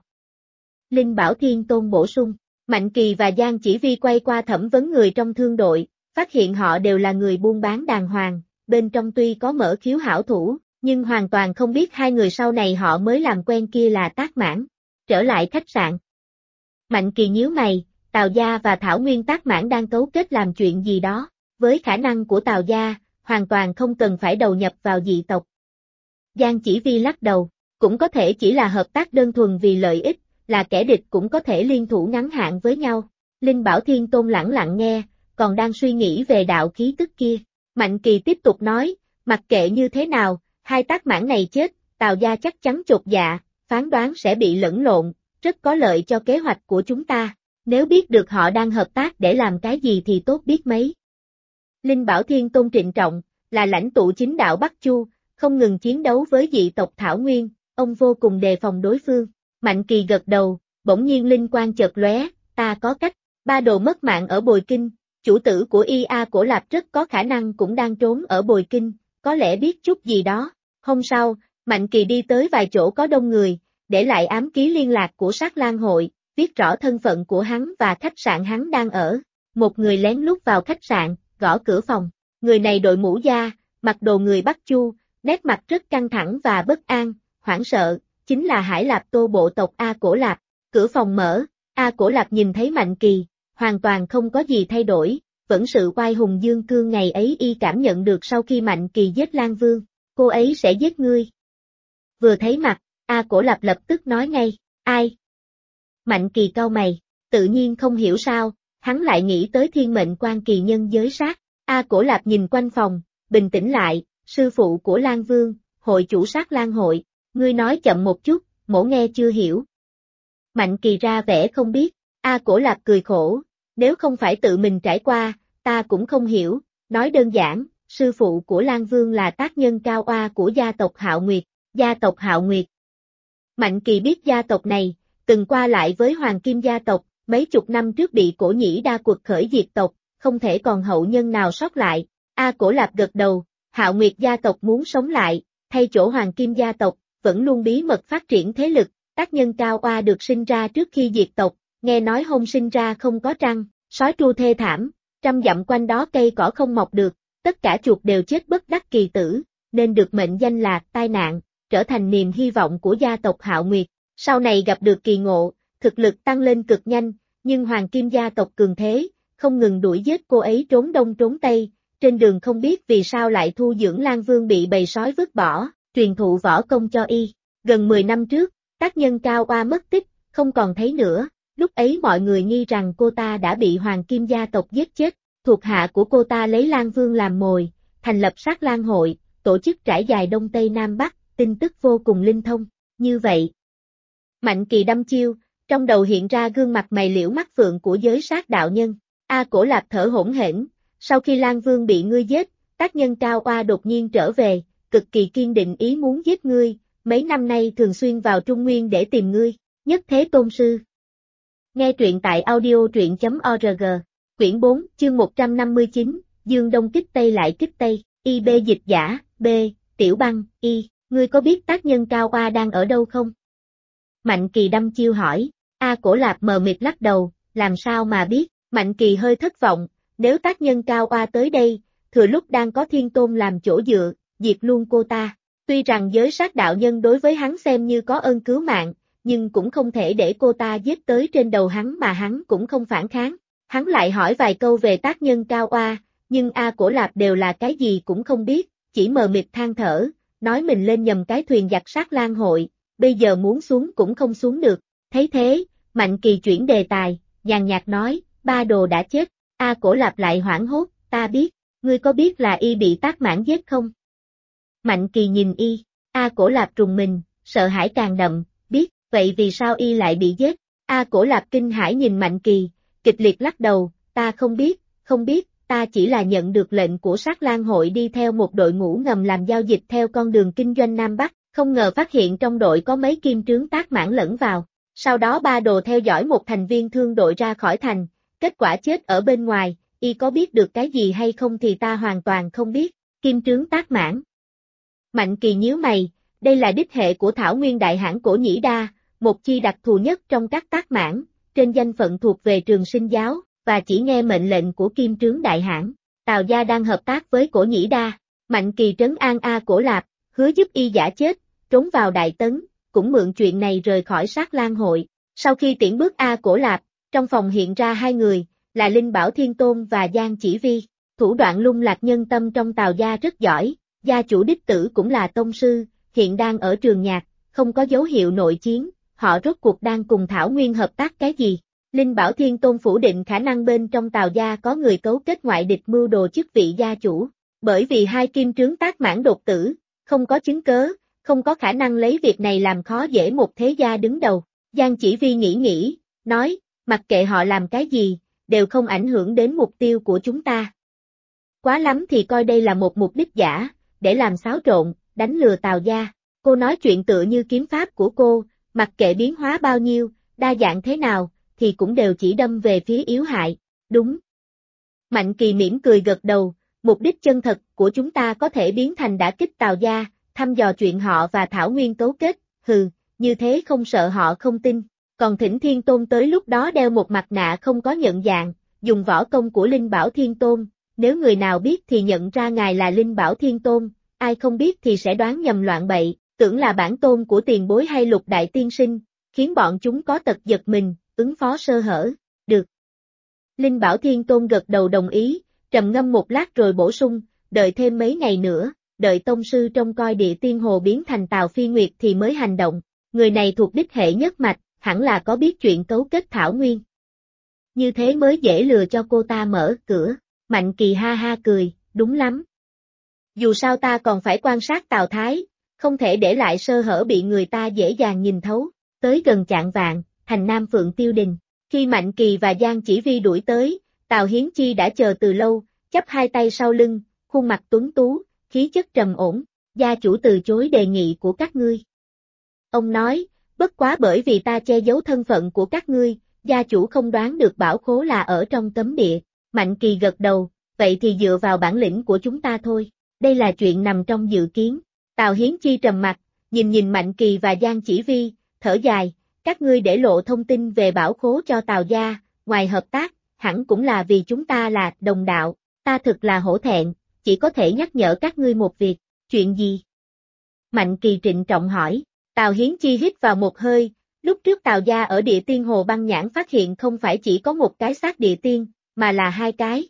Linh Bảo Thiên Tôn bổ sung, Mạnh Kỳ và Giang Chỉ Vi quay qua thẩm vấn người trong thương đội, phát hiện họ đều là người buôn bán đàng hoàng, bên trong tuy có mở khiếu hảo thủ, nhưng hoàn toàn không biết hai người sau này họ mới làm quen kia là Tác Mãn. Trở lại khách sạn. Mạnh Kỳ nhíu mày, Tào Gia và Thảo Nguyên Tác Mãn đang cấu kết làm chuyện gì đó, với khả năng của Tào Gia, hoàn toàn không cần phải đầu nhập vào dị tộc. Giang Chỉ Vi lắc đầu, cũng có thể chỉ là hợp tác đơn thuần vì lợi ích, là kẻ địch cũng có thể liên thủ ngắn hạn với nhau. Linh Bảo Thiên Tôn lẳng lặng nghe, còn đang suy nghĩ về đạo khí tức kia. Mạnh Kỳ tiếp tục nói, mặc kệ như thế nào, hai tác mãn này chết, Tào gia chắc chắn chột dạ, phán đoán sẽ bị lẫn lộn, rất có lợi cho kế hoạch của chúng ta. Nếu biết được họ đang hợp tác để làm cái gì thì tốt biết mấy. Linh Bảo Thiên Tôn trịnh trọng, là lãnh tụ chính đạo Bắc Chu, không ngừng chiến đấu với dị tộc Thảo Nguyên, ông vô cùng đề phòng đối phương. Mạnh Kỳ gật đầu, bỗng nhiên linh quang chợt lóe, ta có cách. Ba đồ mất mạng ở Bồi Kinh, chủ tử của IA Cổ Lạp rất có khả năng cũng đang trốn ở Bồi Kinh, có lẽ biết chút gì đó. Hôm sau, Mạnh Kỳ đi tới vài chỗ có đông người, để lại ám ký liên lạc của Sát Lang hội, viết rõ thân phận của hắn và khách sạn hắn đang ở. Một người lén lút vào khách sạn, gõ cửa phòng. Người này đội mũ da, mặc đồ người Bắc Chu, nét mặt rất căng thẳng và bất an, hoảng sợ, chính là Hải Lạp Tô bộ tộc A Cổ Lạp. Cửa phòng mở, A Cổ Lạp nhìn thấy Mạnh Kỳ, hoàn toàn không có gì thay đổi, vẫn sự oai hùng dương cương ngày ấy y cảm nhận được sau khi Mạnh Kỳ giết Lang Vương, cô ấy sẽ giết ngươi. Vừa thấy mặt, A Cổ Lạp lập tức nói ngay, ai? Mạnh Kỳ cau mày, tự nhiên không hiểu sao, hắn lại nghĩ tới thiên mệnh quan kỳ nhân giới sát. A Cổ Lạp nhìn quanh phòng, bình tĩnh lại, sư phụ của Lang Vương, hội chủ Sát Lang hội, ngươi nói chậm một chút, mỗ nghe chưa hiểu. Mạnh Kỳ ra vẻ không biết, A Cổ Lạp cười khổ, nếu không phải tự mình trải qua, ta cũng không hiểu, nói đơn giản, sư phụ của Lang Vương là tác nhân cao oa của gia tộc Hạo Nguyệt, gia tộc Hạo Nguyệt. Mạnh Kỳ biết gia tộc này, từng qua lại với Hoàng Kim gia tộc, mấy chục năm trước bị Cổ Nhĩ Đa quật khởi diệt tộc, không thể còn hậu nhân nào sót lại. A Cổ Lạp gật đầu, Hạo Nguyệt gia tộc muốn sống lại, thay chỗ Hoàng Kim gia tộc, vẫn luôn bí mật phát triển thế lực, tác nhân cao oa được sinh ra trước khi diệt tộc, nghe nói hôn sinh ra không có trăng, sói tru thê thảm, trăm dặm quanh đó cây cỏ không mọc được, tất cả chuột đều chết bất đắc kỳ tử, nên được mệnh danh là tai nạn, trở thành niềm hy vọng của gia tộc Hạo Nguyệt. Sau này gặp được kỳ ngộ, thực lực tăng lên cực nhanh, nhưng Hoàng Kim gia tộc cường thế, không ngừng đuổi giết cô ấy trốn đông trốn tây, trên đường không biết vì sao lại thu dưỡng Lang Vương bị bầy sói vứt bỏ, truyền thụ võ công cho y. Gần 10 năm trước, tác nhân cao oa mất tích, không còn thấy nữa, lúc ấy mọi người nghi rằng cô ta đã bị Hoàng Kim gia tộc giết chết, thuộc hạ của cô ta lấy Lang Vương làm mồi, thành lập Sát Lang hội, tổ chức trải dài Đông Tây Nam Bắc, tin tức vô cùng linh thông, như vậy. Mạnh Kỳ đâm chiêu, trong đầu hiện ra gương mặt mày liễu mắt phượng của giới sát đạo nhân. A Cổ Lạp thở hổn hển, sau khi Lang Vương bị ngươi giết, tác nhân cao oa đột nhiên trở về, cực kỳ kiên định ý muốn giết ngươi, mấy năm nay thường xuyên vào Trung Nguyên để tìm ngươi, Nhất Thế Tôn Sư. Nghe truyện tại audio.org, quyển 4, chương 159, Dương Đông kích Tây lại kích Tây, IB dịch giả, B, Tiểu Băng, Y, ngươi có biết tác nhân cao oa đang ở đâu không? Mạnh Kỳ đâm chiêu hỏi, A Cổ Lạp mờ mịt lắc đầu, làm sao mà biết, Mạnh Kỳ hơi thất vọng, nếu tác nhân cao oa tới đây, thừa lúc đang có Thiên Tôn làm chỗ dựa, diệt luôn cô ta. Tuy rằng giới sát đạo nhân đối với hắn xem như có ơn cứu mạng, nhưng cũng không thể để cô ta giết tới trên đầu hắn mà hắn cũng không phản kháng. Hắn lại hỏi vài câu về tác nhân cao oa, nhưng A Cổ Lạp đều là cái gì cũng không biết, chỉ mờ mịt than thở, nói mình lên nhầm cái thuyền giặc Sát Lang hội, bây giờ muốn xuống cũng không xuống được. Thấy thế, Mạnh Kỳ chuyển đề tài, nhàn nhạt nói, ba đồ đã chết. A Cổ Lạp lại hoảng hốt, ta biết, ngươi có biết là y bị tác mãn giết không? Mạnh Kỳ nhìn y, A Cổ Lạp trùng mình, sợ hãi càng đậm, biết, vậy vì sao y lại bị giết? A Cổ Lạp kinh hãi nhìn Mạnh Kỳ, kịch liệt lắc đầu, ta không biết, ta chỉ là nhận được lệnh của Sát Lang hội đi theo một đội ngũ ngầm làm giao dịch theo con đường kinh doanh Nam Bắc, không ngờ phát hiện trong đội có mấy kim trướng tác mãn lẫn vào. Sau đó ba đồ theo dõi một thành viên thương đội ra khỏi thành, kết quả chết ở bên ngoài, y có biết được cái gì hay không thì ta hoàn toàn không biết, kim trướng tác mãn. Mạnh Kỳ nhíu mày, đây là đích hệ của Thảo Nguyên Đại Hãn Cổ Nhĩ Đa, một chi đặc thù nhất trong các tác mãn, trên danh phận thuộc về Trường Sinh giáo, và chỉ nghe mệnh lệnh của kim trướng Đại Hãn. Tào gia đang hợp tác với Cổ Nhĩ Đa. Mạnh Kỳ trấn an A Cổ Lạp, hứa giúp y giả chết, trốn vào Đại Tấn, cũng mượn chuyện này rời khỏi Sát Lang hội. Sau khi tiễn bước A Cổ Lạp, trong phòng hiện ra hai người, là Linh Bảo Thiên Tôn và Giang Chỉ Vi. Thủ đoạn lung lạc nhân tâm trong Tào gia rất giỏi, gia chủ đích tử cũng là tông sư, hiện đang ở trường nhạc, không có dấu hiệu nội chiến, họ rốt cuộc đang cùng Thảo Nguyên hợp tác cái gì? Linh Bảo Thiên Tôn phủ định khả năng bên trong Tào gia có người cấu kết ngoại địch mưu đồ chức vị gia chủ, bởi vì hai kim trướng tác mãn đột tử, không có chứng cớ, không có khả năng lấy việc này làm khó dễ một thế gia đứng đầu. Giang Chỉ Vi nghĩ, nói, mặc kệ họ làm cái gì, đều không ảnh hưởng đến mục tiêu của chúng ta. Quá lắm thì coi đây là một mục đích giả, để làm xáo trộn, đánh lừa Tào gia. Cô nói chuyện tựa như kiếm pháp của cô, mặc kệ biến hóa bao nhiêu, đa dạng thế nào, thì cũng đều chỉ đâm về phía yếu hại. Đúng. Mạnh Kỳ mỉm cười gật đầu, mục đích chân thật của chúng ta có thể biến thành đả kích Tào gia, thăm dò chuyện họ và Thảo Nguyên cấu kết, như thế không sợ họ không tin. Còn Thỉnh Thiên Tôn tới lúc đó đeo một mặt nạ không có nhận dạng, dùng võ công của Linh Bảo Thiên Tôn, nếu người nào biết thì nhận ra ngài là Linh Bảo Thiên Tôn, ai không biết thì sẽ đoán nhầm loạn bậy, tưởng là bản tôn của tiền bối hay Lục đại tiên sinh, khiến bọn chúng có tật giật mình, ứng phó sơ hở. Được. Linh Bảo Thiên Tôn gật đầu đồng ý, trầm ngâm một lát rồi bổ sung, đợi thêm mấy ngày nữa, đợi tông sư trông coi Địa Tiên Hồ biến thành Tào Phi Nguyệt thì mới hành động. Người này thuộc đích hệ nhất mạch, hẳn là có biết chuyện cấu kết Thảo Nguyên. Như thế mới dễ lừa cho cô ta mở cửa. Mạnh Kỳ ha ha cười, đúng lắm. Dù sao ta còn phải quan sát Tào Thái, không thể để lại sơ hở bị người ta dễ dàng nhìn thấu. Tới gần chạng vạng, thành Nam Phượng Tiêu Đình. Khi Mạnh Kỳ và Giang Chỉ Vi đuổi tới, Tào Hiến Chi đã chờ từ lâu, chắp hai tay sau lưng, khuôn mặt tuấn tú, khí chất trầm ổn. Gia chủ từ chối đề nghị của các ngươi. Ông nói, bất quá bởi vì ta che giấu thân phận của các ngươi, gia chủ không đoán được bảo khố là ở trong cấm địa. Mạnh Kỳ gật đầu, vậy thì dựa vào bản lĩnh của chúng ta thôi, đây là chuyện nằm trong dự kiến. Tào Hiến Chi trầm mặt, nhìn Mạnh Kỳ và Giang Chỉ Vi, thở dài, các ngươi để lộ thông tin về bảo khố cho Tào gia, ngoài hợp tác, hẳn cũng là vì chúng ta là đồng đạo, ta thực là hổ thẹn, chỉ có thể nhắc nhở các ngươi một việc, chuyện gì? Mạnh Kỳ trịnh trọng hỏi. Tào Hiến Chi hít vào một hơi, lúc trước Tào gia ở Địa Tiên Hồ Băng Nhãn phát hiện không phải chỉ có một cái xác địa tiên, mà là hai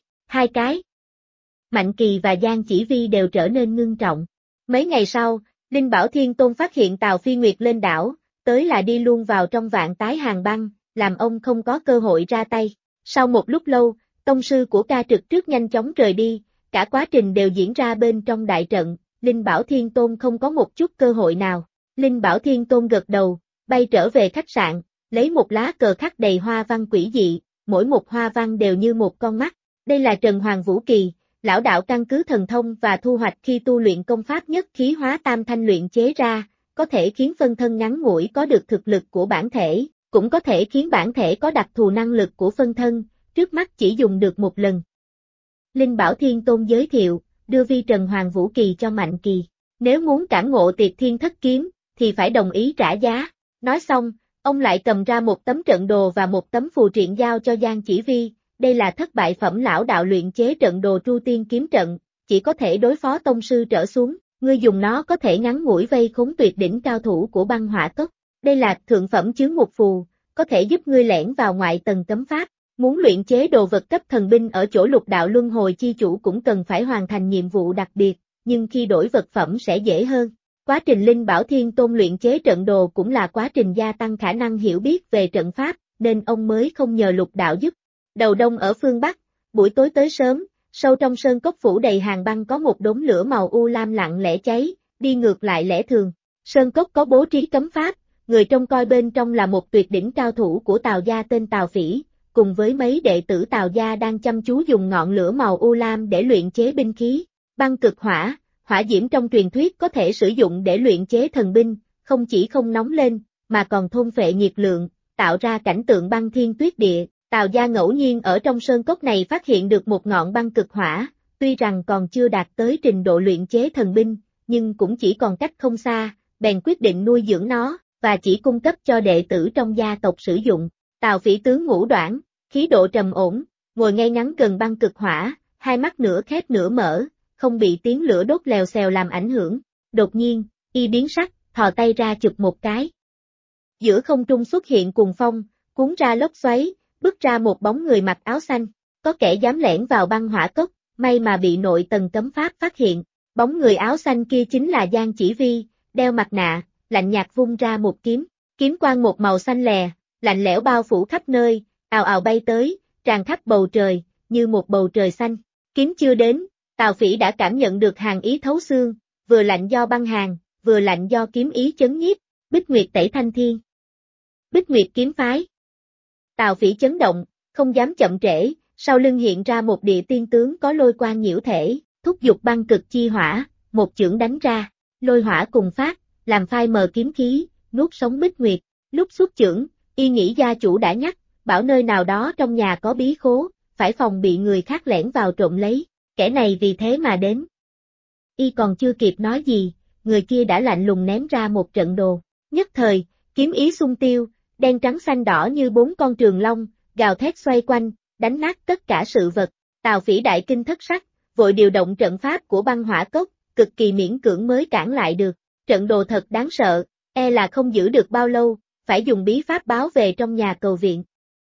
cái. Mạnh Kỳ và Giang Chỉ Vi đều trở nên ngưng trọng. Mấy ngày sau, Linh Bảo Thiên Tôn phát hiện Tào Phi Nguyệt lên đảo, tới là đi luôn vào trong vạn tái hàng băng, làm ông không có cơ hội ra tay. Sau một lúc lâu, tông sư của ca trực trước nhanh chóng rời đi, cả quá trình đều diễn ra bên trong đại trận, Linh Bảo Thiên Tôn không có một chút cơ hội nào. Linh Bảo Thiên Tôn gật đầu, bay trở về khách sạn, lấy một lá cờ khắc đầy hoa văn quỷ dị, mỗi một hoa văn đều như một con mắt. Đây là Trần Hoàng Vũ Kỳ, lão đạo căn cứ thần thông và thu hoạch khi tu luyện công pháp nhất khí hóa tam thanh luyện chế ra, có thể khiến phân thân ngắn ngủi có được thực lực của bản thể, cũng có thể khiến bản thể có đặc thù năng lực của phân thân, trước mắt chỉ dùng được một lần. Linh Bảo Thiên Tôn giới thiệu, đưa vi Trần Hoàng Vũ Kỳ cho Mạnh Kỳ, nếu muốn cảm ngộ Tiệt Thiên Thất Kiếm, thì phải đồng ý trả giá. Nói xong, ông lại cầm ra một tấm trận đồ và một tấm phù triện giao cho Giang Chỉ Vi, đây là thất bại phẩm lão đạo luyện chế trận đồ Tru Tiên kiếm trận, chỉ có thể đối phó tông sư trở xuống, ngươi dùng nó có thể ngắn ngủi vây khốn tuyệt đỉnh cao thủ của băng hỏa cốc. Đây là thượng phẩm chướng ngục phù, có thể giúp ngươi lẻn vào ngoại tầng cấm pháp. Muốn luyện chế đồ vật cấp thần binh ở chỗ Lục đạo luân hồi chi chủ cũng cần phải hoàn thành nhiệm vụ đặc biệt, nhưng khi đổi vật phẩm sẽ dễ hơn. Quá trình Linh Bảo Thiên Tôn luyện chế trận đồ cũng là quá trình gia tăng khả năng hiểu biết về trận pháp, nên ông mới không nhờ Lục đạo giúp. Đầu đông ở phương Bắc, buổi tối tới sớm, sâu trong sơn cốc phủ đầy hàng băng có một đống lửa màu u lam lặng lẽ cháy, đi ngược lại lẽ thường. Sơn cốc có bố trí cấm pháp, người trông coi bên trong là một tuyệt đỉnh cao thủ của Tào gia tên Tào Phỉ, cùng với mấy đệ tử Tào gia đang chăm chú dùng ngọn lửa màu u lam để luyện chế binh khí. Băng cực hỏa, hỏa diễm trong truyền thuyết có thể sử dụng để luyện chế thần binh, không chỉ không nóng lên, mà còn thôn phệ nhiệt lượng, tạo ra cảnh tượng băng thiên tuyết địa. Tào gia ngẫu nhiên ở trong sơn cốc này phát hiện được một ngọn băng cực hỏa, tuy rằng còn chưa đạt tới trình độ luyện chế thần binh, nhưng cũng chỉ còn cách không xa, bèn quyết định nuôi dưỡng nó, và chỉ cung cấp cho đệ tử trong gia tộc sử dụng. Tào Phỉ tướng ngũ đoản, khí độ trầm ổn, ngồi ngay ngắn gần băng cực hỏa, hai mắt nửa khép nửa mở, không bị tiếng lửa đốt lèo xèo làm ảnh hưởng. Đột nhiên, y biến sắc, thò tay ra chụp một cái. Giữa không trung xuất hiện cuồng phong, cuốn ra lốc xoáy, bước ra một bóng người mặc áo xanh, có kẻ dám lẻn vào băng hỏa cốc, may mà bị nội tầng cấm pháp phát hiện. Bóng người áo xanh kia chính là Giang Chỉ Vi, đeo mặt nạ, lạnh nhạt vung ra một kiếm. kiếm quang một màu xanh lè, lạnh lẽo bao phủ khắp nơi, ào ào bay tới, tràn khắp bầu trời, như một bầu trời xanh. Kiếm chưa đến, Tào Phỉ đã cảm nhận được hàn ý thấu xương, vừa lạnh do băng hàn, vừa lạnh do kiếm ý chấn nhiếp. Bích Nguyệt Tẩy Thanh Thiên. Bích Nguyệt kiếm phái. Tào Phỉ chấn động, không dám chậm trễ, sau lưng hiện ra một địa tiên tướng có lôi quang nhiễu thể, thúc giục băng cực chi hỏa, một chưởng đánh ra, lôi hỏa cùng phát, làm phai mờ kiếm khí, nuốt sống Bích Nguyệt. Lúc xuất chưởng, y nghĩ gia chủ đã nhắc, bảo nơi nào đó trong nhà có bí khố, phải phòng bị người khác lẻn vào trộm lấy, kẻ này vì thế mà đến. Y còn chưa kịp nói gì, người kia đã lạnh lùng ném ra một trận đồ. Nhất thời, kiếm ý xung tiêu, đen trắng xanh đỏ như 4 con trường long, gào thét xoay quanh, đánh nát tất cả sự vật. Tào Phỉ đại kinh thất sắc, vội điều động trận pháp của băng hỏa cốc, cực kỳ miễn cưỡng mới cản lại được. Trận đồ thật đáng sợ, e là không giữ được bao lâu, phải dùng bí pháp báo về trong nhà cầu viện.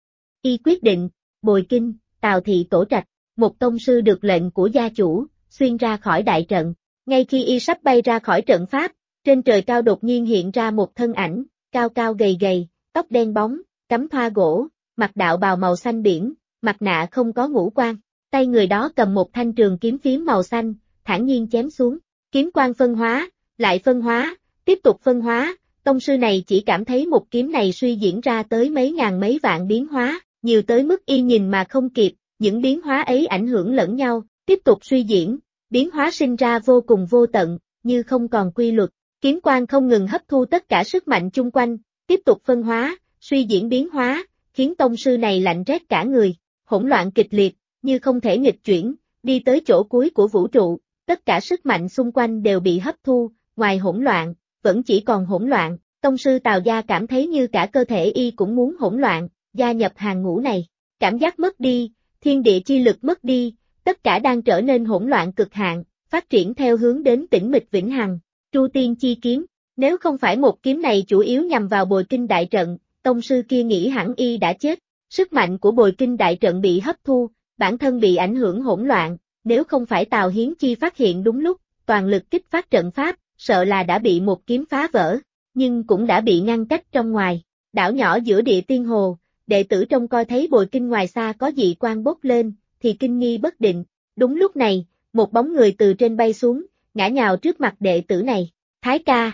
Y quyết định, bồi kinh, Tào thị tổ trạch, một tông sư được lệnh của gia chủ, xuyên ra khỏi đại trận. Ngay khi y sắp bay ra khỏi trận pháp, trên trời cao đột nhiên hiện ra một thân ảnh, cao cao gầy gầy, tóc đen bóng, cắm thoa gỗ, mặc đạo bào màu xanh biển, mặt nạ không có ngũ quan, tay người đó cầm một thanh trường kiếm phím màu xanh, thản nhiên chém xuống, kiếm quang phân hóa, lại phân hóa, tiếp tục phân hóa, tông sư này chỉ cảm thấy một kiếm này suy diễn ra tới mấy ngàn mấy vạn biến hóa, nhiều tới mức y nhìn mà không kịp, những biến hóa ấy ảnh hưởng lẫn nhau, tiếp tục suy diễn, biến hóa sinh ra vô cùng vô tận, như không còn quy luật, kiếm quang không ngừng hấp thu tất cả sức mạnh chung quanh, tiếp tục phân hóa, suy diễn biến hóa, khiến tông sư này lạnh rét cả người, hỗn loạn kịch liệt, như không thể nghịch chuyển, đi tới chỗ cuối của vũ trụ, tất cả sức mạnh xung quanh đều bị hấp thu, ngoài hỗn loạn, vẫn chỉ còn hỗn loạn, tông sư Tào gia cảm thấy như cả cơ thể y cũng muốn hỗn loạn, gia nhập hàng ngũ này, cảm giác mất đi, thiên địa chi lực mất đi, tất cả đang trở nên hỗn loạn cực hạn, phát triển theo hướng đến tĩnh mịch vĩnh hằng, Tru Tiên chi kiếm, nếu không phải một kiếm này chủ yếu nhằm vào bồi kinh đại trận, tông sư kia nghĩ hẳn y đã chết, sức mạnh của bồi kinh đại trận bị hấp thu, bản thân bị ảnh hưởng hỗn loạn, nếu không phải Tào Hiến Chi phát hiện đúng lúc, toàn lực kích phát trận pháp, sợ là đã bị một kiếm phá vỡ, nhưng cũng đã bị ngăn cách trong ngoài, đảo nhỏ giữa địa tiên hồ, đệ tử trông coi thấy bồi kinh ngoài xa có dị quang bốc lên, thì kinh nghi bất định, đúng lúc này, một bóng người từ trên bay xuống, ngã nhào trước mặt đệ tử này, Thái ca.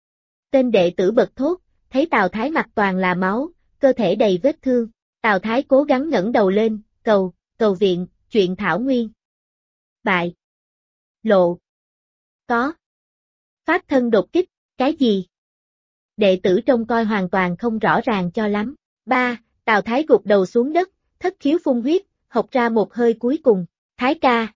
Tên đệ tử bật thốt, thấy Tào Thái mặt toàn là máu, cơ thể đầy vết thương, Tào Thái cố gắng ngẩng đầu lên, cầu viện, chuyện thảo nguyên. Bại. Lộ. Có. Pháp thân đột kích, cái gì? Đệ tử trông coi hoàn toàn không rõ ràng cho lắm. Tào Thái gục đầu xuống đất, thất khiếu phun huyết, hộc ra một hơi cuối cùng, Thái ca.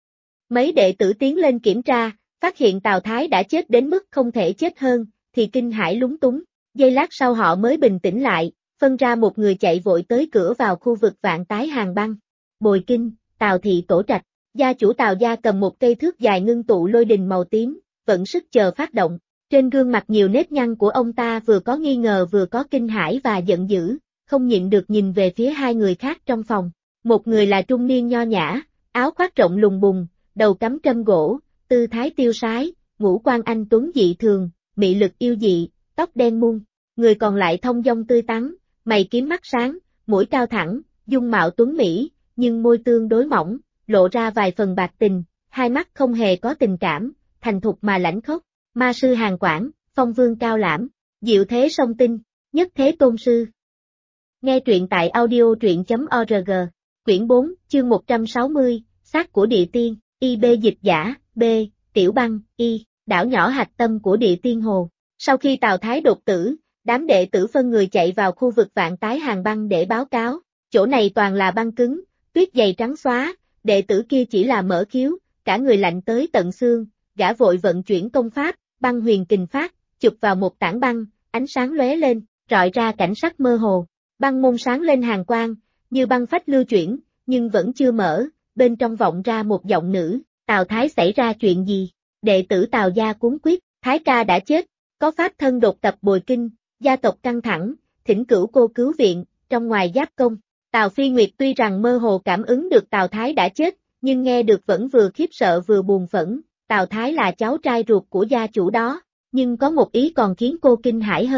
Mấy đệ tử tiến lên kiểm tra, phát hiện Tào Thái đã chết đến mức không thể chết hơn, thì kinh hãi lúng túng. Giây lát sau họ mới bình tĩnh lại, phân ra một người chạy vội tới cửa vào khu vực vạn tái hàng băng. Bồi kinh, Tào thị tổ trạch, gia chủ Tào gia cầm một cây thước dài ngưng tụ lôi đình màu tím, vận sức chờ phát động. Trên gương mặt nhiều nếp nhăn của ông ta vừa có nghi ngờ vừa có kinh hãi và giận dữ, không nhịn được nhìn về phía hai người khác trong phòng. Một người là trung niên nho nhã, áo khoác rộng lùng bùng, đầu cắm trâm gỗ, tư thái tiêu sái, ngũ quan anh tuấn dị thường, mị lực yêu dị, tóc đen muôn. Người còn lại thông dong tươi tắn, mày kiếm mắt sáng, mũi cao thẳng, dung mạo tuấn mỹ, nhưng môi tương đối mỏng, lộ ra vài phần bạc tình, hai mắt không hề có tình cảm, thành thục mà lãnh khốc. Ma sư Hàn Quảng, phong vương cao lãm, diệu thế song tinh, nhất thế tôn sư. Nghe truyện tại audio truyện.org, quyển 4, chương 160, xác của địa tiên, IB dịch giả, B, Tiểu Băng, Y, đảo nhỏ hạch tâm của địa tiên hồ. Sau khi Tào Thái đột tử, đám đệ tử phân người chạy vào khu vực vạn tái hàng băng để báo cáo, chỗ này toàn là băng cứng, tuyết dày trắng xóa, đệ tử kia chỉ là mở khiếu, cả người lạnh tới tận xương, gã vội vận chuyển công pháp, băng huyền kình phát, chụp vào một tảng băng, ánh sáng lóe lên, rọi ra cảnh sắc mơ hồ, băng môn sáng lên hàn quang, như băng phách lưu chuyển, nhưng vẫn chưa mở, bên trong vọng ra một giọng nữ, Tào Thái xảy ra chuyện gì? Đệ tử Tào gia cuống quýt, Thái ca đã chết, có pháp thân đột tập bồi kinh, gia tộc căng thẳng, thỉnh cửu cô cứu viện, trong ngoài giáp công. Tào Phi Nguyệt tuy rằng mơ hồ cảm ứng được Tào Thái đã chết, nhưng nghe được vẫn vừa khiếp sợ vừa buồn phẫn. Tào Thái là cháu trai ruột của gia chủ đó, nhưng có một ý còn khiến cô kinh hãi hơn,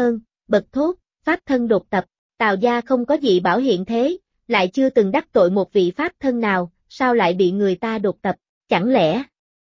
bật thốt, pháp thân đột tập, Tào gia không có gì bảo hiện thế, lại chưa từng đắc tội một vị pháp thân nào, sao lại bị người ta đột tập, chẳng lẽ?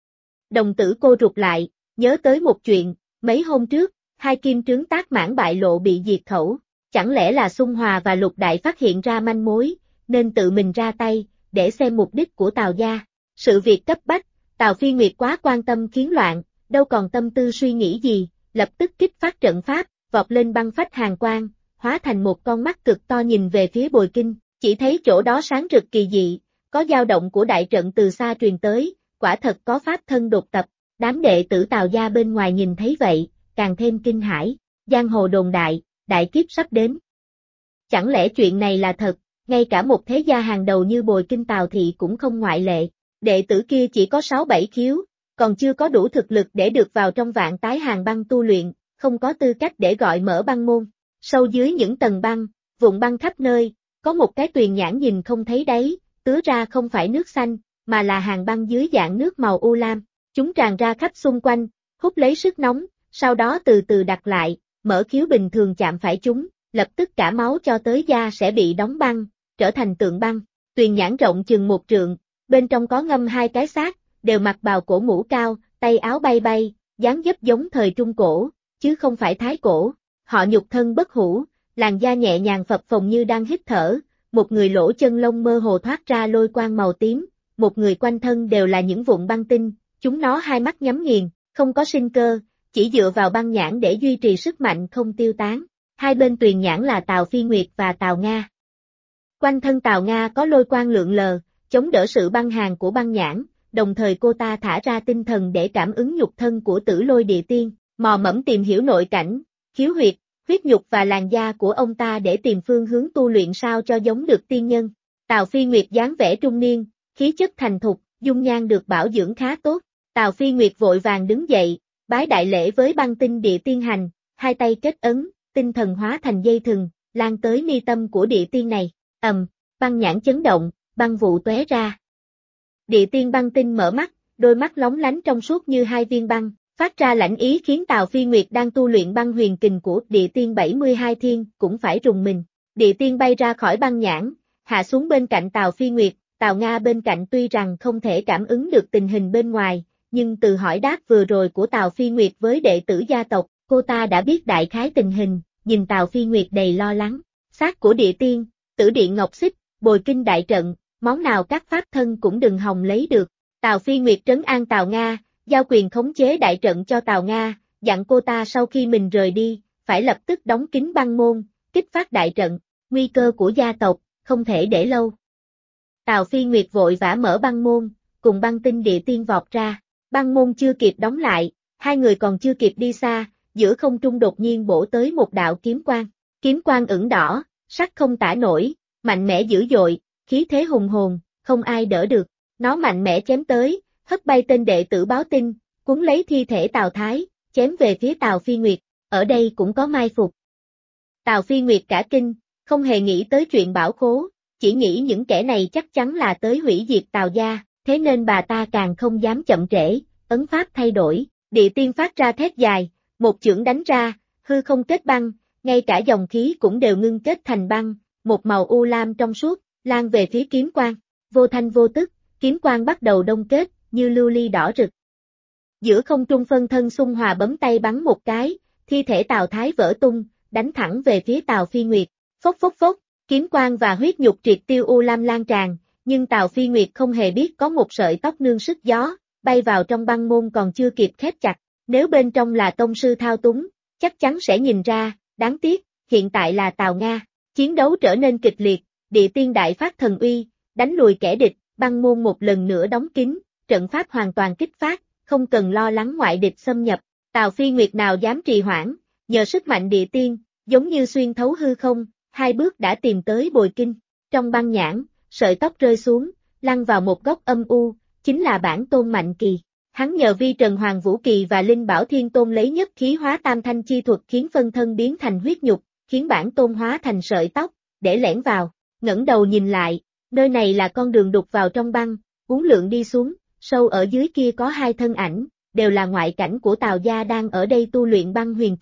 Đồng tử cô rụt lại, nhớ tới một chuyện, mấy hôm trước, hai kim trướng Tác Mãn bại lộ bị diệt khẩu, chẳng lẽ là Xung Hòa và Lục Đại phát hiện ra manh mối, nên tự mình ra tay, để xem mục đích của Tào gia. Sự việc cấp bách, Tào Phi Nguyệt quá quan tâm khiến loạn, đâu còn tâm tư suy nghĩ gì, lập tức kích phát trận pháp, vọt lên băng phách hàn quang, hóa thành một con mắt cực to nhìn về phía Bồi Kinh, chỉ thấy chỗ đó sáng rực kỳ dị, có dao động của đại trận từ xa truyền tới, quả thật có pháp thân đột tập, đám đệ tử Tào gia bên ngoài nhìn thấy vậy, càng thêm kinh hãi, giang hồ đồn đại, đại kiếp sắp đến. Chẳng lẽ chuyện này là thật, ngay cả một thế gia hàng đầu như Bồi Kinh Tào thị cũng không ngoại lệ, đệ tử kia chỉ có 6-7 khiếu, còn chưa có đủ thực lực để được vào trong Vạn Tái Hàng Băng tu luyện, không có tư cách để gọi mở băng môn. Sâu dưới những tầng băng, vụn băng khắp nơi, có một cái tuyền nhãn nhìn không thấy đáy, tứa ra không phải nước xanh, mà là hàng băng dưới dạng nước màu u lam, chúng tràn ra khắp xung quanh, hút lấy sức nóng, sau đó từ từ đặt lại, mở khiếu bình thường chạm phải chúng, lập tức cả máu cho tới da sẽ bị đóng băng, trở thành tượng băng. Tuyền nhãn rộng chừng 1 trượng, bên trong có ngâm 2 cái xác, đều mặc bào cổ mũ cao, tay áo bay bay, dáng dấp giống thời Trung Cổ, chứ không phải Thái Cổ. Họ nhục thân bất hủ, làn da nhẹ nhàng phập phồng như đang hít thở, một người lỗ chân lông mơ hồ thoát ra lôi quang màu tím, một người quanh thân đều là những vụn băng tinh, chúng nó hai mắt nhắm nghiền, không có sinh cơ, chỉ dựa vào băng nhãn để duy trì sức mạnh không tiêu tán. Hai bên tuyền nhãn là Tào Phi Nguyệt và Tào Nga. Quanh thân Tào Nga có lôi quang lượn lờ, chống đỡ sự băng hàn của băng nhãn, đồng thời cô ta thả ra tinh thần để cảm ứng nhục thân của Tử Lôi Địa Tiên, mò mẫm tìm hiểu nội cảnh, khiếu huyệt, huyết nhục và làn da của ông ta để tìm phương hướng tu luyện sao cho giống được tiên nhân. Tào Phi Nguyệt dáng vẻ trung niên, khí chất thành thục, dung nhan được bảo dưỡng khá tốt. Tào Phi Nguyệt vội vàng đứng dậy, bái đại lễ với băng tinh địa tiên hành, hai tay kết ấn, tinh thần hóa thành dây thừng, lan tới mi tâm của địa tiên này. Băng nhãn chấn động, băng vụ tóe ra. Địa tiên băng tinh mở mắt, đôi mắt lóng lánh trong suốt như 2 viên băng, phát ra lãnh ý khiến Tào Phi Nguyệt đang tu luyện băng huyền kình của địa tiên 72 thiên cũng phải rùng mình. Địa tiên bay ra khỏi băng nhãn, hạ xuống bên cạnh Tào Phi Nguyệt, Tào Nga bên cạnh tuy rằng không thể cảm ứng được tình hình bên ngoài, nhưng từ hỏi đáp vừa rồi của Tào Phi Nguyệt với đệ tử gia tộc, cô ta đã biết đại khái tình hình, nhìn Tào Phi Nguyệt đầy lo lắng. Xác của địa tiên, Tử Điện Ngọc Xích, Bồi Kinh đại trận, món nào các pháp thân cũng đừng hòng lấy được. Tào Phi Nguyệt trấn an Tào Nga, giao quyền khống chế đại trận cho Tào Nga, dặn cô ta sau khi mình rời đi, phải lập tức đóng kín băng môn, kích phát đại trận, nguy cơ của gia tộc, không thể để lâu. Tào Phi Nguyệt vội vã mở băng môn, cùng băng tinh địa tiên vọt ra, băng môn chưa kịp đóng lại, hai người còn chưa kịp đi xa, giữa không trung đột nhiên bổ tới một đạo kiếm quang ửng đỏ, sắc không tả nổi, mạnh mẽ dữ dội, khí thế hùng hồn, không ai đỡ được, nó mạnh mẽ chém tới, hất bay tên đệ tử báo tin, cuốn lấy thi thể Tào Thái, chém về phía Tào Phi Nguyệt, ở đây cũng có mai phục. Tào Phi Nguyệt cả kinh, không hề nghĩ tới chuyện bảo khố, chỉ nghĩ những kẻ này chắc chắn là tới hủy diệt Tào gia, thế nên bà ta càng không dám chậm trễ, ấn pháp thay đổi, địa tiên phát ra thét dài, một chưởng đánh ra, hư không kết băng, ngay cả dòng khí cũng đều ngưng kết thành băng, một màu u lam trong suốt, lan về phía kiếm quang, vô thanh vô tức, kiếm quang bắt đầu đông kết, như lưu ly đỏ rực. Giữa không trung phân thân Xung Hòa bấm tay bắn một cái, thi thể Tào Thái vỡ tung, đánh thẳng về phía Tào Phi Nguyệt, phốc phốc phốc, kiếm quang và huyết nhục triệt tiêu u lam lan tràn, nhưng Tào Phi Nguyệt không hề biết có một sợi tóc nương sức gió, bay vào trong băng môn còn chưa kịp khép chặt, nếu bên trong là tông sư thao túng, chắc chắn sẽ nhìn ra, đáng tiếc, hiện tại là Tào Nga, chiến đấu trở nên kịch liệt, địa tiên đại phát thần uy, đánh lùi kẻ địch, băng môn một lần nữa đóng kín, trận pháp hoàn toàn kích phát, không cần lo lắng ngoại địch xâm nhập, Tào Phi Nguyệt nào dám trì hoãn, nhờ sức mạnh địa tiên, giống như xuyên thấu hư không, 2 bước đã tìm tới Bồi Kinh, trong băng nhãn, sợi tóc rơi xuống, lăn vào một góc âm u, chính là bản tôn Mạnh Kỳ. Hắn nhờ Vi Trần Hoàng Vũ Kỳ và Linh Bảo Thiên Tôn lấy nhất khí hóa tam thanh chi thuật khiến phân thân biến thành huyết nhục, khiến bản tôn hóa thành sợi tóc, để lẻn vào, ngẩng đầu nhìn lại, nơi này là con đường đục vào trong băng, uốn lượn đi xuống, sâu ở dưới kia có 2 thân ảnh, đều là ngoại cảnh của Tào gia đang ở đây tu luyện băng huyền kình.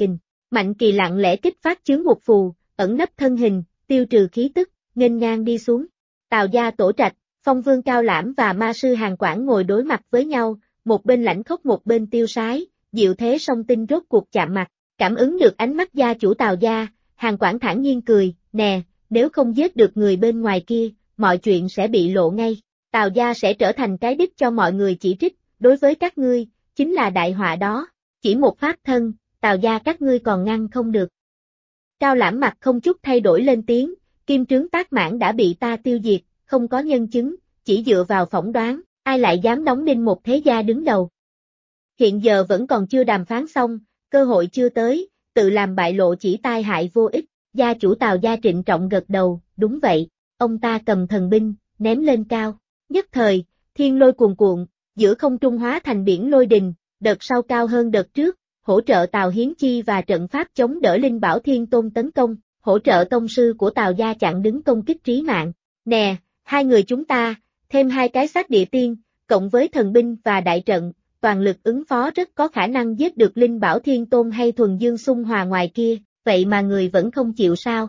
Mạnh Kỳ lặng lẽ kích phát chướng ngục phù, ẩn nấp thân hình, tiêu trừ khí tức, nghênh ngang đi xuống. Tào gia tổ trạch, Phong Vương Cao Lãm và ma sư Hàn Quảng ngồi đối mặt với nhau, một bên lãnh khốc một bên tiêu sái, diệu thế song tinh rốt cuộc chạm mặt, cảm ứng được ánh mắt gia chủ Tào gia, Hàn Quảng thản nhiên cười, nè, nếu không giết được người bên ngoài kia, mọi chuyện sẽ bị lộ ngay, Tào gia sẽ trở thành cái đích cho mọi người chỉ trích, đối với các ngươi, chính là đại họa đó, chỉ một pháp thân, Tào gia các ngươi còn ngăn không được. Cao Lãm mặt không chút thay đổi lên tiếng, kim trướng Tác Mãn đã bị ta tiêu diệt, không có nhân chứng, chỉ dựa vào phỏng đoán, ai lại dám đóng đinh một thế gia đứng đầu. Hiện giờ vẫn còn chưa đàm phán xong, cơ hội chưa tới, tự làm bại lộ chỉ tai hại vô ích, gia chủ Tào gia trịnh trọng gật đầu, đúng vậy, ông ta cầm thần binh, ném lên cao, nhất thời, thiên lôi cuồn cuộn, giữa không trung hóa thành biển lôi đình, đợt sau cao hơn đợt trước, hỗ trợ Tào Hiến Chi và trận pháp chống đỡ Linh Bảo Thiên Tôn tấn công, hỗ trợ tông sư của Tào gia chặn đứng công kích trí mạng. Nè, hai người chúng ta, thêm hai cái xác địa tiên, cộng với thần binh và đại trận, toàn lực ứng phó rất có khả năng giết được Linh Bảo Thiên Tôn hay Thuần Dương Xung Hòa ngoài kia, vậy mà người vẫn không chịu sao?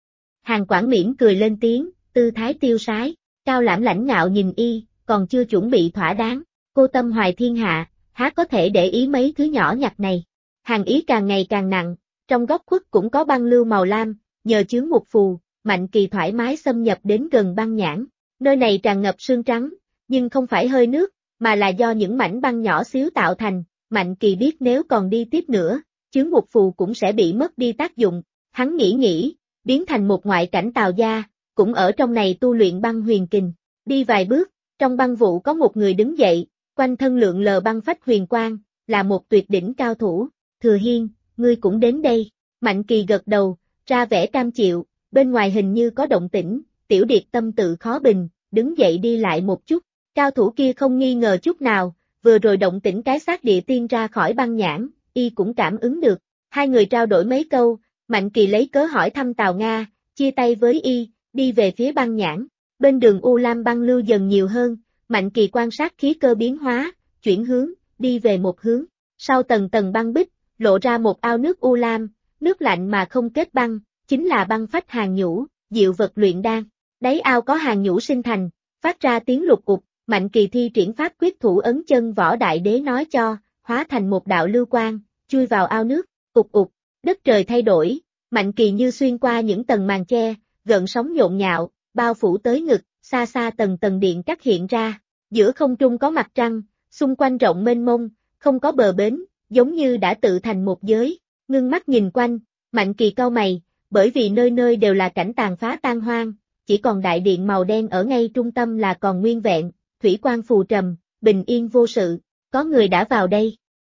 Hàn Quảng mỉm cười lên tiếng, tư thái tiêu sái, Cao Lãm lãnh ngạo nhìn y, còn chưa chuẩn bị thỏa đáng, cô tâm hoài thiên hạ, há có thể để ý mấy thứ nhỏ nhặt này. Hàn ý càng ngày càng nặng, trong góc khuất cũng có băng lưu màu lam, nhờ chướng ngục phù, Mạnh Kỳ thoải mái xâm nhập đến gần băng nhãn. Nơi này tràn ngập sương trắng, nhưng không phải hơi nước, mà là do những mảnh băng nhỏ xíu tạo thành. Mạnh Kỳ biết nếu còn đi tiếp nữa, chướng ngục phù cũng sẽ bị mất đi tác dụng. Hắn nghĩ, biến thành một ngoại cảnh Tào gia, cũng ở trong này tu luyện băng huyền kình. Đi vài bước, trong băng vụ có một người đứng dậy, quanh thân lượn lờ băng phách huyền quang, là một tuyệt đỉnh cao thủ. Thừa Hiên, ngươi cũng đến đây. Mạnh Kỳ gật đầu, ra vẻ cam chịu, bên ngoài hình như có động tĩnh, Tiểu Điệt tâm tự khó bình, đứng dậy đi lại một chút. Cao thủ kia không nghi ngờ chút nào, vừa rồi động tĩnh cái xác địa tiên ra khỏi băng nhãn, y cũng cảm ứng được. Hai người trao đổi mấy câu, Mạnh Kỳ lấy cớ hỏi thăm Tào Nga, chia tay với y, đi về phía băng nhãn. Bên đường U Lam băng lưu dần nhiều hơn, Mạnh Kỳ quan sát khí cơ biến hóa, chuyển hướng, đi về một hướng. Sau tầng tầng băng bích, lộ ra một ao nước U Lam, nước lạnh mà không kết băng, chính là băng phách hàn nhũ, diệu vật luyện đan. Đáy ao có hàn nhũ sinh thành, phát ra tiếng lục cục, Mạnh Kỳ thi triển pháp quyết thủ ấn chân võ đại đế nói cho, hóa thành một đạo lưu quang, chui vào ao nước, ục ục, đất trời thay đổi, Mạnh Kỳ như xuyên qua những tầng màn che, gợn sóng nhộn nhạo, bao phủ tới ngực, xa xa tầng tầng điện cắt hiện ra, giữa không trung có mặt trăng, xung quanh rộng mênh mông, không có bờ bến, giống như đã tự thành một giới, ngưng mắt nhìn quanh, Mạnh Kỳ cau mày, bởi vì nơi nơi đều là cảnh tàn phá tan hoang, chỉ còn đại điện màu đen ở ngay trung tâm là còn nguyên vẹn, thủy quang phù trầm, bình yên vô sự, có người đã vào đây.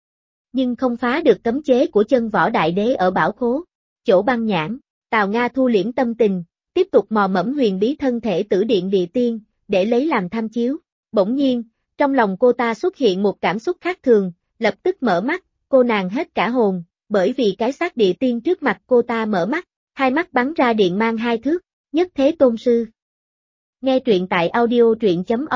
Nhưng không phá được cấm chế của chân võ đại đế ở bảo khố, chỗ băng nhãn, Tào Nga thu liễm tâm tình, tiếp tục mò mẫm huyền bí thân thể tử điện địa tiên, để lấy làm tham chiếu. Bỗng nhiên, trong lòng cô ta xuất hiện một cảm xúc khác thường, lập tức mở mắt, cô nàng hết cả hồn, bởi vì cái xác địa tiên trước mặt cô ta mở mắt, hai mắt bắn ra điện mang 2 thước, nhất thế tôn sư. Nghe truyện tại audio truyện.org